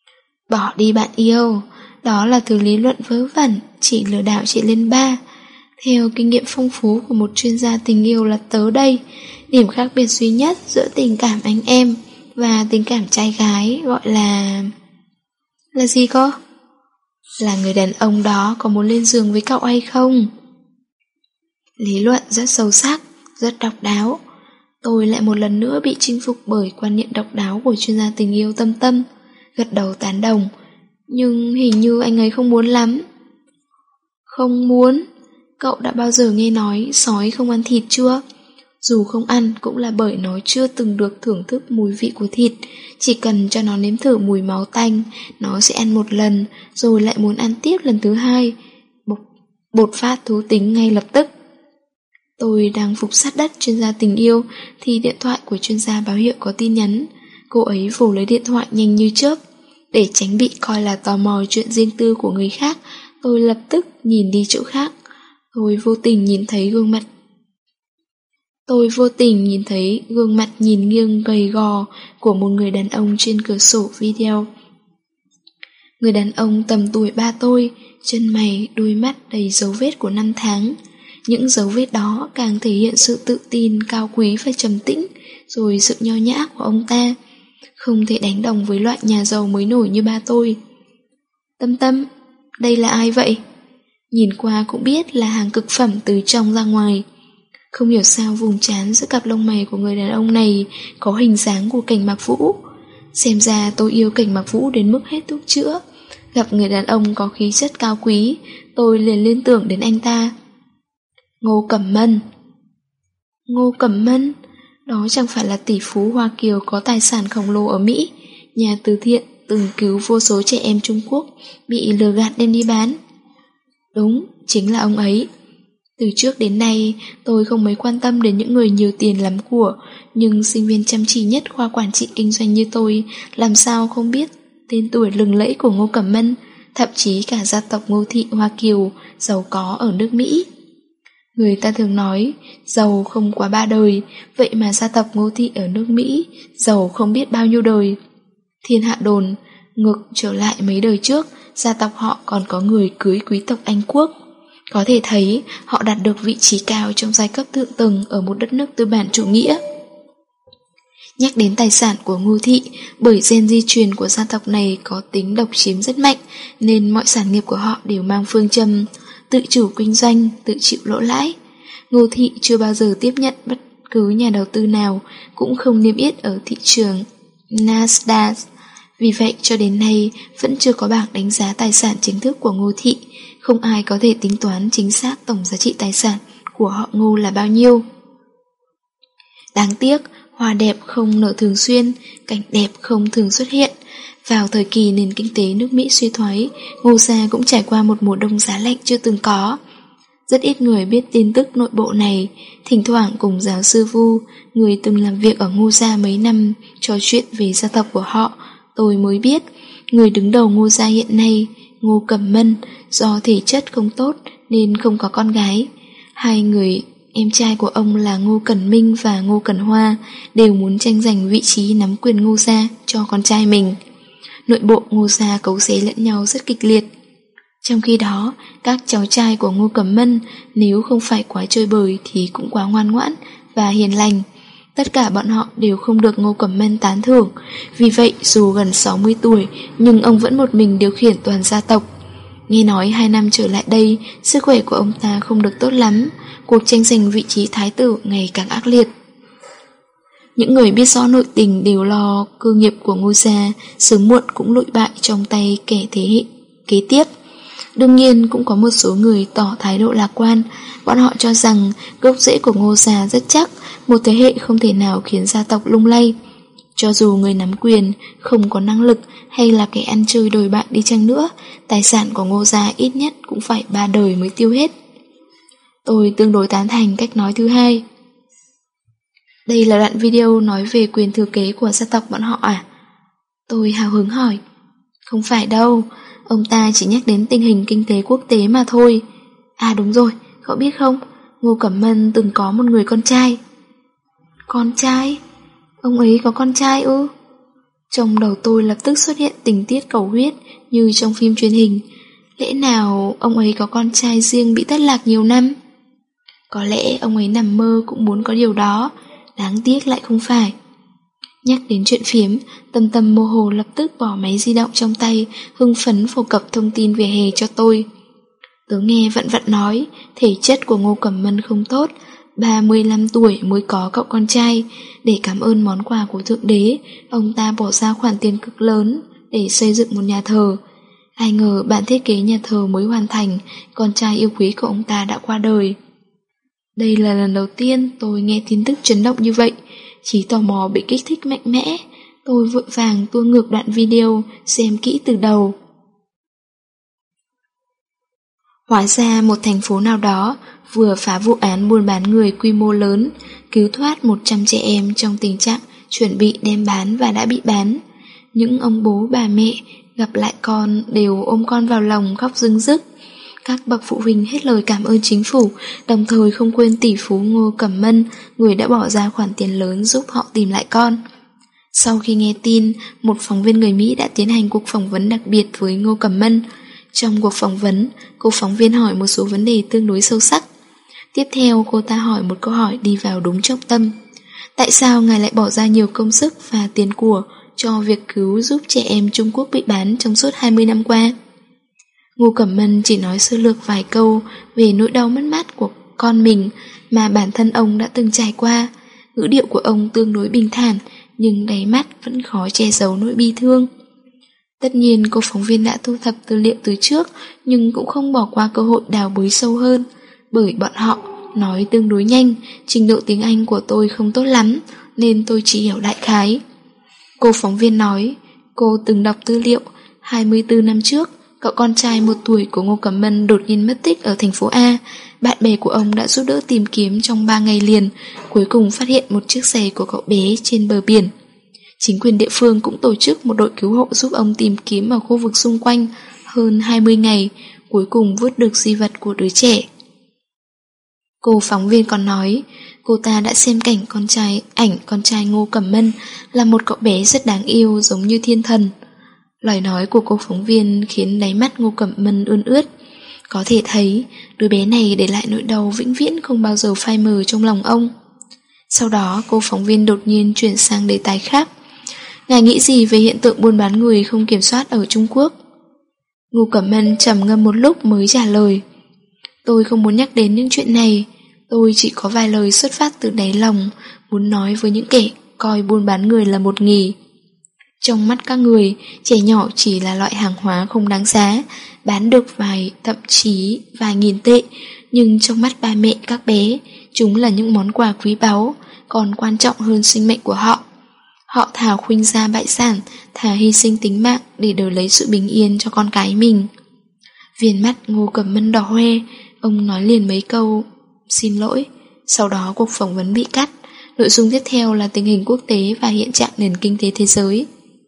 Bỏ đi bạn yêu, đó là thứ lý luận vớ vẩn, chỉ lừa đảo chị lên ba. Theo kinh nghiệm phong phú của một chuyên gia tình yêu là tớ đây, điểm khác biệt duy nhất giữa tình cảm anh em và tình cảm trai gái gọi là... Là gì cơ? Là người đàn ông đó có muốn lên giường với cậu hay không? Lý luận rất sâu sắc, rất độc đáo. Tôi lại một lần nữa bị chinh phục bởi quan niệm độc đáo của chuyên gia tình yêu Tâm Tâm, gật đầu tán đồng. Nhưng hình như anh ấy không muốn lắm. Không muốn? Cậu đã bao giờ nghe nói sói không ăn thịt chưa? Dù không ăn cũng là bởi nó chưa từng được thưởng thức mùi vị của thịt. Chỉ cần cho nó nếm thử mùi máu tanh, nó sẽ ăn một lần, rồi lại muốn ăn tiếp lần thứ hai. Bột, bột phát thú tính ngay lập tức. Tôi đang phục sát đất chuyên gia tình yêu thì điện thoại của chuyên gia báo hiệu có tin nhắn. Cô ấy vồ lấy điện thoại nhanh như chớp. Để tránh bị coi là tò mò chuyện riêng tư của người khác, tôi lập tức nhìn đi chỗ khác. Tôi vô tình nhìn thấy gương mặt Tôi vô tình nhìn thấy gương mặt nhìn nghiêng gầy gò của một người đàn ông trên cửa sổ video. Người đàn ông tầm tuổi ba tôi, chân mày, đôi mắt đầy dấu vết của năm tháng. Những dấu vết đó càng thể hiện sự tự tin, cao quý và trầm tĩnh, rồi sự nho nhã của ông ta. Không thể đánh đồng với loại nhà giàu mới nổi như ba tôi. Tâm Tâm, đây là ai vậy? Nhìn qua cũng biết là hàng cực phẩm từ trong ra ngoài. Không hiểu sao vùng trán giữa cặp lông mày của người đàn ông này có hình dáng của Cảnh Mạc Vũ. Xem ra tôi yêu Cảnh Mạc Vũ đến mức hết thuốc chữa. Gặp người đàn ông có khí chất cao quý, tôi liền liên tưởng đến anh ta. Ngô Cẩm Mân. Ngô Cẩm Mân? Đó chẳng phải là tỷ phú Hoa Kiều có tài sản khổng lồ ở Mỹ, nhà từ thiện từng cứu vô số trẻ em Trung Quốc bị lừa gạt đem đi bán. Đúng, chính là ông ấy. Từ trước đến nay, tôi không mấy quan tâm đến những người nhiều tiền lắm của, nhưng sinh viên chăm chỉ nhất khoa quản trị kinh doanh như tôi làm sao không biết tên tuổi lừng lẫy của Ngô Cẩm Mân, thậm chí cả gia tộc Ngô Thị Hoa Kiều giàu có ở nước Mỹ. Người ta thường nói, giàu không quá ba đời, vậy mà gia tộc Ngô Thị ở nước Mỹ giàu không biết bao nhiêu đời. Thiên hạ đồn, ngược trở lại mấy đời trước, gia tộc họ còn có người cưới quý tộc Anh Quốc. Có thể thấy họ đạt được vị trí cao trong giai cấp thượng tầng ở một đất nước tư bản chủ nghĩa. Nhắc đến tài sản của Ngô Thị, bởi gen di truyền của gia tộc này có tính độc chiếm rất mạnh, nên mọi sản nghiệp của họ đều mang phương châm tự chủ kinh doanh, tự chịu lỗ lãi. Ngô Thị chưa bao giờ tiếp nhận bất cứ nhà đầu tư nào, cũng không niêm yết ở thị trường Nasdaq. Vì vậy cho đến nay vẫn chưa có bảng đánh giá tài sản chính thức của Ngô Thị, không ai có thể tính toán chính xác tổng giá trị tài sản của họ Ngô là bao nhiêu. Đáng tiếc, hoa đẹp không nở thường xuyên, cảnh đẹp không thường xuất hiện. Vào thời kỳ nền kinh tế nước Mỹ suy thoái, Ngô gia cũng trải qua một mùa đông giá lạnh chưa từng có. Rất ít người biết tin tức nội bộ này. Thỉnh thoảng cùng giáo sư Vu, người từng làm việc ở Ngô gia mấy năm, trò chuyện về gia tộc của họ, tôi mới biết người đứng đầu Ngô gia hiện nay, Ngô Cẩm Mân, do thể chất không tốt nên không có con gái. Hai người em trai của ông là Ngô Cẩn Minh và Ngô Cẩn Hoa đều muốn tranh giành vị trí nắm quyền Ngô gia cho con trai mình. Nội bộ Ngô gia cấu xé lẫn nhau rất kịch liệt. Trong khi đó, các cháu trai của Ngô Cẩm Mân nếu không phải quá chơi bời thì cũng quá ngoan ngoãn và hiền lành. Tất cả bọn họ đều không được Ngô Cẩm Mân tán thưởng. Vì vậy, dù gần sáu mươi tuổi, nhưng ông vẫn một mình điều khiển toàn gia tộc. Nghe nói hai năm trở lại đây, sức khỏe của ông ta không được tốt lắm. Cuộc tranh giành vị trí thái tử ngày càng ác liệt. Những người biết rõ nội tình đều lo cơ nghiệp của Ngô gia sớm muộn cũng lụi bại trong tay kẻ thế hệ kế tiếp. Đương nhiên cũng có một số người tỏ thái độ lạc quan. Bọn họ cho rằng gốc rễ của Ngô gia rất chắc, một thế hệ không thể nào khiến gia tộc lung lay. Cho dù người nắm quyền không có năng lực hay là kẻ ăn chơi đồi bại đi chăng nữa, tài sản của Ngô gia ít nhất cũng phải ba đời mới tiêu hết. Tôi tương đối tán thành cách nói thứ hai. Đây là đoạn video nói về quyền thừa kế của gia tộc bọn họ à? Tôi hào hứng hỏi. Không phải đâu, ông ta chỉ nhắc đến tình hình kinh tế quốc tế mà thôi. À đúng rồi, cậu biết không, Ngô Cẩm Mân từng có một người con trai. Con trai? Ông ấy có con trai ư? Trong đầu tôi lập tức xuất hiện tình tiết cầu huyết như trong phim truyền hình. Lẽ nào ông ấy có con trai riêng bị thất lạc nhiều năm? Có lẽ ông ấy nằm mơ cũng muốn có điều đó, đáng tiếc lại không phải. Nhắc đến chuyện phiếm, Tâm Tâm mơ hồ lập tức bỏ máy di động trong tay, hưng phấn phổ cập thông tin về hè cho tôi. Tớ nghe vặn vặn nói, thể chất của Ngô Cẩm Mân không tốt, ba mươi lăm tuổi mới có cậu con trai. Để cảm ơn món quà của Thượng Đế, ông ta bỏ ra khoản tiền cực lớn để xây dựng một nhà thờ. Ai ngờ bản thiết kế nhà thờ mới hoàn thành, con trai yêu quý của ông ta đã qua đời. Đây là lần đầu tiên tôi nghe tin tức chấn động như vậy, trí tò mò bị kích thích mạnh mẽ. Tôi vội vàng tua ngược đoạn video, xem kỹ từ đầu. Hóa ra một thành phố nào đó vừa phá vụ án buôn bán người quy mô lớn, cứu thoát một trăm trẻ em trong tình trạng chuẩn bị đem bán và đã bị bán. Những ông bố bà mẹ gặp lại con đều ôm con vào lòng khóc rưng rức. Các bậc phụ huynh hết lời cảm ơn chính phủ, đồng thời không quên tỷ phú Ngô Cẩm Mân, người đã bỏ ra khoản tiền lớn giúp họ tìm lại con. Sau khi nghe tin, một phóng viên người Mỹ đã tiến hành cuộc phỏng vấn đặc biệt với Ngô Cẩm Mân. Trong cuộc phỏng vấn, cô phóng viên hỏi một số vấn đề tương đối sâu sắc. Tiếp theo, cô ta hỏi một câu hỏi đi vào đúng trọng tâm. Tại sao ngài lại bỏ ra nhiều công sức và tiền của cho việc cứu giúp trẻ em Trung Quốc bị bán trong suốt hai mươi năm qua? Ngô Cẩm Mân chỉ nói sơ lược vài câu về nỗi đau mất mát của con mình mà bản thân ông đã từng trải qua. Ngữ điệu của ông tương đối bình thản, nhưng đáy mắt vẫn khó che giấu nỗi bi thương. Tất nhiên cô phóng viên đã thu thập tư liệu từ trước, nhưng cũng không bỏ qua cơ hội đào bới sâu hơn, bởi bọn họ nói tương đối nhanh, trình độ tiếng Anh của tôi không tốt lắm, nên tôi chỉ hiểu đại khái. Cô phóng viên nói, cô từng đọc tư liệu, hai mươi tư năm trước, cậu con trai một tuổi của Ngô Cẩm Mân đột nhiên mất tích ở thành phố A. Bạn bè của ông đã giúp đỡ tìm kiếm trong ba ngày liền, cuối cùng phát hiện một chiếc xe của cậu bé trên bờ biển. Chính quyền địa phương cũng tổ chức một đội cứu hộ giúp ông tìm kiếm ở khu vực xung quanh hơn hai mươi ngày, cuối cùng vớt được di vật của đứa trẻ. Cô phóng viên còn nói, cô ta đã xem cảnh con trai, ảnh con trai Ngô Cẩm Mân là một cậu bé rất đáng yêu giống như thiên thần. Lời nói của cô phóng viên khiến đáy mắt Ngô Cẩm Mân ươn ướt. Có thể thấy, đứa bé này để lại nỗi đau vĩnh viễn không bao giờ phai mờ trong lòng ông. Sau đó, cô phóng viên đột nhiên chuyển sang đề tài khác. Ngài nghĩ gì về hiện tượng buôn bán người không kiểm soát ở Trung Quốc? Ngô Cẩm Mân trầm ngâm một lúc mới trả lời. Tôi không muốn nhắc đến những chuyện này. Tôi chỉ có vài lời xuất phát từ đáy lòng, muốn nói với những kẻ coi buôn bán người là một nghề. Trong mắt các người, trẻ nhỏ chỉ là loại hàng hóa không đáng giá, bán được vài, thậm chí vài nghìn tệ, nhưng trong mắt ba mẹ các bé, chúng là những món quà quý báu, còn quan trọng hơn sinh mệnh của họ. Họ thà khuynh ra bại sản, thà hy sinh tính mạng để đổi lấy sự bình yên cho con cái mình. Viền mắt Ngô Cẩm Mân đỏ hoe, ông nói liền mấy câu xin lỗi. Sau đó cuộc phỏng vấn bị cắt. Nội dung tiếp theo là tình hình quốc tế và hiện trạng nền kinh tế thế giới.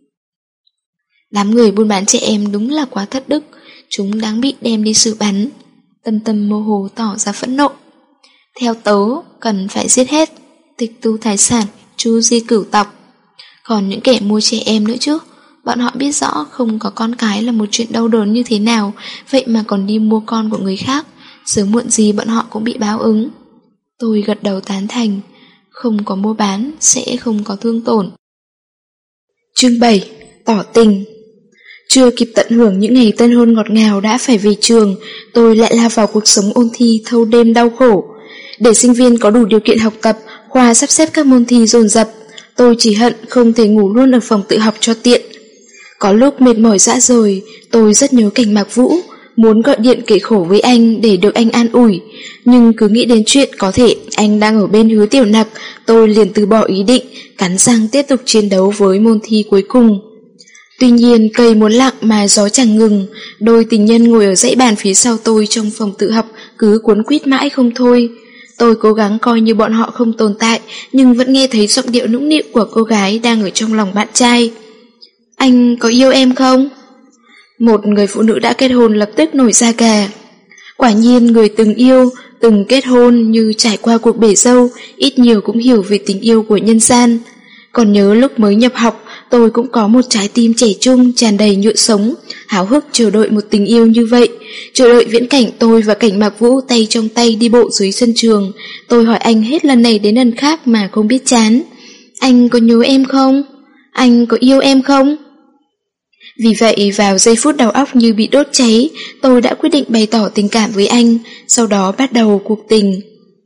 Đám người buôn bán trẻ em đúng là quá thất đức, chúng đáng bị đem đi xử bắn. Tâm Tâm mơ hồ tỏ ra phẫn nộ. Theo tớ, cần phải giết hết, tịch thu tài sản, tru di cửu tộc. Còn những kẻ mua trẻ em nữa chứ, bọn họ biết rõ không có con cái là một chuyện đau đớn như thế nào, vậy mà còn đi mua con của người khác, sớm muộn gì bọn họ cũng bị báo ứng. Tôi gật đầu tán thành, không có mua bán, sẽ không có thương tổn. Chương bảy. Tỏ tình. Chưa kịp tận hưởng những ngày tân hôn ngọt ngào đã phải về trường, tôi lại lao vào cuộc sống ôn thi thâu đêm đau khổ. Để sinh viên có đủ điều kiện học tập, khoa sắp xếp các môn thi dồn dập. Tôi chỉ hận không thể ngủ luôn ở phòng tự học cho tiện. Có lúc mệt mỏi dã rời, tôi rất nhớ cảnh Mạc Vũ, muốn gọi điện kể khổ với anh để được anh an ủi. Nhưng cứ nghĩ đến chuyện có thể anh đang ở bên Hứa Tiểu Nặc, tôi liền từ bỏ ý định, cắn răng tiếp tục chiến đấu với môn thi cuối cùng. Tuy nhiên cây muốn lặng mà gió chẳng ngừng, đôi tình nhân ngồi ở dãy bàn phía sau tôi trong phòng tự học cứ cuốn quýt mãi không thôi. Tôi cố gắng coi như bọn họ không tồn tại, nhưng vẫn nghe thấy giọng điệu nũng nịu của cô gái đang ở trong lòng bạn trai. Anh có yêu em không? Một người phụ nữ đã kết hôn lập tức nổi da gà. Quả nhiên người từng yêu, từng kết hôn như trải qua cuộc bể dâu, ít nhiều cũng hiểu về tình yêu của nhân gian. Còn nhớ lúc mới nhập học, tôi cũng có một trái tim trẻ trung tràn đầy nhựa sống, háo hức chờ đợi một tình yêu như vậy, chờ đợi viễn cảnh tôi và Cảnh Mạc Vũ tay trong tay đi bộ dưới sân trường. Tôi hỏi anh hết lần này đến lần khác mà không biết chán. Anh có nhớ em không? Anh có yêu em không? Vì vậy vào giây phút đầu óc như bị đốt cháy, tôi đã quyết định bày tỏ tình cảm với anh, sau đó bắt đầu cuộc tình.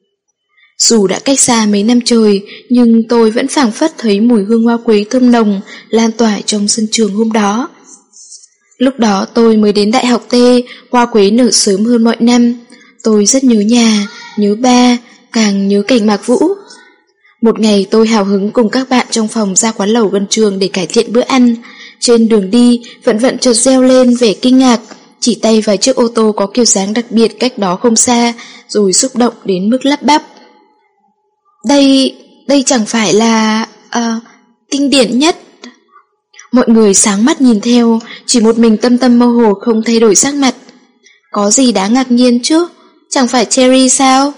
Dù đã cách xa mấy năm trời, nhưng tôi vẫn phảng phất thấy mùi hương hoa quế thơm nồng lan tỏa trong sân trường hôm đó. Lúc đó tôi mới đến đại học T, hoa quế nở sớm hơn mọi năm. Tôi rất nhớ nhà, nhớ ba, càng nhớ Cảnh Mạc Vũ. Một ngày tôi hào hứng cùng các bạn trong phòng ra quán lẩu gần trường để cải thiện bữa ăn. Trên đường đi, Vận Vận chợt reo lên vẻ kinh ngạc, chỉ tay vào chiếc ô tô có kiểu dáng đặc biệt cách đó không xa, rồi xúc động đến mức lắp bắp. Đây, đây chẳng phải là... Uh, kinh điển nhất. Mọi người sáng mắt nhìn theo, chỉ một mình Tâm Tâm mơ hồ không thay đổi sắc mặt. Có gì đáng ngạc nhiên chứ, chẳng phải Cherry sao?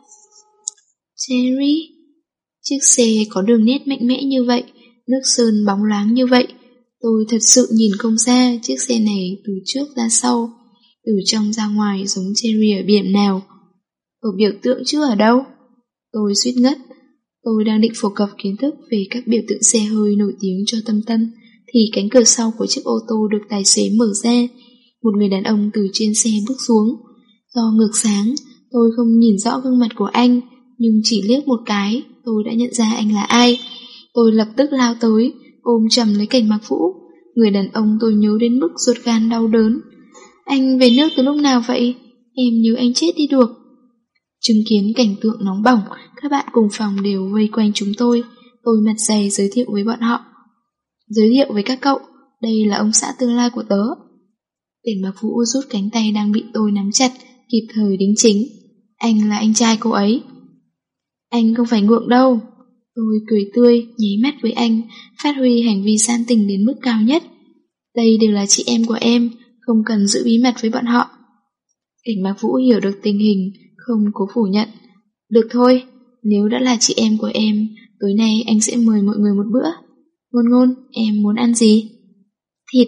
Cherry? Chiếc xe có đường nét mạnh mẽ như vậy, nước sơn bóng loáng như vậy. Tôi thật sự nhìn không ra chiếc xe này từ trước ra sau, từ trong ra ngoài giống Cherry ở điểm nào. Ở biểu tượng chứ ở đâu? Tôi suýt ngất. Tôi đang định phổ cập kiến thức về các biểu tượng xe hơi nổi tiếng cho Tâm Tâm, thì cánh cửa sau của chiếc ô tô được tài xế mở ra. Một người đàn ông từ trên xe bước xuống. Do ngược sáng, tôi không nhìn rõ gương mặt của anh, nhưng chỉ liếc một cái, tôi đã nhận ra anh là ai. Tôi lập tức lao tới, ôm chầm lấy Cảnh Mạc Vũ. Người đàn ông tôi nhớ đến mức ruột gan đau đớn. Anh về nước từ lúc nào vậy? Em nhớ anh chết đi được. Chứng kiến cảnh tượng nóng bỏng, các bạn cùng phòng đều vây quanh chúng tôi. Tôi mặt dày giới thiệu với bọn họ. Giới thiệu với các cậu, đây là ông xã tương lai của tớ. Cảnh Mạc Vũ rút cánh tay đang bị tôi nắm chặt, kịp thời đính chính. Anh là anh trai cô ấy. Anh không phải ngượng đâu. Tôi cười tươi, nháy mắt với anh, phát huy hành vi gian tình đến mức cao nhất. Đây đều là chị em của em, không cần giữ bí mật với bọn họ. Cảnh Mạc Vũ hiểu được tình hình, không cố phủ nhận. Được thôi, nếu đã là chị em của em, tối nay anh sẽ mời mọi người một bữa. Ngôn Ngôn, em muốn ăn gì? Thịt.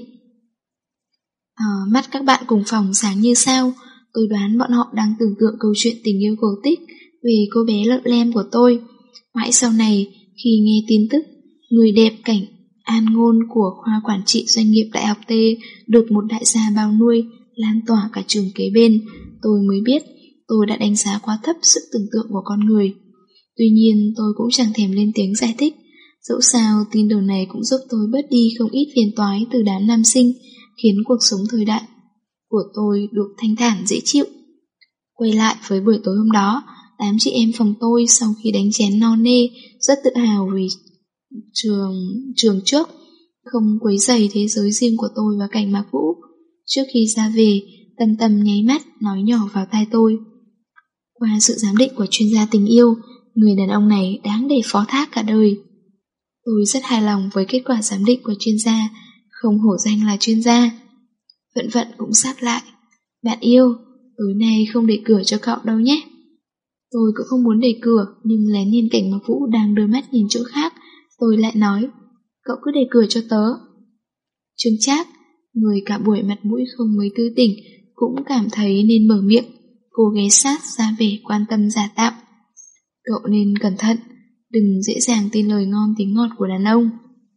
À, mắt các bạn cùng phòng sáng như sao. Tôi đoán bọn họ đang tưởng tượng câu chuyện tình yêu cổ tích về cô bé lợn lem của tôi. Mãi sau này, khi nghe tin tức người đẹp Cảnh An Ngôn của khoa quản trị doanh nghiệp Đại học T được một đại gia bao nuôi lan tỏa cả trường kế bên, tôi mới biết tôi đã đánh giá quá thấp sự tưởng tượng của con người. Tuy nhiên tôi cũng chẳng thèm lên tiếng giải thích. Dẫu sao tin đồn này cũng giúp tôi bớt đi không ít phiền toái từ đám nam sinh, khiến cuộc sống thời đại của tôi được thanh thản dễ chịu. Quay lại với buổi tối hôm đó, đám chị em phòng tôi sau khi đánh chén no nê rất tự hào vì trường trường trước không quấy rầy thế giới riêng của tôi và Cảnh Mạc Vũ. Trước khi ra về, Tâm Tâm nháy mắt nói nhỏ vào tai tôi. Qua sự giám định của chuyên gia tình yêu, người đàn ông này đáng để phó thác cả đời. Tôi rất hài lòng với kết quả giám định của chuyên gia, không hổ danh là chuyên gia. Vận Vận cũng sắp lại. Bạn yêu, tối nay không để cửa cho cậu đâu nhé. Tôi cũng không muốn đẩy cửa, nhưng lén nhìn Cảnh Mạc Vũ đang đôi mắt nhìn chỗ khác, tôi lại nói, cậu cứ để cửa cho tớ. Trương Trác, người cả buổi mặt mũi không mấy tươi tỉnh, cũng cảm thấy nên mở miệng. Cô ghé sát ra vẻ quan tâm giả tạo. Cậu nên cẩn thận, đừng dễ dàng tin lời ngon tiếng ngọt của đàn ông.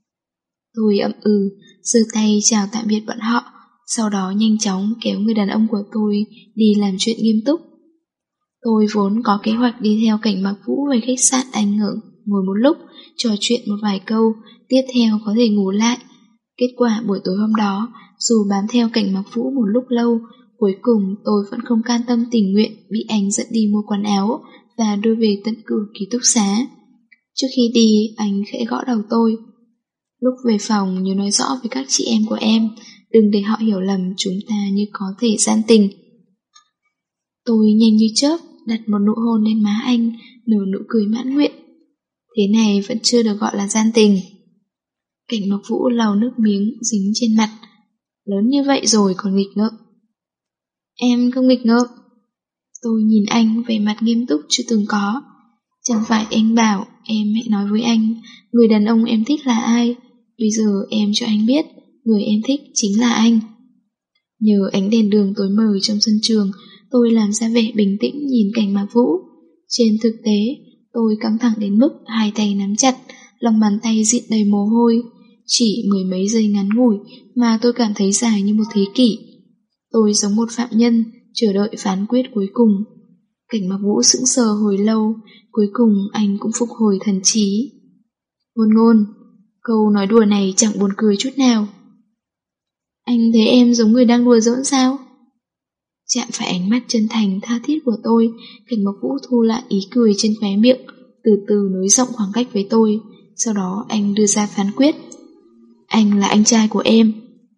Tôi ậm ừ, giơ tay chào tạm biệt bọn họ, sau đó nhanh chóng kéo người đàn ông của tôi đi làm chuyện nghiêm túc. Tôi vốn có kế hoạch đi theo Cảnh Mạc Vũ về khách sạn Anh Ngưỡng, ngồi một lúc, trò chuyện một vài câu, tiếp theo có thể ngủ lại. Kết quả buổi tối hôm đó, dù bám theo Cảnh Mạc Vũ một lúc lâu, cuối cùng tôi vẫn không can tâm tình nguyện bị anh dẫn đi mua quần áo và đưa về tận cửa ký túc xá. Trước khi đi, anh khẽ gõ đầu tôi. Lúc về phòng nhớ nói rõ với các chị em của em, đừng để họ hiểu lầm chúng ta như có thể gian tình. Tôi nhanh như chớp đặt một nụ hôn lên má anh, nở nụ cười mãn nguyện. Thế này vẫn chưa được gọi là gian tình. Cảnh Mạc Vũ lau nước miếng dính trên mặt. Lớn như vậy rồi còn nghịch ngợm. Em không nghịch ngợm. Tôi nhìn anh vẻ mặt nghiêm túc chưa từng có. Chẳng phải anh bảo em hãy nói với anh người đàn ông em thích là ai, Bây giờ em cho anh biết, người em thích chính là anh. Nhờ ánh đèn đường tối mờ trong sân trường, tôi làm ra vẻ bình tĩnh nhìn Cảnh Mạc Vũ. Trên thực tế, tôi căng thẳng đến mức hai tay nắm chặt, lòng bàn tay dịn đầy mồ hôi. Chỉ mười mấy giây ngắn ngủi mà tôi cảm thấy dài như một thế kỷ. Tôi giống một phạm nhân, chờ đợi phán quyết cuối cùng. Cảnh Mạc Vũ sững sờ hồi lâu, cuối cùng anh cũng phục hồi thần trí. Ngôn Ngôn, câu nói đùa này chẳng buồn cười chút nào. Anh thấy em giống người đang đùa giỡn sao? Chạm phải ánh mắt chân thành tha thiết của tôi, Cảnh Mạc Vũ thu lại ý cười trên khóe miệng, từ từ nới rộng khoảng cách với tôi. Sau đó anh đưa ra phán quyết. Anh là anh trai của em.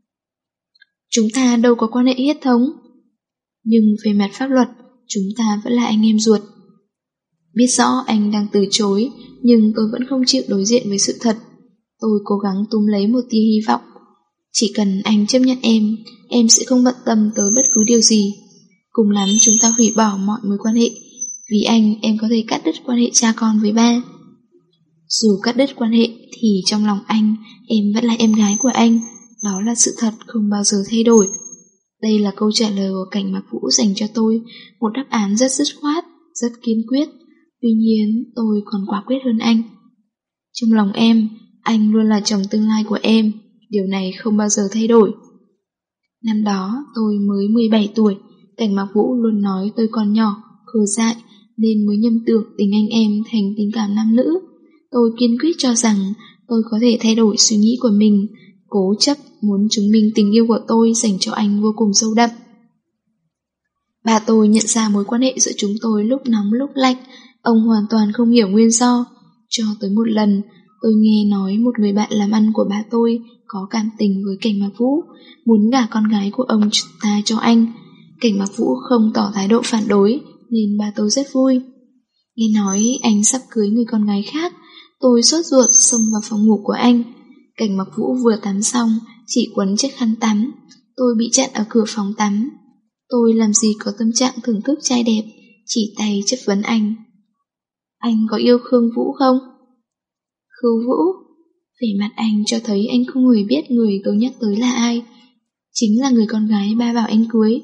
Chúng ta đâu có quan hệ huyết thống, nhưng về mặt pháp luật, chúng ta vẫn là anh em ruột. Biết rõ anh đang từ chối, nhưng tôi vẫn không chịu đối diện với sự thật. Tôi cố gắng túm lấy một tia hy vọng. Chỉ cần anh chấp nhận em, em sẽ không bận tâm tới bất cứ điều gì. Cùng lắm chúng ta hủy bỏ mọi mối quan hệ. Vì anh, em có thể cắt đứt quan hệ cha con với ba. Dù cắt đứt quan hệ thì trong lòng anh, em vẫn là em gái của anh. Đó là sự thật không bao giờ thay đổi. Đây là câu trả lời của Cảnh Mạc Vũ dành cho tôi, một đáp án rất dứt khoát, rất kiên quyết. Tuy nhiên tôi còn quả quyết hơn anh. Trong lòng em, anh luôn là chồng tương lai của em. Điều này không bao giờ thay đổi. Năm đó tôi mới mười bảy tuổi, Cảnh Mạc Vũ luôn nói tôi còn nhỏ, khờ dại, nên mới nhầm tưởng tình anh em thành tình cảm nam nữ. Tôi kiên quyết cho rằng tôi có thể thay đổi suy nghĩ của mình, cố chấp muốn chứng minh tình yêu của tôi dành cho anh vô cùng sâu đậm. Bà tôi nhận ra mối quan hệ giữa chúng tôi lúc nóng lúc lạnh, ông hoàn toàn không hiểu nguyên do. Cho tới một lần, tôi nghe nói một người bạn làm ăn của bà tôi có cảm tình với Cảnh Mạc Vũ, muốn gả con gái của ông ta cho anh. Cảnh Mạc Vũ không tỏ thái độ phản đối, nên bà tôi rất vui. Nghe nói anh sắp cưới người con gái khác, tôi sốt ruột xông vào phòng ngủ của anh. Cảnh Mạc Vũ vừa tắm xong, chỉ quấn chiếc khăn tắm. Tôi bị chặn ở cửa phòng tắm. Tôi làm gì có tâm trạng thưởng thức trai đẹp, chỉ tay chất vấn anh. Anh có yêu Khương Vũ không? Khương Vũ? Vẻ mặt anh cho thấy anh không hề biết người tôi nhắc tới là ai. Chính là người con gái ba bảo anh cưới.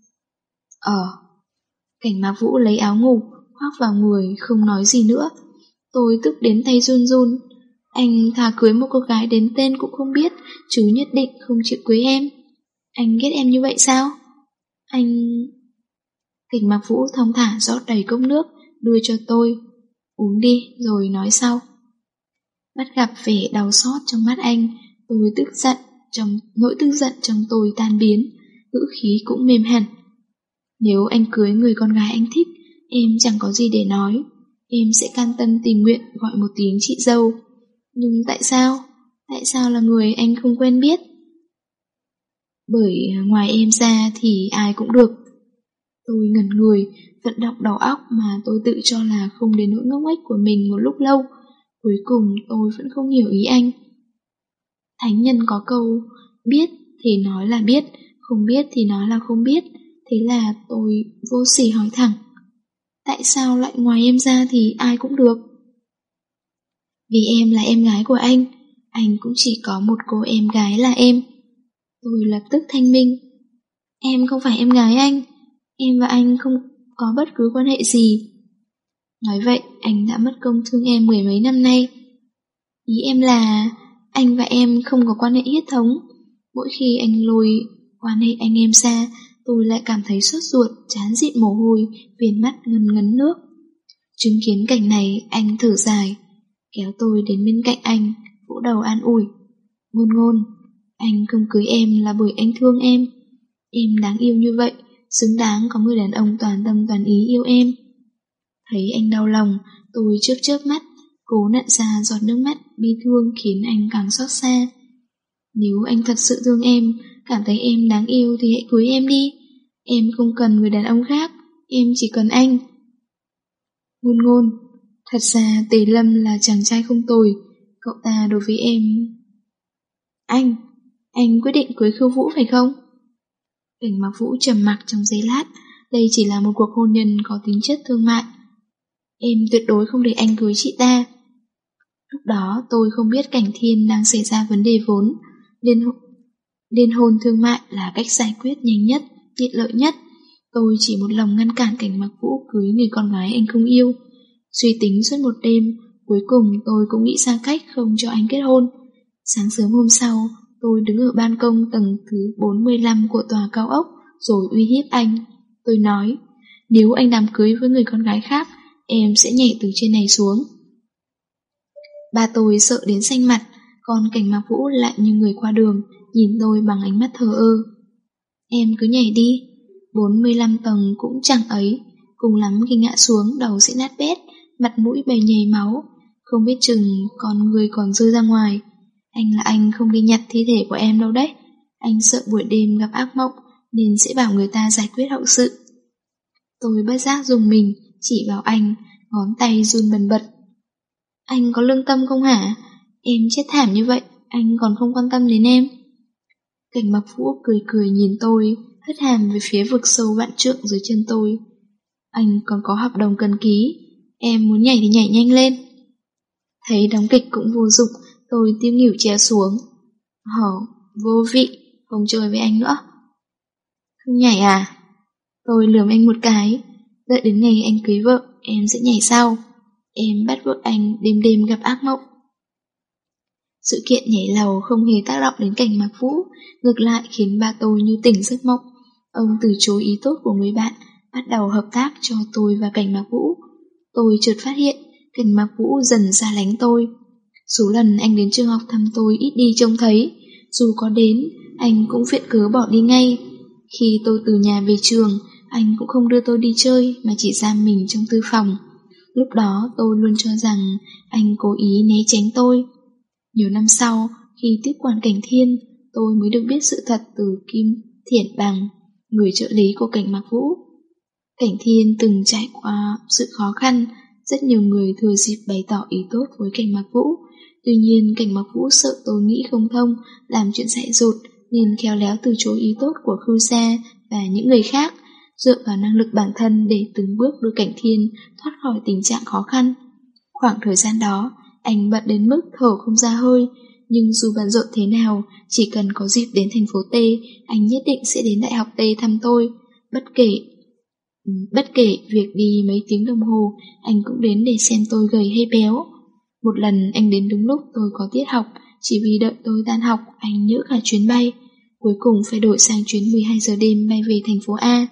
Ờ. Cảnh Mạc Vũ lấy áo ngủ, khoác vào người, không nói gì nữa. Tôi tức đến tay run run. Anh thà cưới một cô gái đến tên cũng không biết, chứ nhất định không chịu cưới em. Anh ghét em như vậy sao? Anh... Cảnh Mạc Vũ thong thả rót đầy cốc nước, đưa cho tôi. Uống đi, rồi nói sau. Bắt gặp vẻ đau xót trong mắt anh, tôi tức giận, trong nỗi tức giận trong tôi tan biến, ngữ khí cũng mềm hẳn. Nếu anh cưới người con gái anh thích, em chẳng có gì để nói. Em sẽ can tâm tình nguyện gọi một tiếng chị dâu. Nhưng tại sao? Tại sao là người anh không quen biết? Bởi ngoài em ra thì ai cũng được. Tôi ngẩn người, vận động đầu óc mà tôi tự cho là không đến nỗi ngốc nghếch của mình một lúc lâu. Cuối cùng tôi vẫn không hiểu ý anh. Thánh nhân có câu, biết thì nói là biết, không biết thì nói là không biết. Thế là tôi vô sỉ hỏi thẳng. Tại sao lại ngoài em ra thì ai cũng được? Vì em là em gái của anh, anh cũng chỉ có một cô em gái là em. Tôi lập tức thanh minh. Em không phải em gái anh, em và anh không có bất cứ quan hệ gì. Nói vậy, anh đã mất công thương em mười mấy năm nay. Ý em là anh và em không có quan hệ huyết thống. Mỗi khi anh lôi quan hệ anh em ra, tôi lại cảm thấy sốt ruột, chán dịn mồ hôi, viền mắt ngấn ngấn nước. Chứng kiến cảnh này, anh thở dài, kéo tôi đến bên cạnh anh, vỗ đầu an ủi. Ngôn Ngôn, anh không cưới em là bởi anh thương em. Em đáng yêu như vậy, xứng đáng có người đàn ông toàn tâm toàn ý yêu em. Thấy anh đau lòng, tôi chớp chớp mắt, cố nặn ra giọt nước mắt bi thương khiến anh càng xót xa. Nếu anh thật sự thương em, cảm thấy em đáng yêu thì hãy cưới em đi. Em không cần người đàn ông khác, em chỉ cần anh. Ngôn Ngôn, thật ra Tề Lâm là chàng trai không tồi, cậu ta đối với em... Anh, anh quyết định cưới Khương Vũ phải không? Cảnh Mạc Vũ trầm mặc trong giây lát, đây chỉ là một cuộc hôn nhân có tính chất thương mại. Em tuyệt đối không để anh cưới chị ta. Lúc đó tôi không biết Cảnh Thiên đang xảy ra vấn đề vốn. Liên, liên hôn thương mại là cách giải quyết nhanh nhất, tiện lợi nhất. Tôi chỉ một lòng ngăn cản Cảnh Mặc Vũ cưới người con gái anh không yêu. Suy tính suốt một đêm, cuối cùng tôi cũng nghĩ ra cách không cho anh kết hôn. Sáng sớm hôm sau, tôi đứng ở ban công tầng thứ bốn mươi lăm của tòa cao ốc rồi uy hiếp anh. Tôi nói, nếu anh đám cưới với người con gái khác, em sẽ nhảy từ trên này xuống. Ba tôi sợ đến xanh mặt, còn Cảnh Mặc Vũ lại như người qua đường, nhìn tôi bằng ánh mắt thờ ơ. Em cứ nhảy đi, bốn mươi lăm tầng cũng chẳng ấy, cùng lắm khi ngã xuống đầu sẽ nát bét, mặt mũi bầy nhầy máu, không biết chừng con người còn rơi ra ngoài. Anh là anh không đi nhặt thi thể của em đâu đấy. Anh sợ buổi đêm gặp ác mộng nên sẽ bảo người ta giải quyết hậu sự. Tôi bất giác dùng mình, chỉ vào anh, ngón tay run bần bật. Anh có lương tâm không hả? Em chết thảm như vậy, anh còn không quan tâm đến em. Cảnh Mặc Vũ cười cười nhìn tôi, hất hàm về phía vực sâu vạn trượng dưới chân tôi. Anh còn có hợp đồng cần ký, em muốn nhảy thì nhảy nhanh lên. Thấy đóng kịch cũng vô dụng, tôi tiêu nghỉu trèo xuống. Hở, vô vị, không chơi với anh nữa. Không nhảy à? Tôi lườm anh một cái, đợi đến ngày anh cưới vợ, em sẽ nhảy sau. Em bắt vợ anh đêm đêm gặp ác mộng. Sự kiện nhảy lầu không hề tác động đến Cảnh Mặc Vũ, ngược lại khiến ba tôi như tỉnh giấc mộng. Ông từ chối ý tốt của người bạn, bắt đầu hợp tác cho tôi và Cảnh Mặc Vũ. Tôi chợt phát hiện, Cảnh Mặc Vũ dần xa lánh tôi. Số lần anh đến trường học thăm tôi ít đi trông thấy, dù có đến, anh cũng viện cớ bỏ đi ngay. Khi tôi từ nhà về trường, anh cũng không đưa tôi đi chơi mà chỉ giam mình trong thư phòng. Lúc đó tôi luôn cho rằng anh cố ý né tránh tôi. Nhiều năm sau, khi tiếp quản Cảnh Thiên, tôi mới được biết sự thật từ Kim Thiển Bằng, người trợ lý của Cảnh Mặc Vũ. Cảnh Thiên từng trải qua sự khó khăn, rất nhiều người thừa dịp bày tỏ ý tốt với Cảnh Mặc Vũ. Tuy nhiên Cảnh Mặc Vũ sợ tôi nghĩ không thông, làm chuyện dại dột nên khéo léo từ chối ý tốt của Khưu Gia và những người khác, dựa vào năng lực bản thân để từng bước đưa Cảnh Thiên thoát khỏi tình trạng khó khăn. Khoảng thời gian đó, anh bận đến mức thở không ra hơi, nhưng dù bận rộn thế nào, chỉ cần có dịp đến thành phố T, anh nhất định sẽ đến Đại học T thăm tôi. Bất kể bất kể việc đi mấy tiếng đồng hồ, anh cũng đến để xem tôi gầy hay béo. Một lần anh đến đúng lúc tôi có tiết học, chỉ vì đợi tôi tan học, anh nhỡ cả chuyến bay. Cuối cùng phải đổi sang chuyến mười hai giờ đêm bay về thành phố A.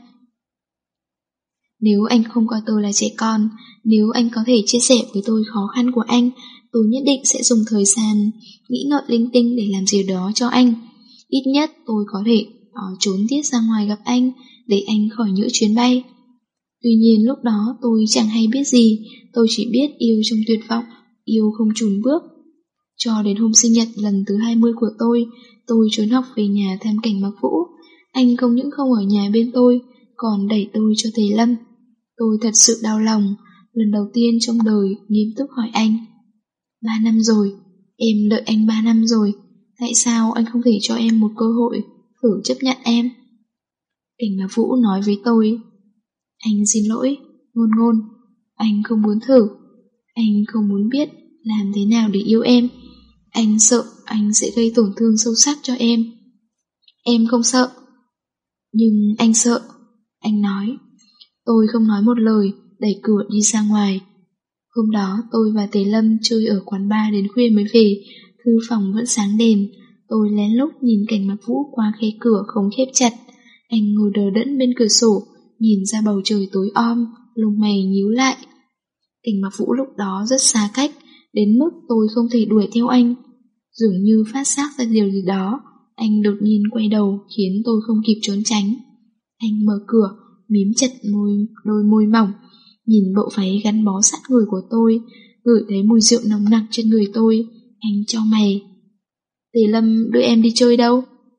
Nếu anh không coi tôi là trẻ con, nếu anh có thể chia sẻ với tôi khó khăn của anh, tôi nhất định sẽ dùng thời gian nghĩ ngợi linh tinh để làm gì đó cho anh. Ít nhất tôi có thể uh, trốn tiết ra ngoài gặp anh, để anh khỏi nhỡ chuyến bay. Tuy nhiên lúc đó tôi chẳng hay biết gì, tôi chỉ biết yêu trong tuyệt vọng, yêu không chùn bước. Cho đến hôm sinh nhật lần thứ hai mươi của tôi, tôi trốn học về nhà thăm Cảnh Mặc Vũ. Anh không những không ở nhà bên tôi, còn đẩy tôi cho thầy Lâm. Tôi thật sự đau lòng, lần đầu tiên trong đời nghiêm túc hỏi anh. Ba năm rồi, em đợi anh ba năm rồi, tại sao anh không thể cho em một cơ hội thử chấp nhận em? Cảnh Mặc Vũ nói với tôi, anh xin lỗi, Ngôn Ngôn, anh không muốn thử, anh không muốn biết làm thế nào để yêu em. Anh sợ anh sẽ gây tổn thương sâu sắc cho em. Em không sợ. Nhưng anh sợ. Anh nói. Tôi không nói một lời, đẩy cửa đi ra ngoài. Hôm đó tôi và Tề Lâm chơi ở quán bar đến khuya mới về. Thư phòng vẫn sáng đèn. Tôi lén lút nhìn Cảnh Mặc Vũ qua khe cửa không khép chặt. Anh ngồi đờ đẫn bên cửa sổ, nhìn ra bầu trời tối om, lông mày nhíu lại. Cảnh Mặc Vũ lúc đó rất xa cách, đến mức tôi không thể đuổi theo anh. Dường như phát giác ra điều gì đó, anh đột nhiên quay đầu khiến tôi không kịp trốn tránh. Anh mở cửa, mím chặt môi, đôi môi mỏng, nhìn bộ váy gắn bó sát người của tôi, ngửi thấy mùi rượu nồng nặc trên người tôi. Anh chau mày. Tề Lâm đưa em đi chơi đâu?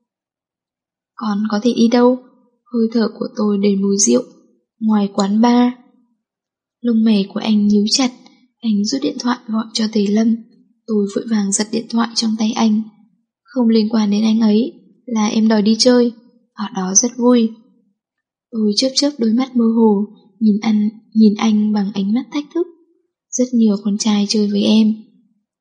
Còn có thể đi đâu? Hơi thở của tôi đầy mùi rượu. Ngoài quán bar. Lông mày của anh nhíu chặt. Anh rút điện thoại gọi cho Tề Lâm. Tôi vội vàng giật điện thoại trong tay anh. Không liên quan đến anh ấy, là em đòi đi chơi. Ở đó rất vui. Tôi chớp chớp đôi mắt mơ hồ, nhìn anh, nhìn anh bằng ánh mắt thách thức. Rất nhiều con trai chơi với em.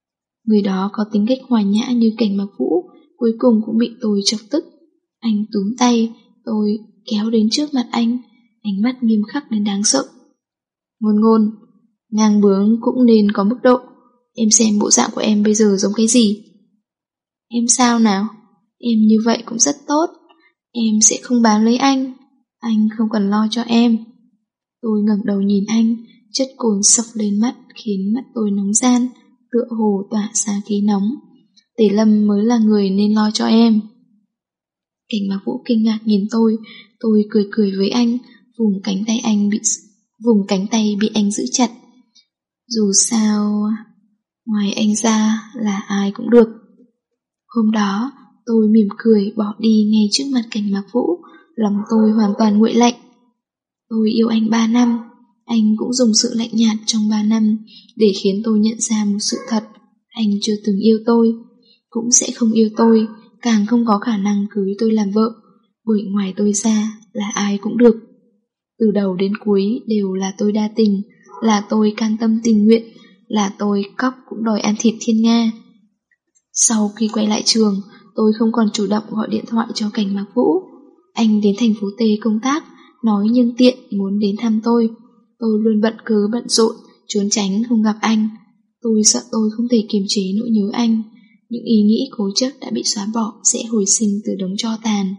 Người đó có tính cách hòa nhã như Cảnh Mặc Vũ, cuối cùng cũng bị tôi chọc tức. Anh túm tay, tôi kéo đến trước mặt anh, ánh mắt nghiêm khắc đến đáng sợ. Ngôn ngôn, ngang bướng cũng nên có mức độ. Em xem bộ dạng của em bây giờ giống cái gì? Em sao nào? Em như vậy cũng rất tốt. Em sẽ không bám lấy anh. Anh không cần lo cho em. Tôi ngẩng đầu nhìn anh, chất cồn sộc lên mắt khiến mắt tôi nóng ran, tựa hồ tỏa ra khí nóng. Tề Lâm mới là người nên lo cho em. Cảnh Mặc Vũ kinh ngạc nhìn tôi, tôi cười cười với anh, vùng cánh tay anh bị vùng cánh tay bị anh giữ chặt. Dù sao, ngoài anh ra là ai cũng được. Hôm đó, tôi mỉm cười bỏ đi ngay trước mặt Cảnh Mặc Vũ, lòng tôi hoàn toàn nguội lạnh. Tôi yêu anh ba năm, anh cũng dùng sự lạnh nhạt trong ba năm để khiến tôi nhận ra một sự thật. Anh chưa từng yêu tôi, cũng sẽ không yêu tôi, càng không có khả năng cưới tôi làm vợ, bởi ngoài tôi ra là ai cũng được. Từ đầu đến cuối đều là tôi đa tình, là tôi can tâm tình nguyện, là tôi cóc cũng đòi ăn thịt thiên nga. Sau khi quay lại trường, tôi không còn chủ động gọi điện thoại cho Cảnh Mặc Vũ. Anh đến thành phố T công tác, nói nhân tiện muốn đến thăm tôi. Tôi luôn bận cớ bận rộn, trốn tránh không gặp anh. Tôi sợ tôi không thể kiềm chế nỗi nhớ anh. Những ý nghĩ cố chấp đã bị xóa bỏ sẽ hồi sinh từ đống tro tàn.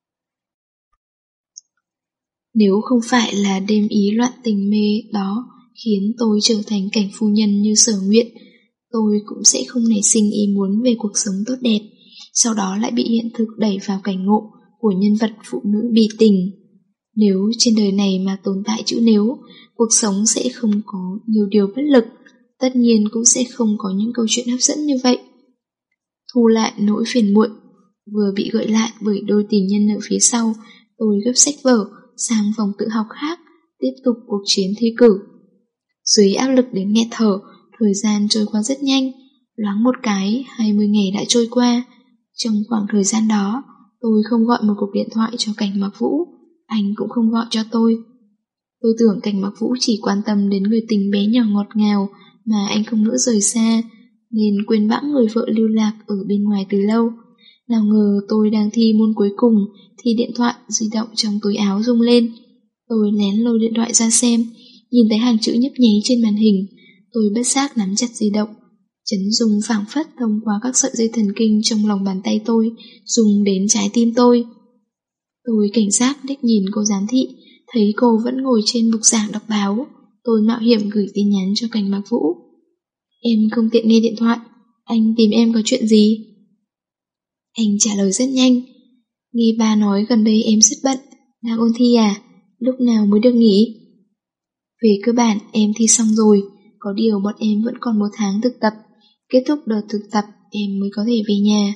Nếu không phải là đêm ý loạn tình mê đó khiến tôi trở thành cảnh phu nhân như Sở Nguyện, tôi cũng sẽ không nảy sinh ý muốn về cuộc sống tốt đẹp, sau đó lại bị hiện thực đẩy vào cảnh ngộ của nhân vật phụ nữ bi tình. Nếu trên đời này mà tồn tại chữ nếu, cuộc sống sẽ không có nhiều điều bất lực, tất nhiên cũng sẽ không có những câu chuyện hấp dẫn như vậy. Thu lại nỗi phiền muộn vừa bị gợi lại bởi đôi tình nhân ở phía sau, tôi gấp sách vở sang phòng tự học khác, tiếp tục cuộc chiến thi cử. Dưới áp lực đến nghẹt thở, thời gian trôi qua rất nhanh, loáng một cái, hai mươi ngày đã trôi qua. Trong khoảng thời gian đó, tôi không gọi một cuộc điện thoại cho Cảnh Mặc Vũ, anh cũng không gọi cho tôi. Tôi tưởng Cảnh Mặc Vũ chỉ quan tâm đến người tình bé nhỏ ngọt ngào mà anh không nỡ rời xa, nên quên bẵng người vợ lưu lạc ở bên ngoài từ lâu. Nào ngờ tôi đang thi môn cuối cùng thì điện thoại di động trong túi áo rung lên. Tôi lén lôi điện thoại ra xem, nhìn thấy hàng chữ nhấp nháy trên màn hình. Tôi bất giác nắm chặt di động. Chấn rung phảng phất thông qua các sợi dây thần kinh trong lòng bàn tay tôi, rung đến trái tim tôi. Tôi cảnh giác liếc nhìn cô giám thị, thấy cô vẫn ngồi trên bục giảng đọc báo. Tôi mạo hiểm gửi tin nhắn cho Cảnh Mặc Vũ. Em không tiện nghe điện thoại, anh tìm em có chuyện gì? Anh trả lời rất nhanh. Nghe ba nói gần đây em rất bận, đang ôn thi à? Lúc nào mới được nghỉ? Về cơ bản em thi xong rồi, có điều bọn em vẫn còn một tháng thực tập. Kết thúc đợt thực tập em mới có thể về nhà.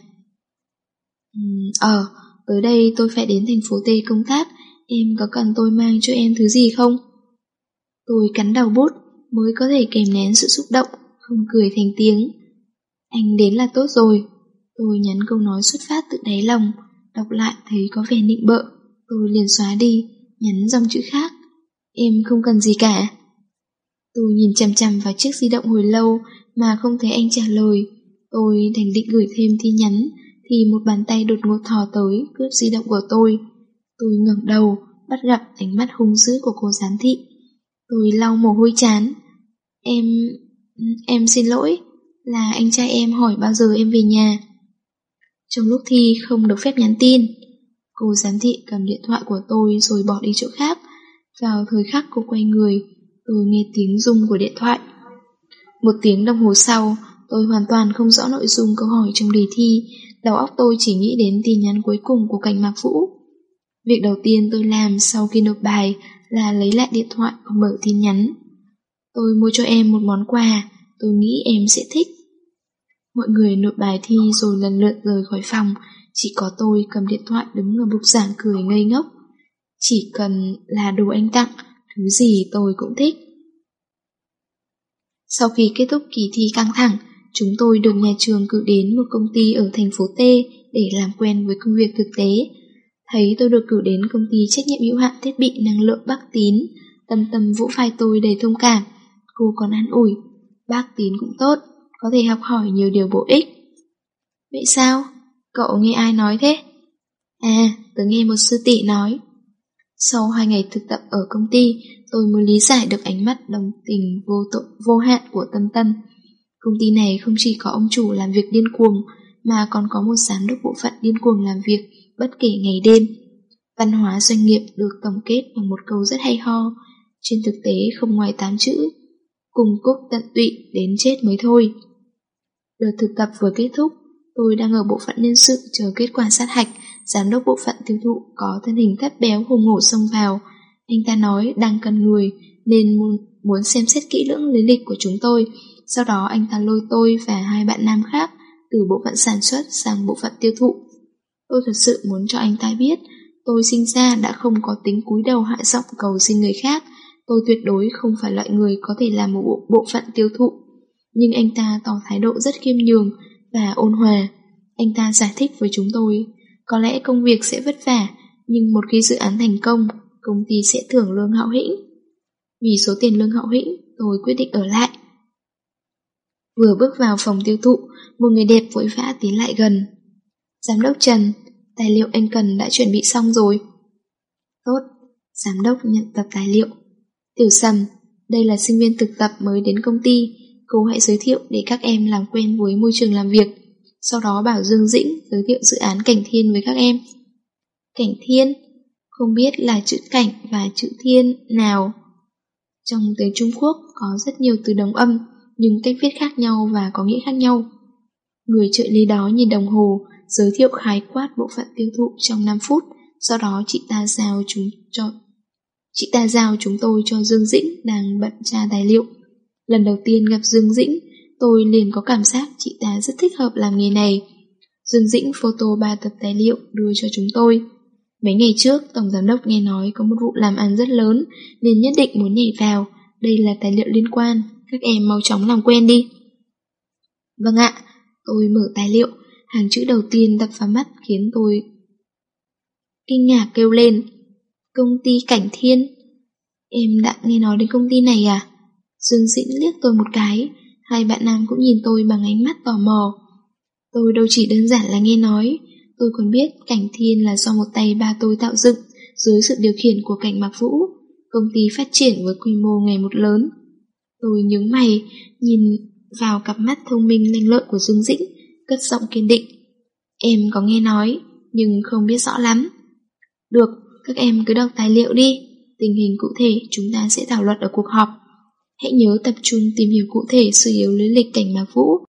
uhm, Ờ, tới đây tôi phải đến thành phố T công tác, em có cần tôi mang cho em thứ gì không? Tôi cắn đầu bút, mới có thể kìm nén sự xúc động, không cười thành tiếng. Anh đến là tốt rồi. Tôi nhắn câu nói xuất phát từ đáy lòng, đọc lại thấy có vẻ nịnh bợ, tôi liền xóa đi, nhắn dòng chữ khác. Em không cần gì cả. Tôi nhìn chằm chằm vào chiếc di động hồi lâu mà không thấy anh trả lời. Tôi đành định gửi thêm tin nhắn thì một bàn tay đột ngột thò tới cướp di động của tôi. Tôi ngẩng đầu, bắt gặp ánh mắt hung dữ của cô giám thị. Tôi lau mồ hôi trán. Em... em xin lỗi, là anh trai em hỏi bao giờ em về nhà. Trong lúc thi không được phép nhắn tin. Cô giám thị cầm điện thoại của tôi rồi bỏ đi chỗ khác. Vào thời khắc cô quay người, tôi nghe tiếng rung của điện thoại. Một tiếng đồng hồ sau, tôi hoàn toàn không rõ nội dung câu hỏi trong đề thi. Đầu óc tôi chỉ nghĩ đến tin nhắn cuối cùng của Cảnh Mặc Vũ. Việc đầu tiên tôi làm sau khi nộp bài là lấy lại điện thoại và mở tin nhắn. Tôi mua cho em một món quà, tôi nghĩ em sẽ thích. Mọi người nộp bài thi rồi lần lượt rời khỏi phòng, chỉ có tôi cầm điện thoại đứng ở bục giảng cười ngây ngốc. Chỉ cần là đồ anh tặng, thứ gì tôi cũng thích. Sau khi kết thúc kỳ thi căng thẳng, chúng tôi được nhà trường cử đến một công ty ở thành phố T để làm quen với công việc thực tế. Thấy tôi được cử đến công ty trách nhiệm hữu hạn thiết bị năng lượng Bác Tín, Tâm Tâm vỗ vai tôi đầy thông cảm. Cô còn an ủi, Bác Tín cũng tốt, có thể học hỏi nhiều điều bổ ích. Vậy sao? Cậu nghe ai nói thế? À, tớ nghe một sư tỷ nói. Sau hai ngày thực tập ở công ty, tôi mới lý giải được ánh mắt đồng tình vô tội vô hạn của Tân Tân. Công ty này không chỉ có ông chủ làm việc điên cuồng, mà còn có một giám đốc bộ phận điên cuồng làm việc bất kể ngày đêm. Văn hóa doanh nghiệp được tổng kết bằng một câu rất hay ho, trên thực tế không ngoài tám chữ: cùng cúc tận tụy đến chết mới thôi. Đợt thực tập vừa kết thúc, tôi đang ở bộ phận nhân sự chờ kết quả sát hạch. Giám đốc bộ phận tiêu thụ có thân hình thấp béo hùng hổ xông vào. Anh ta nói đang cần người nên muốn xem xét kỹ lưỡng lý lịch của chúng tôi. Sau đó anh ta lôi tôi và hai bạn nam khác từ bộ phận sản xuất sang bộ phận tiêu thụ. Tôi thật sự muốn cho anh ta biết tôi sinh ra đã không có tính cúi đầu hạ giọng cầu xin người khác. Tôi tuyệt đối không phải loại người có thể làm một bộ, bộ phận tiêu thụ. Nhưng anh ta tỏ thái độ rất khiêm nhường và ôn hòa. Anh ta giải thích với chúng tôi, có lẽ công việc sẽ vất vả, nhưng một khi dự án thành công, công ty sẽ thưởng lương hậu hĩnh. Vì số tiền lương hậu hĩnh, tôi quyết định ở lại. Vừa bước vào phòng tiêu thụ, một người đẹp vội vã tiến lại gần. Giám đốc Trần, tài liệu anh cần đã chuẩn bị xong rồi. Tốt, giám đốc nhận tập tài liệu. Tiểu Sầm, đây là sinh viên thực tập mới đến công ty, cô hãy giới thiệu để các em làm quen với môi trường làm việc. Sau đó bảo Dương Dĩnh giới thiệu dự án Cảnh Thiên với các em. Cảnh Thiên? Không biết là chữ cảnh và chữ thiên nào. Trong tiếng Trung Quốc có rất nhiều từ đồng âm, nhưng cách viết khác nhau và có nghĩa khác nhau. Người trợ lý đó nhìn đồng hồ, giới thiệu khái quát bộ phận tiêu thụ trong năm phút. Sau đó chị ta giao chúng cho chị ta giao chúng tôi cho Dương Dĩnh đang bận tra tài liệu. Lần đầu tiên gặp Dương Dĩnh, tôi liền có cảm giác chị ta rất thích hợp làm nghề này. Dương Dĩnh photo ba tập tài liệu đưa cho chúng tôi. Mấy ngày trước, Tổng Giám đốc nghe nói có một vụ làm ăn rất lớn nên nhất định muốn nhảy vào. Đây là tài liệu liên quan, các em mau chóng làm quen đi. Vâng ạ, tôi mở tài liệu. Hàng chữ đầu tiên đập vào mắt khiến tôi kinh ngạc kêu lên. Công ty Cảnh Thiên. Em đã nghe nói đến công ty này à? Dương Dĩnh liếc tôi một cái. Hai bạn nam cũng nhìn tôi bằng ánh mắt tò mò. Tôi đâu chỉ đơn giản là nghe nói, tôi còn biết Cảnh Thiên là do một tay ba tôi tạo dựng dưới sự điều khiển của Cảnh Mạc Vũ. Công ty phát triển với quy mô ngày một lớn. Tôi nhướng mày, nhìn vào cặp mắt thông minh lanh lợi của Dương Dĩnh, cất giọng kiên định. Em có nghe nói, nhưng không biết rõ lắm. Được, các em cứ đọc tài liệu đi. Tình hình cụ thể chúng ta sẽ thảo luận ở cuộc họp. Hãy nhớ tập trung tìm hiểu cụ thể sự yếu lý lịch Cảnh Mạc Vũ